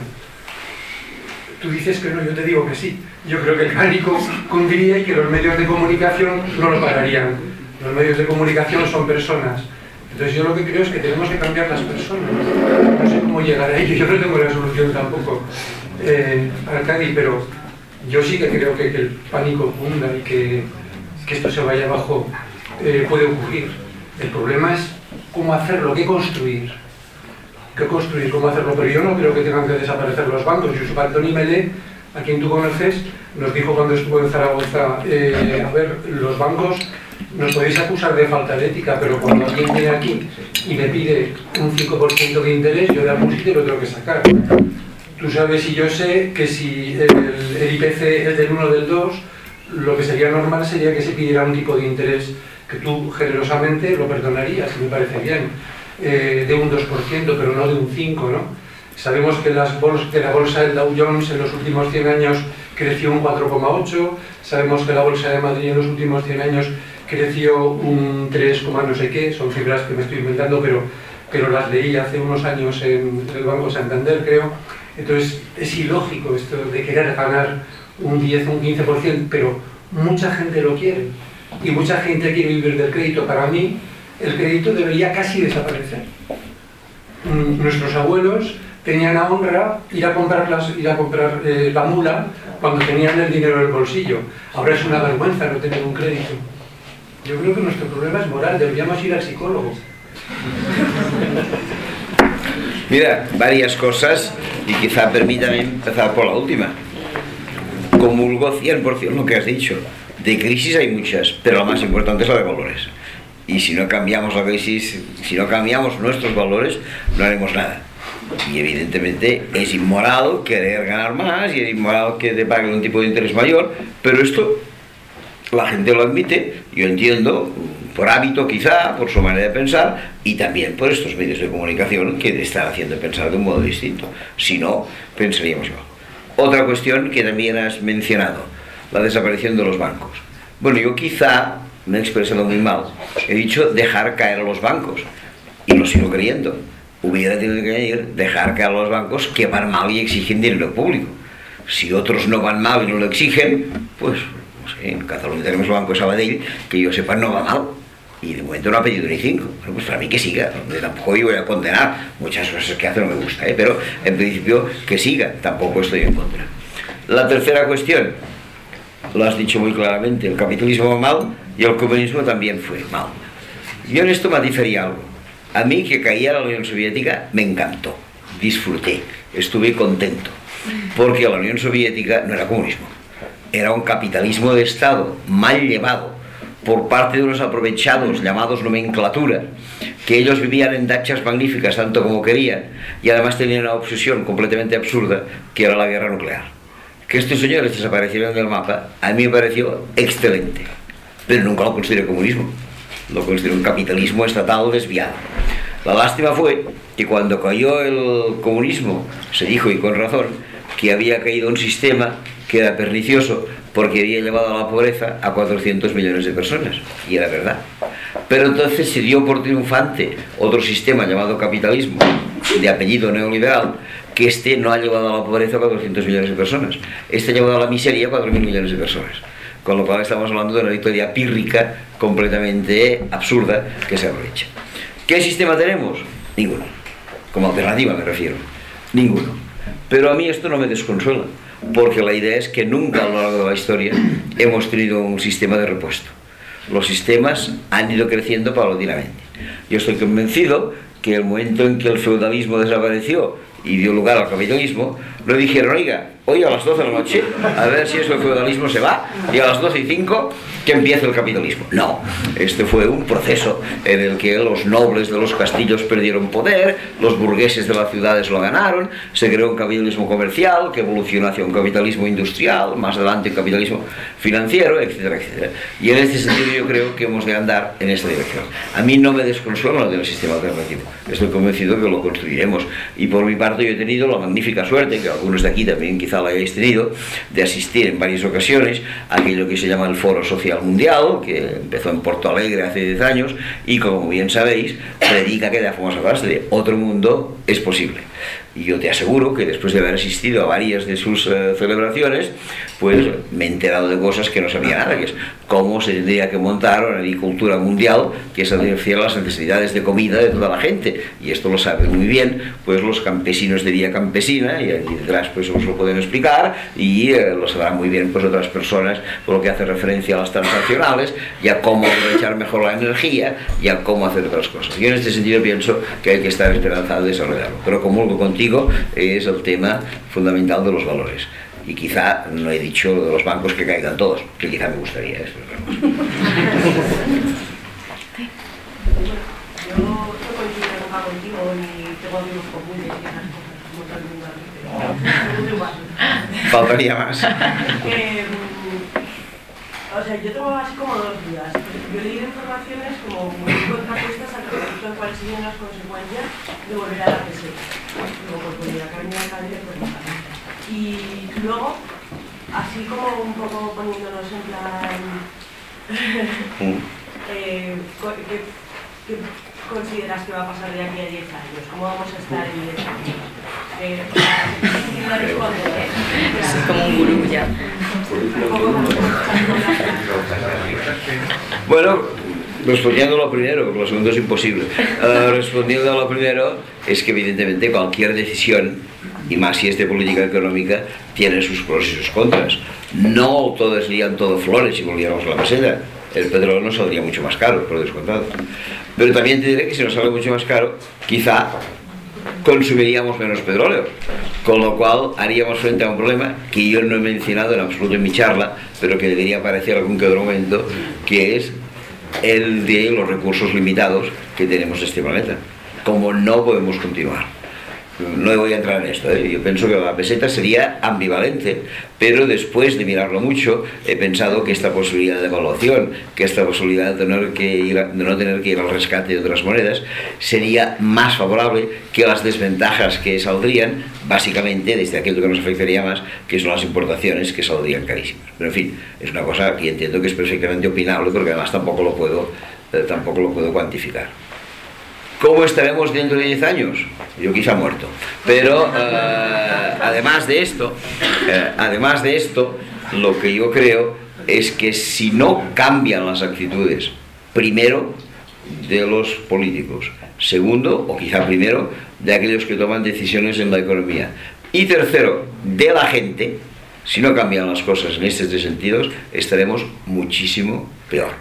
Tú dices que no, yo te digo que sí. Yo creo que el pánico cundiría y que los medios de comunicación no lo pararían. Los medios de comunicación son personas. Entonces yo lo que creo es que tenemos que cambiar las personas. No sé cómo llegar a ello, yo no tengo la solución tampoco, eh, Arcadi, pero yo sí que creo que, que el pánico cunda y que, que esto se vaya abajo eh, puede ocurrir. El problema es cómo hacerlo, qué construir. Qué construir, cómo hacerlo, pero yo no creo que tengan que desaparecer los bancos. Josep Antoni Melé, a quien tú conoces, nos dijo cuando estuvo en Zaragoza, eh, a ver, los bancos nos podéis acusar de falta de ética, pero cuando alguien viene aquí y me pide un cinco por ciento de interés, yo de algún sitio lo tengo que sacar. Tú sabes y yo sé que si el, el I P C es del uno o del dos, lo que sería normal sería que se pidiera un tipo de interés que tú generosamente lo perdonarías, si me parece bien, eh, de un dos por ciento, pero no de un cinco por ciento, ¿no? Sabemos que, las bols que la bolsa del Dow Jones en los últimos cien años creció un cuatro coma ocho, sabemos que la bolsa de Madrid en los últimos cien años creció un tres, no sé qué, son cifras que me estoy inventando, pero, pero las leí hace unos años en el Banco Santander, creo. Entonces es ilógico esto de querer ganar un diez o un quince por ciento, pero mucha gente lo quiere y mucha gente quiere vivir del crédito. Para mí el crédito debería casi desaparecer. Nuestros abuelos tenían a honra ir a comprar, las, ir a comprar eh, la mula cuando tenían el dinero en el bolsillo. Ahora es una vergüenza no tener un crédito. Yo creo que nuestro problema es moral, deberíamos ir al psicólogo. Mira, varias cosas, y quizá permítame empezar por la última. Comulgo cien por ciento lo que has dicho. De crisis hay muchas, pero la más importante es la de valores. Y si no cambiamos la crisis, si no cambiamos nuestros valores, no haremos nada. Y evidentemente es inmoral querer ganar más y es inmoral que te paguen un tipo de interés mayor, pero esto la gente lo admite, yo entiendo, por hábito quizá, por su manera de pensar y también por estos medios de comunicación que te están haciendo pensar de un modo distinto. Si no, pensaríamos igual. Otra cuestión que también has mencionado, la desaparición de los bancos. Bueno, yo quizá me he expresado muy mal. He dicho dejar caer a los bancos y lo sigo creyendo. Hubiera tenido que decir dejar caer a los bancos que van mal y exigen dinero público. Si otros no van mal y no lo exigen, pues no sé, en Cataluña tenemos el Banco de Sabadell, que yo sepa no va mal y de momento no ha pedido ni cinco. Bueno, pues para mí que siga, yo tampoco yo voy a condenar muchas cosas que hace, no me gusta, ¿eh? Pero en principio que siga, tampoco estoy en contra. La tercera cuestión, lo has dicho muy claramente, el capitalismo va mal y el comunismo también fue mal. Yo en esto matizaría algo. A mí que caía la Unión Soviética me encantó, disfruté, estuve contento, porque la Unión Soviética no era comunismo, era un capitalismo de Estado mal llevado por parte de unos aprovechados llamados nomenclatura, que ellos vivían en dachas magníficas tanto como querían y además tenían una obsesión completamente absurda que era la guerra nuclear. Que estos señores desaparecieron del mapa a mí me pareció excelente, pero nunca lo consideré comunismo, lo consideré un capitalismo estatal desviado. La lástima fue que cuando cayó el comunismo se dijo, y con razón, que había caído un sistema que era pernicioso porque había llevado a la pobreza a cuatrocientos millones de personas, y era verdad. Pero entonces se dio por triunfante otro sistema llamado capitalismo, de apellido neoliberal, que este no ha llevado a la pobreza a cuatrocientos millones de personas, este ha llevado a la miseria a cuatro mil millones de personas. Con lo cual estamos hablando de una victoria pírrica completamente absurda que se aprovecha. ¿Qué sistema tenemos? Ninguno. Como alternativa me refiero. Ninguno. Pero a mí esto no me desconsuela, porque la idea es que nunca a lo largo de la historia hemos tenido un sistema de repuesto. Los sistemas han ido creciendo paulatinamente. Yo estoy convencido que el momento en que el feudalismo desapareció y dio lugar al capitalismo, no dijeron, oiga, hoy a las doce de la noche, a ver si eso del feudalismo se va, y a las doce y cinco que empiece el capitalismo. No, este fue un proceso en el que los nobles de los castillos perdieron poder, los burgueses de las ciudades lo ganaron, se creó un capitalismo comercial que evolucionó hacia un capitalismo industrial, más adelante un capitalismo financiero, etcétera, etcétera. Y en este sentido yo creo que hemos de andar en esta dirección. A mí no me desconsuela lo del sistema alternativo, estoy convencido que lo construiremos, y por mi parte yo he tenido la magnífica suerte, que algunos de aquí también quizá la hayáis tenido, de asistir en varias ocasiones a aquello que se llama el Foro Social Mundial, que empezó en Porto Alegre hace diez años y como bien sabéis predica que la famosa frase de otro mundo es posible. Y yo te aseguro que después de haber asistido a varias de sus uh, celebraciones, pues me he enterado de cosas que no sabía nada, que es cómo se tendría que montar una agricultura mundial que satisfaciera las necesidades de comida de toda la gente. Y esto lo saben muy bien pues los campesinos de Vía Campesina, y aquí detrás pues os lo pueden explicar, y eh, lo sabrán muy bien pues otras personas por lo que hace referencia a las transnacionales y a cómo aprovechar mejor la energía y a cómo hacer otras cosas. Yo en este sentido pienso que hay que estar esperanzado de desarrollarlo, pero comulgo contigo, es el tema fundamental de los valores. Y quizá no he dicho de los bancos que caigan todos, que quizá me gustaría eso. Yo no coincido nunca contigo ni tengo amigos comunes y esas cosas como todo el mundo aquí. Faltaría más. eh, o sea, yo tengo así como dos dudas. Yo leí informaciones como muy contrapuestas al respecto de cuáles serían las consecuencias de volver a la peseta. Luego, pues, por la carne de cadera, pues la carne. Y luego, así como un poco poniéndonos en plan... eh, ¿qué, ¿Qué consideras que va a pasar de aquí a diez años? ¿Cómo vamos a estar en diez años? Eh, no responder, ¿eh? Es como un gurú ya. Bueno, respondiendo a lo primero, porque lo segundo es imposible. Uh, respondiendo a lo primero, es que evidentemente cualquier decisión, y más si es de política económica, tiene sus pros y sus contras. No todos serían todo flores si volviéramos a la peseta. El petróleo nos saldría mucho más caro, por descontado. Pero también te diré que si nos sale mucho más caro, quizá consumiríamos menos petróleo, con lo cual haríamos frente a un problema que yo no he mencionado en absoluto en mi charla, pero que debería aparecer algún que otro momento, que es el de los recursos limitados que tenemos en este planeta. Como no podemos continuar. No voy a entrar en esto, ¿eh? Yo pienso que la peseta sería ambivalente, pero después de mirarlo mucho he pensado que esta posibilidad de evaluación, que esta posibilidad de, tener que ir a, de no tener que ir al rescate de otras monedas sería más favorable que las desventajas que saldrían, básicamente desde aquello que nos afectaría más, que son las importaciones, que saldrían carísimas. Pero en fin, es una cosa que entiendo que es perfectamente opinable, porque además tampoco lo puedo, eh, tampoco lo puedo cuantificar. ¿Cómo estaremos dentro de diez años? Yo quizá muerto. Pero eh, además de esto, eh, además de esto, lo que yo creo es que si no cambian las actitudes, primero de los políticos, segundo, o quizá primero, de aquellos que toman decisiones en la economía, y tercero, de la gente, si no cambian las cosas en estos tres sentidos, estaremos muchísimo peor.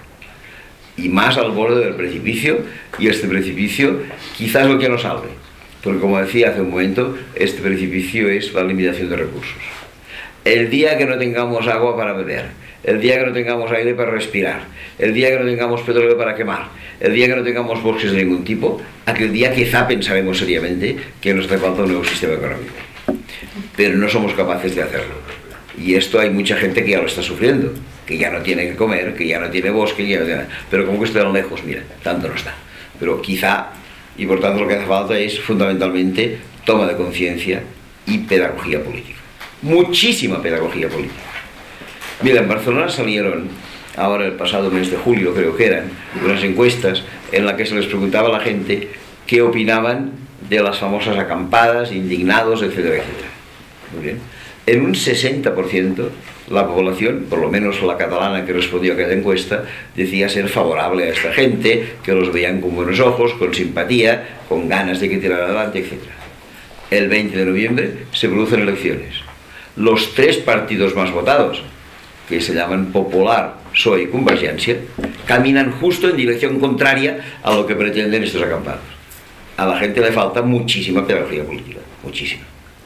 Y más al borde del precipicio, y este precipicio quizás lo que nos salve, porque como decía hace un momento, este precipicio es la limitación de recursos. El día que no tengamos agua para beber, el día que no tengamos aire para respirar, el día que no tengamos petróleo para quemar, el día que no tengamos bosques de ningún tipo, aquel día quizá pensaremos seriamente que nos hace falta un nuevo sistema económico. Pero no somos capaces de hacerlo. Y esto hay mucha gente que ya lo está sufriendo, que ya no tiene que comer, que ya no tiene bosque, que ya no tiene... pero como que está tan lejos, mira, tanto no está. Pero quizá, y por tanto lo que hace falta es fundamentalmente toma de conciencia y pedagogía política. Muchísima pedagogía política. Mira, en Barcelona salieron, ahora el pasado mes de julio creo que eran, unas encuestas en las que se les preguntaba a la gente qué opinaban de las famosas acampadas, indignados, etcétera, etcétera. Muy bien. En un sesenta por ciento la población, por lo menos la catalana que respondió a aquella encuesta, decía ser favorable a esta gente, que los veían con buenos ojos, con simpatía, con ganas de que tirar adelante, etcétera. El veinte de noviembre se producen elecciones. Los tres partidos más votados, que se llaman Popular, P S O E y Convergència, caminan justo en dirección contraria a lo que pretenden estos acampados. A la gente le falta muchísima pedagogía política, muchísima.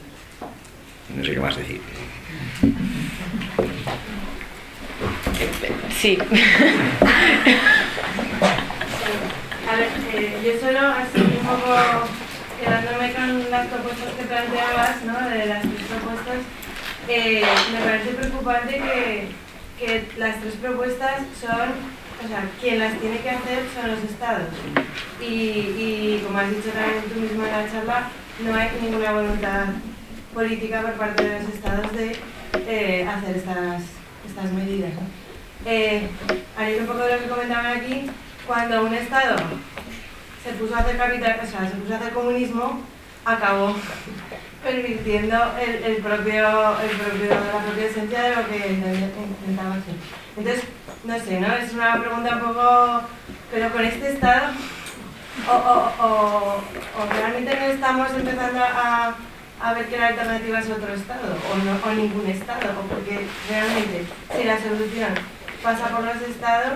No sé qué más decir. Sí. A ver, eh, yo solo así un poco quedándome con las propuestas que planteabas, ¿no? De las tres propuestas, eh, me parece preocupante que, que las tres propuestas son, o sea, quien las tiene que hacer son los estados. Y, y como has dicho también tú mismo en la charla, no hay ninguna voluntad política por parte de los estados de eh, hacer estas, estas medidas, ¿no? Eh, al ir un poco de lo que comentaban aquí, cuando un estado se puso a hacer capital, o sea, se puso a hacer comunismo, acabó pervirtiendo el, el propio, el propio, la propia esencia de lo que intentaba hacer. Entonces, no sé, ¿no? Es una pregunta un poco, pero con este estado, o, o, o, o realmente no estamos empezando a a ver que la alternativa es otro estado, o, no, o ningún estado, o porque realmente si la solución pasa por los estados,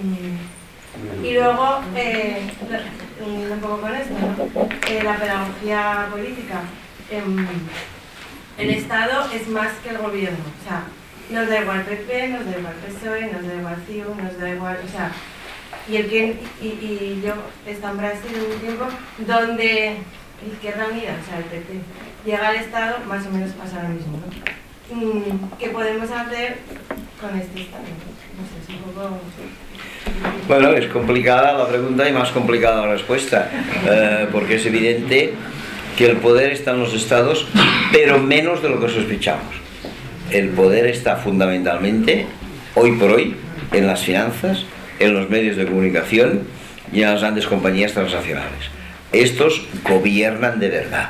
mmm, y luego, eh, un poco con esto, ¿no? eh, la pedagogía política, eh, el estado es más que el gobierno, o sea, nos da igual P P, nos da igual P S O E, nos da igual C I U, nos da igual, o sea, y, el que, y, y yo he estado en Brasil un tiempo donde Izquierda Unida, o sea, el P P, llega al Estado, más o menos pasa lo mismo, ¿no? ¿Qué podemos hacer con este Estado? No sé, es un poco... Bueno, es complicada la pregunta y más complicada la respuesta, eh, porque es evidente que el poder está en los Estados, pero menos de lo que sospechamos. El poder está fundamentalmente, hoy por hoy, en las finanzas, en los medios de comunicación y en las grandes compañías transnacionales. Estos gobiernan de verdad.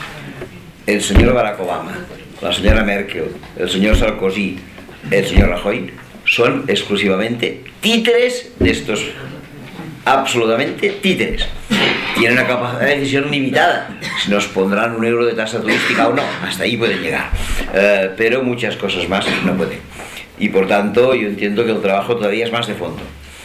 El señor Barack Obama, la señora Merkel, el señor Sarkozy, el señor Rajoy son exclusivamente títeres de estos, absolutamente títeres. Tienen una capacidad de decisión limitada, si nos pondrán un euro de tasa turística o no, hasta ahí pueden llegar, uh, pero muchas cosas más no pueden. Y por tanto yo entiendo que el trabajo todavía es más de fondo.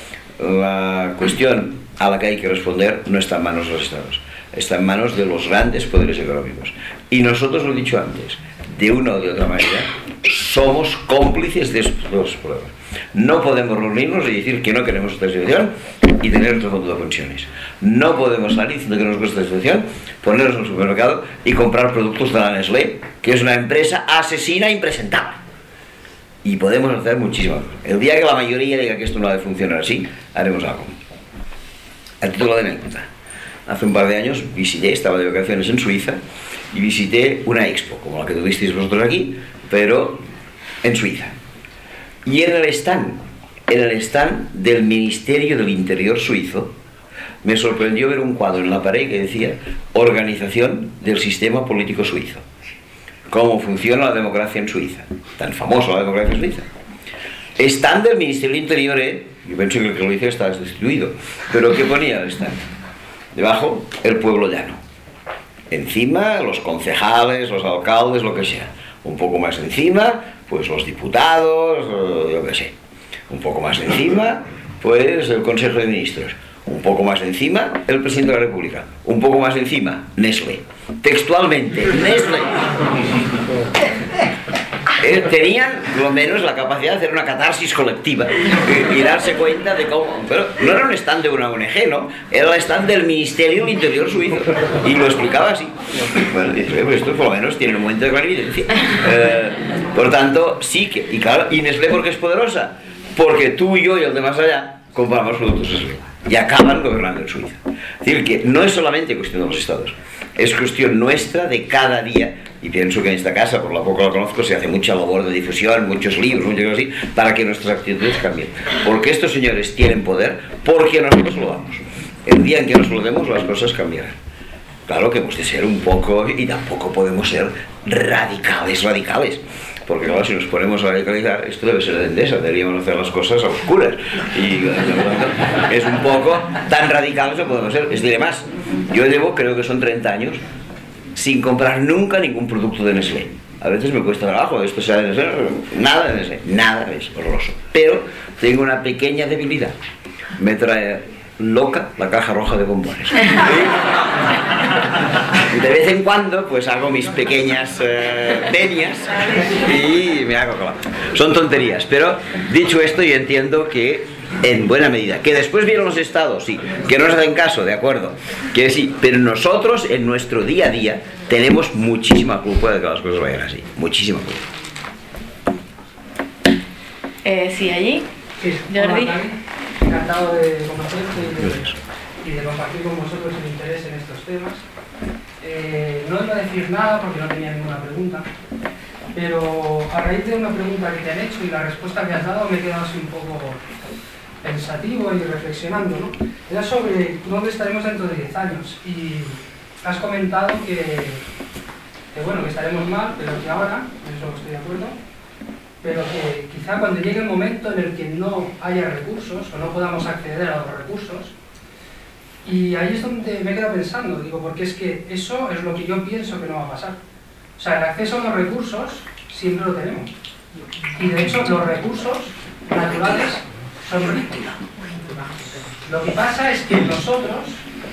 La cuestión a la que hay que responder no está en manos de los estados, está en manos de los grandes poderes económicos. Y nosotros, lo he dicho antes, de una o de otra manera, somos cómplices de estos problemas. No podemos reunirnos y decir que no queremos esta situación y tener nuestro fondo de pensiones. No podemos salir diciendo que no nos gusta esta situación, ponernos en el supermercado y comprar productos de la Nestlé, que es una empresa asesina e impresentable. Y podemos hacer muchísimas cosas. El día que la mayoría diga que esto no ha de funcionar así, haremos algo. A título de anécdota, hace un par de años visité, estaba de vacaciones en Suiza, y visité una expo, como la que tuvisteis vosotros aquí, pero en Suiza. Y en el stand, en el stand del Ministerio del Interior suizo, me sorprendió ver un cuadro en la pared que decía Organización del Sistema Político Suizo. Cómo funciona la democracia en Suiza. Tan famosa la democracia en Suiza. Stand del Ministerio del Interior, ¿eh? Yo pienso que el que lo hizo está destituido. Pero ¿qué ponía el stand? Debajo, el pueblo llano. Encima, los concejales, los alcaldes, lo que sea. Un poco más encima, pues los diputados, yo qué sé. Un poco más encima, pues el Consejo de Ministros. Un poco más encima, el presidente de la República. Un poco más encima, Nestlé. Textualmente, Nestlé. Eh, tenían, lo menos, la capacidad de hacer una catarsis colectiva y, y darse cuenta de cómo... Pero no era un stand de una O N G, ¿no? Era el stand del Ministerio del Interior suizo. Y lo explicaba así. Bueno, dije, pues esto por lo menos tiene un momento de clarividencia. Eh, por tanto, sí que... Y claro, ¿y Nestlé por qué es poderosa? Porque tú y yo y el de más allá compramos productos Nestlé. Y acaban gobernando en Suiza. Es decir, que no es solamente cuestión de los estados, es cuestión nuestra de cada día. Y pienso que en esta casa, por lo poco la conozco, se hace mucha labor de difusión, muchos libros, muchas cosas así, para que nuestras actitudes cambien. Porque estos señores tienen poder, porque nosotros lo damos. El día en que nos lo demos, las cosas cambiarán. Claro que hemos de ser un poco, y tampoco podemos ser radicales, radicales. Porque claro, si nos ponemos a radicalizar, esto debe ser de Endesa, deberíamos hacer las cosas a oscuras. Y es un poco tan radicales que podemos ser. Es decir, más, yo llevo, creo que son treinta años, sin comprar nunca ningún producto de Nestlé. A veces me cuesta trabajo, esto sea de Nestlé, nada de Nestlé, nada, es horroroso. Pero tengo una pequeña debilidad. Me trae loca la caja roja de bombones. De vez en cuando pues hago mis pequeñas eh, venias y me hago claro. Son tonterías, pero dicho esto yo entiendo que en buena medida, que después vieron los estados, sí, que no nos hacen caso, de acuerdo, que sí, pero nosotros en nuestro día a día tenemos muchísima culpa de que las cosas vayan así, muchísima culpa. Eh, sí, allí, sí, Jordi. Encantado de conocerte y de, y de compartir con vosotros el interés en estos temas. Eh, no iba a decir nada porque no tenía ninguna pregunta, pero a raíz de una pregunta que te han hecho y la respuesta que has dado me he quedado así un poco pensativo y reflexionando, ¿no? Era sobre dónde estaremos dentro de diez años y has comentado que, que bueno, que estaremos mal, pero que ahora, en eso estoy de acuerdo, pero que quizá cuando llegue el momento en el que no haya recursos o no podamos acceder a los recursos, y ahí es donde me he quedado pensando, digo, porque es que eso es lo que yo pienso que no va a pasar. O sea, el acceso a los recursos siempre lo tenemos. Y de hecho los recursos naturales son ridículos. Lo que pasa es que nosotros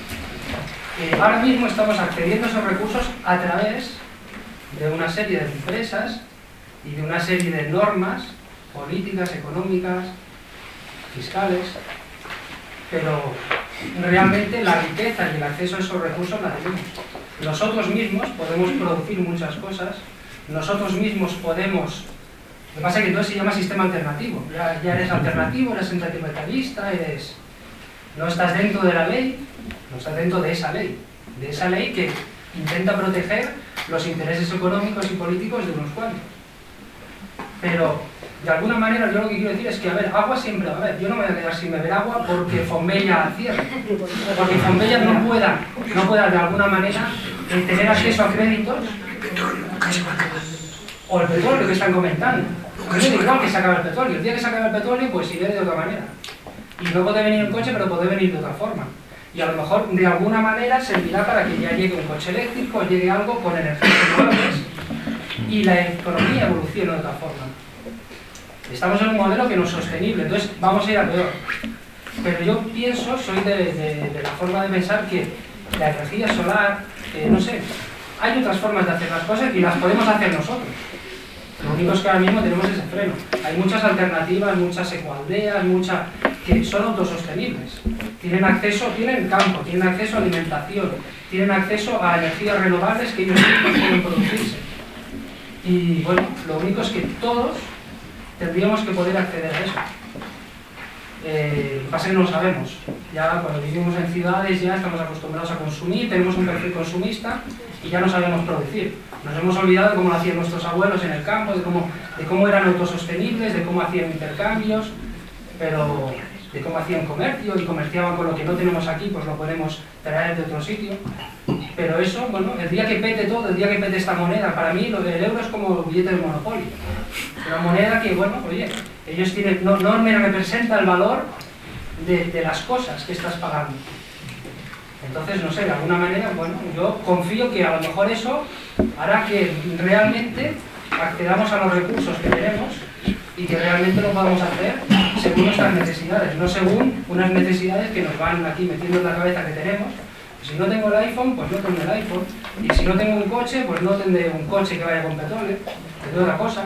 eh, ahora mismo estamos accediendo a esos recursos a través de una serie de empresas y de una serie de normas políticas, económicas, fiscales, pero realmente la riqueza y el acceso a esos recursos la tenemos. Nosotros mismos podemos producir muchas cosas, nosotros mismos podemos... Lo que pasa es que entonces se llama sistema alternativo, ya, ya eres alternativo, eres anticapitalista, eres... no estás dentro de la ley, no estás dentro de esa ley, de esa ley que intenta proteger los intereses económicos y políticos de unos cuantos. Pero, de alguna manera, yo lo que quiero decir es que, a ver, agua siempre va a haber. Yo no me voy a quedar sin beber agua porque Fonbella cierre. Porque Fonbella no pueda, no pueda de alguna manera tener acceso a créditos o el petróleo que están comentando. A mí me da igual que se acabe el petróleo. El día que se acabe el petróleo, pues iré de otra manera. Y no puede venir un coche, pero puede venir de otra forma. Y a lo mejor, de alguna manera, servirá para que ya llegue un coche eléctrico, llegue algo con energías renovables y la economía evolucione de otra forma. Estamos en un modelo que no es sostenible, entonces vamos a ir a peor. Pero yo pienso, soy de, de, de la forma de pensar que la energía solar, eh, no sé, hay otras formas de hacer las cosas y las podemos hacer nosotros. Lo único es que ahora mismo tenemos ese freno. Hay muchas alternativas, muchas ecoaldeas, muchas que son autosostenibles. Tienen acceso, tienen campo, tienen acceso a alimentación, tienen acceso a energías renovables que ellos mismos pueden producirse. Y bueno, lo único es que todos tendríamos que poder acceder a eso. Eh, lo que pasa es que no lo sabemos. Ya cuando vivimos en ciudades ya estamos acostumbrados a consumir, tenemos un perfil consumista y ya no sabemos producir. Nos hemos olvidado de cómo lo hacían nuestros abuelos en el campo, de cómo, de cómo eran autosostenibles, de cómo hacían intercambios, pero de cómo hacían comercio y comerciaban con lo que no tenemos aquí, pues lo podemos traer de otro sitio. Pero eso, bueno, el día que pete todo, el día que pete esta moneda, para mí lo del euro es como el billete del Monopoly. Una moneda que, bueno, oye, ellos tienen, no, no me representa el valor de, de las cosas que estás pagando. Entonces, no sé, de alguna manera, bueno, yo confío que a lo mejor eso hará que realmente accedamos a los recursos que tenemos y que realmente lo podamos hacer según nuestras necesidades, no según unas necesidades que nos van aquí metiendo en la cabeza que tenemos. Si no tengo el iPhone, pues no tengo el iPhone. Y si no tengo un coche, pues no tendré un coche que vaya con petróleo, tendré otra cosa.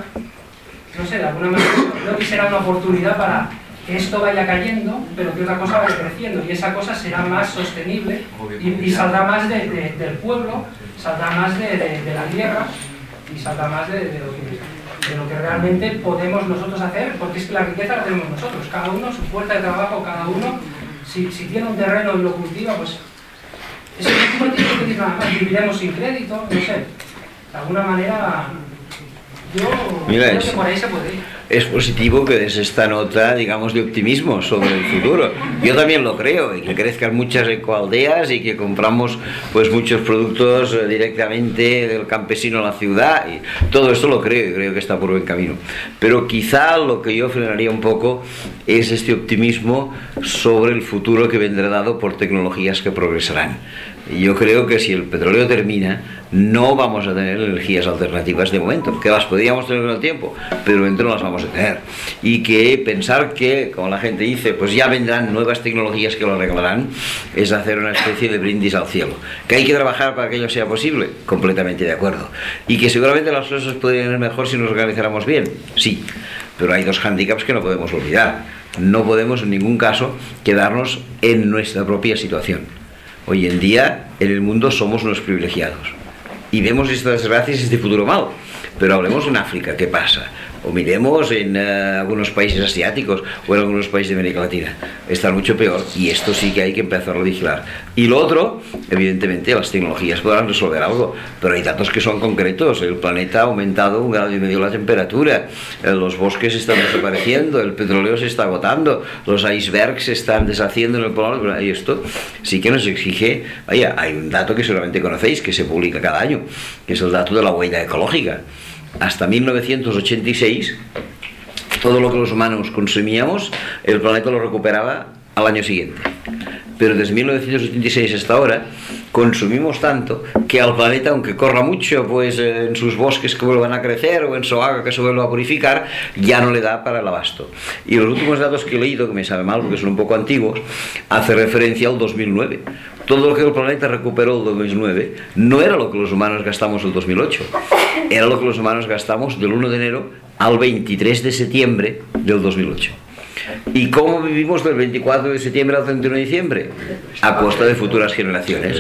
No sé, de alguna manera creo que será una oportunidad para que esto vaya cayendo, pero que otra cosa vaya creciendo, y esa cosa será más sostenible y, y saldrá más de, de, del pueblo, saldrá más de, de, de la tierra y saldrá más de, de, lo que, de lo que realmente podemos nosotros hacer, porque es que la riqueza la tenemos nosotros, cada uno su puerta de trabajo, cada uno, si, si tiene un terreno y lo cultiva, pues eso no tiene que decir nada más, viviremos sin crédito, no sé, de alguna manera yo Mira, creo es, que por ahí se puede ir. Es positivo que des esta nota, digamos, de optimismo sobre el futuro. Yo también lo creo, y que crezcan muchas ecoaldeas y que compramos pues muchos productos eh, directamente del campesino a la ciudad, y todo esto lo creo y creo que está por buen camino. Pero quizá lo que yo frenaría un poco es este optimismo sobre el futuro que vendrá dado por tecnologías que progresarán. Y yo creo que si el petróleo termina, no vamos a tener energías alternativas de momento, que las podríamos tener con el tiempo, pero dentro no las vamos a tener. Y que pensar que, como la gente dice, pues ya vendrán nuevas tecnologías que lo arreglarán, es hacer una especie de brindis al cielo. Que hay que trabajar para que ello sea posible, completamente de acuerdo. Y que seguramente las cosas podrían ir mejor si nos organizáramos bien, sí. Pero hay dos hándicaps que no podemos olvidar. No podemos en ningún caso quedarnos en nuestra propia situación. Hoy en día, en el mundo somos unos privilegiados y vemos estas desgracias y este futuro mal. Pero hablemos en África, ¿qué pasa? O miremos en uh, algunos países asiáticos o en algunos países de América Latina. Está mucho peor, y esto sí que hay que empezar a vigilar. Y lo otro, evidentemente, las tecnologías podrán resolver algo, pero hay datos que son concretos. El planeta ha aumentado un grado y medio la temperatura, eh, los bosques están desapareciendo, el petróleo se está agotando, los icebergs se están deshaciendo en el polo, y esto sí que nos exige. Vaya, hay un dato que seguramente conocéis, que se publica cada año, que es el dato de la huella ecológica. Hasta mil novecientos ochenta y seis, todo lo que los humanos consumíamos, el planeta lo recuperaba al año siguiente. Pero desde mil novecientos ochenta y seis hasta ahora, consumimos tanto que al planeta, aunque corra mucho, pues en sus bosques que vuelvan a crecer o en su agua que se vuelva a purificar, ya no le da para el abasto. Y los últimos datos que he leído, que me sabe mal porque son un poco antiguos, hace referencia al dos mil nueve. Todo lo que el planeta recuperó el dos mil nueve no era lo que los humanos gastamos el dos mil ocho, era lo que los humanos gastamos del uno de enero al veintitrés de septiembre del dos mil ocho. ¿Y cómo vivimos del veinticuatro de septiembre al treinta y uno de diciembre? A costa de futuras generaciones.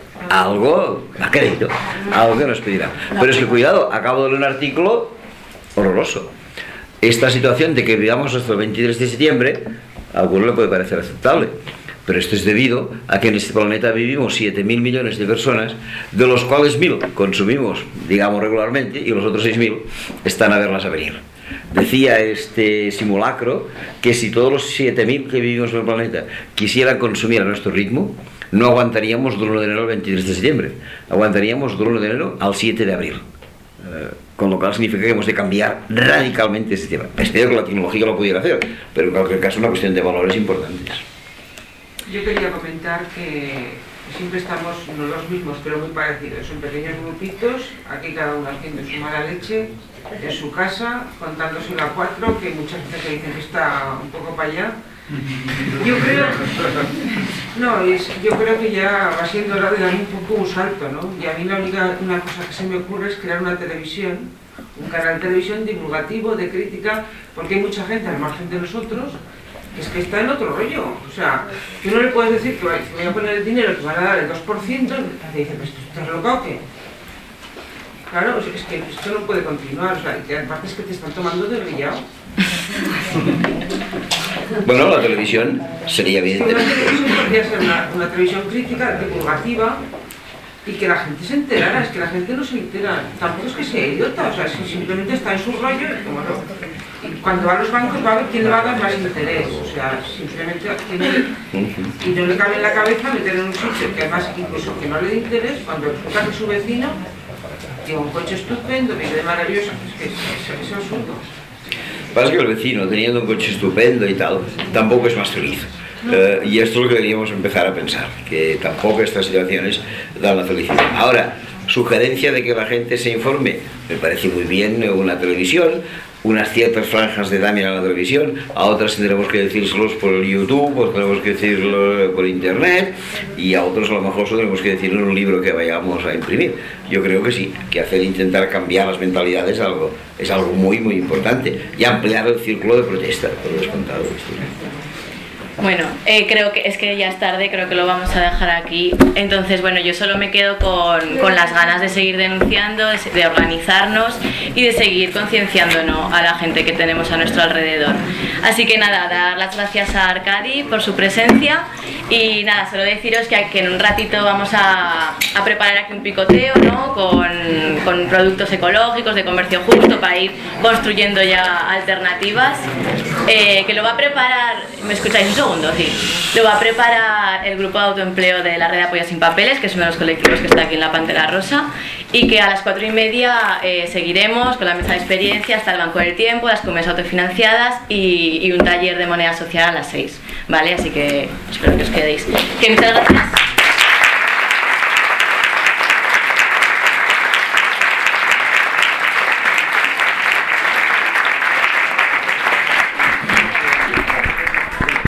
Algo a crédito, algo que nos pedirán. Pero es que cuidado, acabo de leer un artículo horroroso. Esta situación de que vivamos hasta el veintitrés de septiembre, a alguno le puede parecer aceptable. Pero esto es debido a que en este planeta vivimos siete mil millones de personas, de los cuales mil consumimos, digamos, regularmente, y los otros seis mil están a verlas a venir. Decía este simulacro que si todos los siete mil que vivimos en el planeta quisieran consumir a nuestro ritmo, no aguantaríamos del uno de enero al veintitrés de septiembre, aguantaríamos del uno de enero al siete de abril. Eh, con lo cual significa que hemos de cambiar radicalmente ese tema. Espero que la tecnología lo pudiera hacer, pero en cualquier caso es una cuestión de valores importantes. Yo quería comentar que siempre estamos, no los mismos, pero muy parecidos, en pequeños grupitos, aquí cada uno haciendo su mala leche, en su casa, contándose a cuatro, que muchas veces dicen que está un poco para allá, Yo creo, no, es, yo creo que ya va siendo hora de dar un poco un salto, ¿no? Y a mí la única una cosa que se me ocurre es crear una televisión, un canal de televisión divulgativo, de crítica, porque hay mucha gente al margen de nosotros que es que está en otro rollo. O sea, tú no le puedes decir que voy a poner el dinero que van a dar el dos por ciento, y te dice, pues ¿estás loca o qué? Claro, es que esto no puede continuar, o sea, que aparte es que te están tomando de brillado. Bueno, la televisión sería bien. Una televisión podría ser una, una televisión crítica, divulgativa, y que la gente se enterara. Es que la gente no se entera, tampoco es que sea idiota, o sea, si simplemente está en su rollo, y como no. Y cuando va a los bancos va a ver quién le va a dar más interés, o sea, simplemente tiene, y no le cabe en la cabeza meter en un sitio que además incluso que no le dé interés, cuando resulta que su vecino lleva un coche estupendo, vive de maravilloso, es que es, es, es absurdo. Pasa que el vecino, teniendo un coche estupendo y tal, tampoco es más feliz. Uh, y esto es lo que deberíamos empezar a pensar, que tampoco estas situaciones dan la felicidad. Ahora, sugerencia de que la gente se informe, me parece muy bien una televisión, unas ciertas franjas de edad miran la televisión, a otras tendremos que decírselos por el YouTube, o tenemos que decirlo por internet, y a otros a lo mejor tendremos que decirlo en un libro que vayamos a imprimir. Yo creo que sí, que hacer intentar cambiar las mentalidades es algo, es algo muy muy importante, y ampliar el círculo de protesta, por descontado. Bueno, eh, creo que es que ya es tarde, creo que lo vamos a dejar aquí. Entonces, bueno, yo solo me quedo con, con las ganas de seguir denunciando, de, de organizarnos y de seguir concienciándonos a la gente que tenemos a nuestro alrededor. Así que nada, dar las gracias a Arcadi por su presencia y nada, solo deciros que, que en un ratito vamos a, a preparar aquí un picoteo, ¿no? Con, con productos ecológicos, de comercio justo, para ir construyendo ya alternativas. Eh, que lo va a preparar, ¿me escucháis un segundo? Sí. Lo va a preparar el grupo de autoempleo de la Red de Apoyo Sin Papeles, que es uno de los colectivos que está aquí en la Pantera Rosa, y que a las cuatro y media eh, seguiremos con la mesa de experiencia hasta el Banco del Tiempo, las comidas autofinanciadas y, y un taller de moneda social a las seis, ¿vale? Así que espero que os quedéis. Que muchas gracias.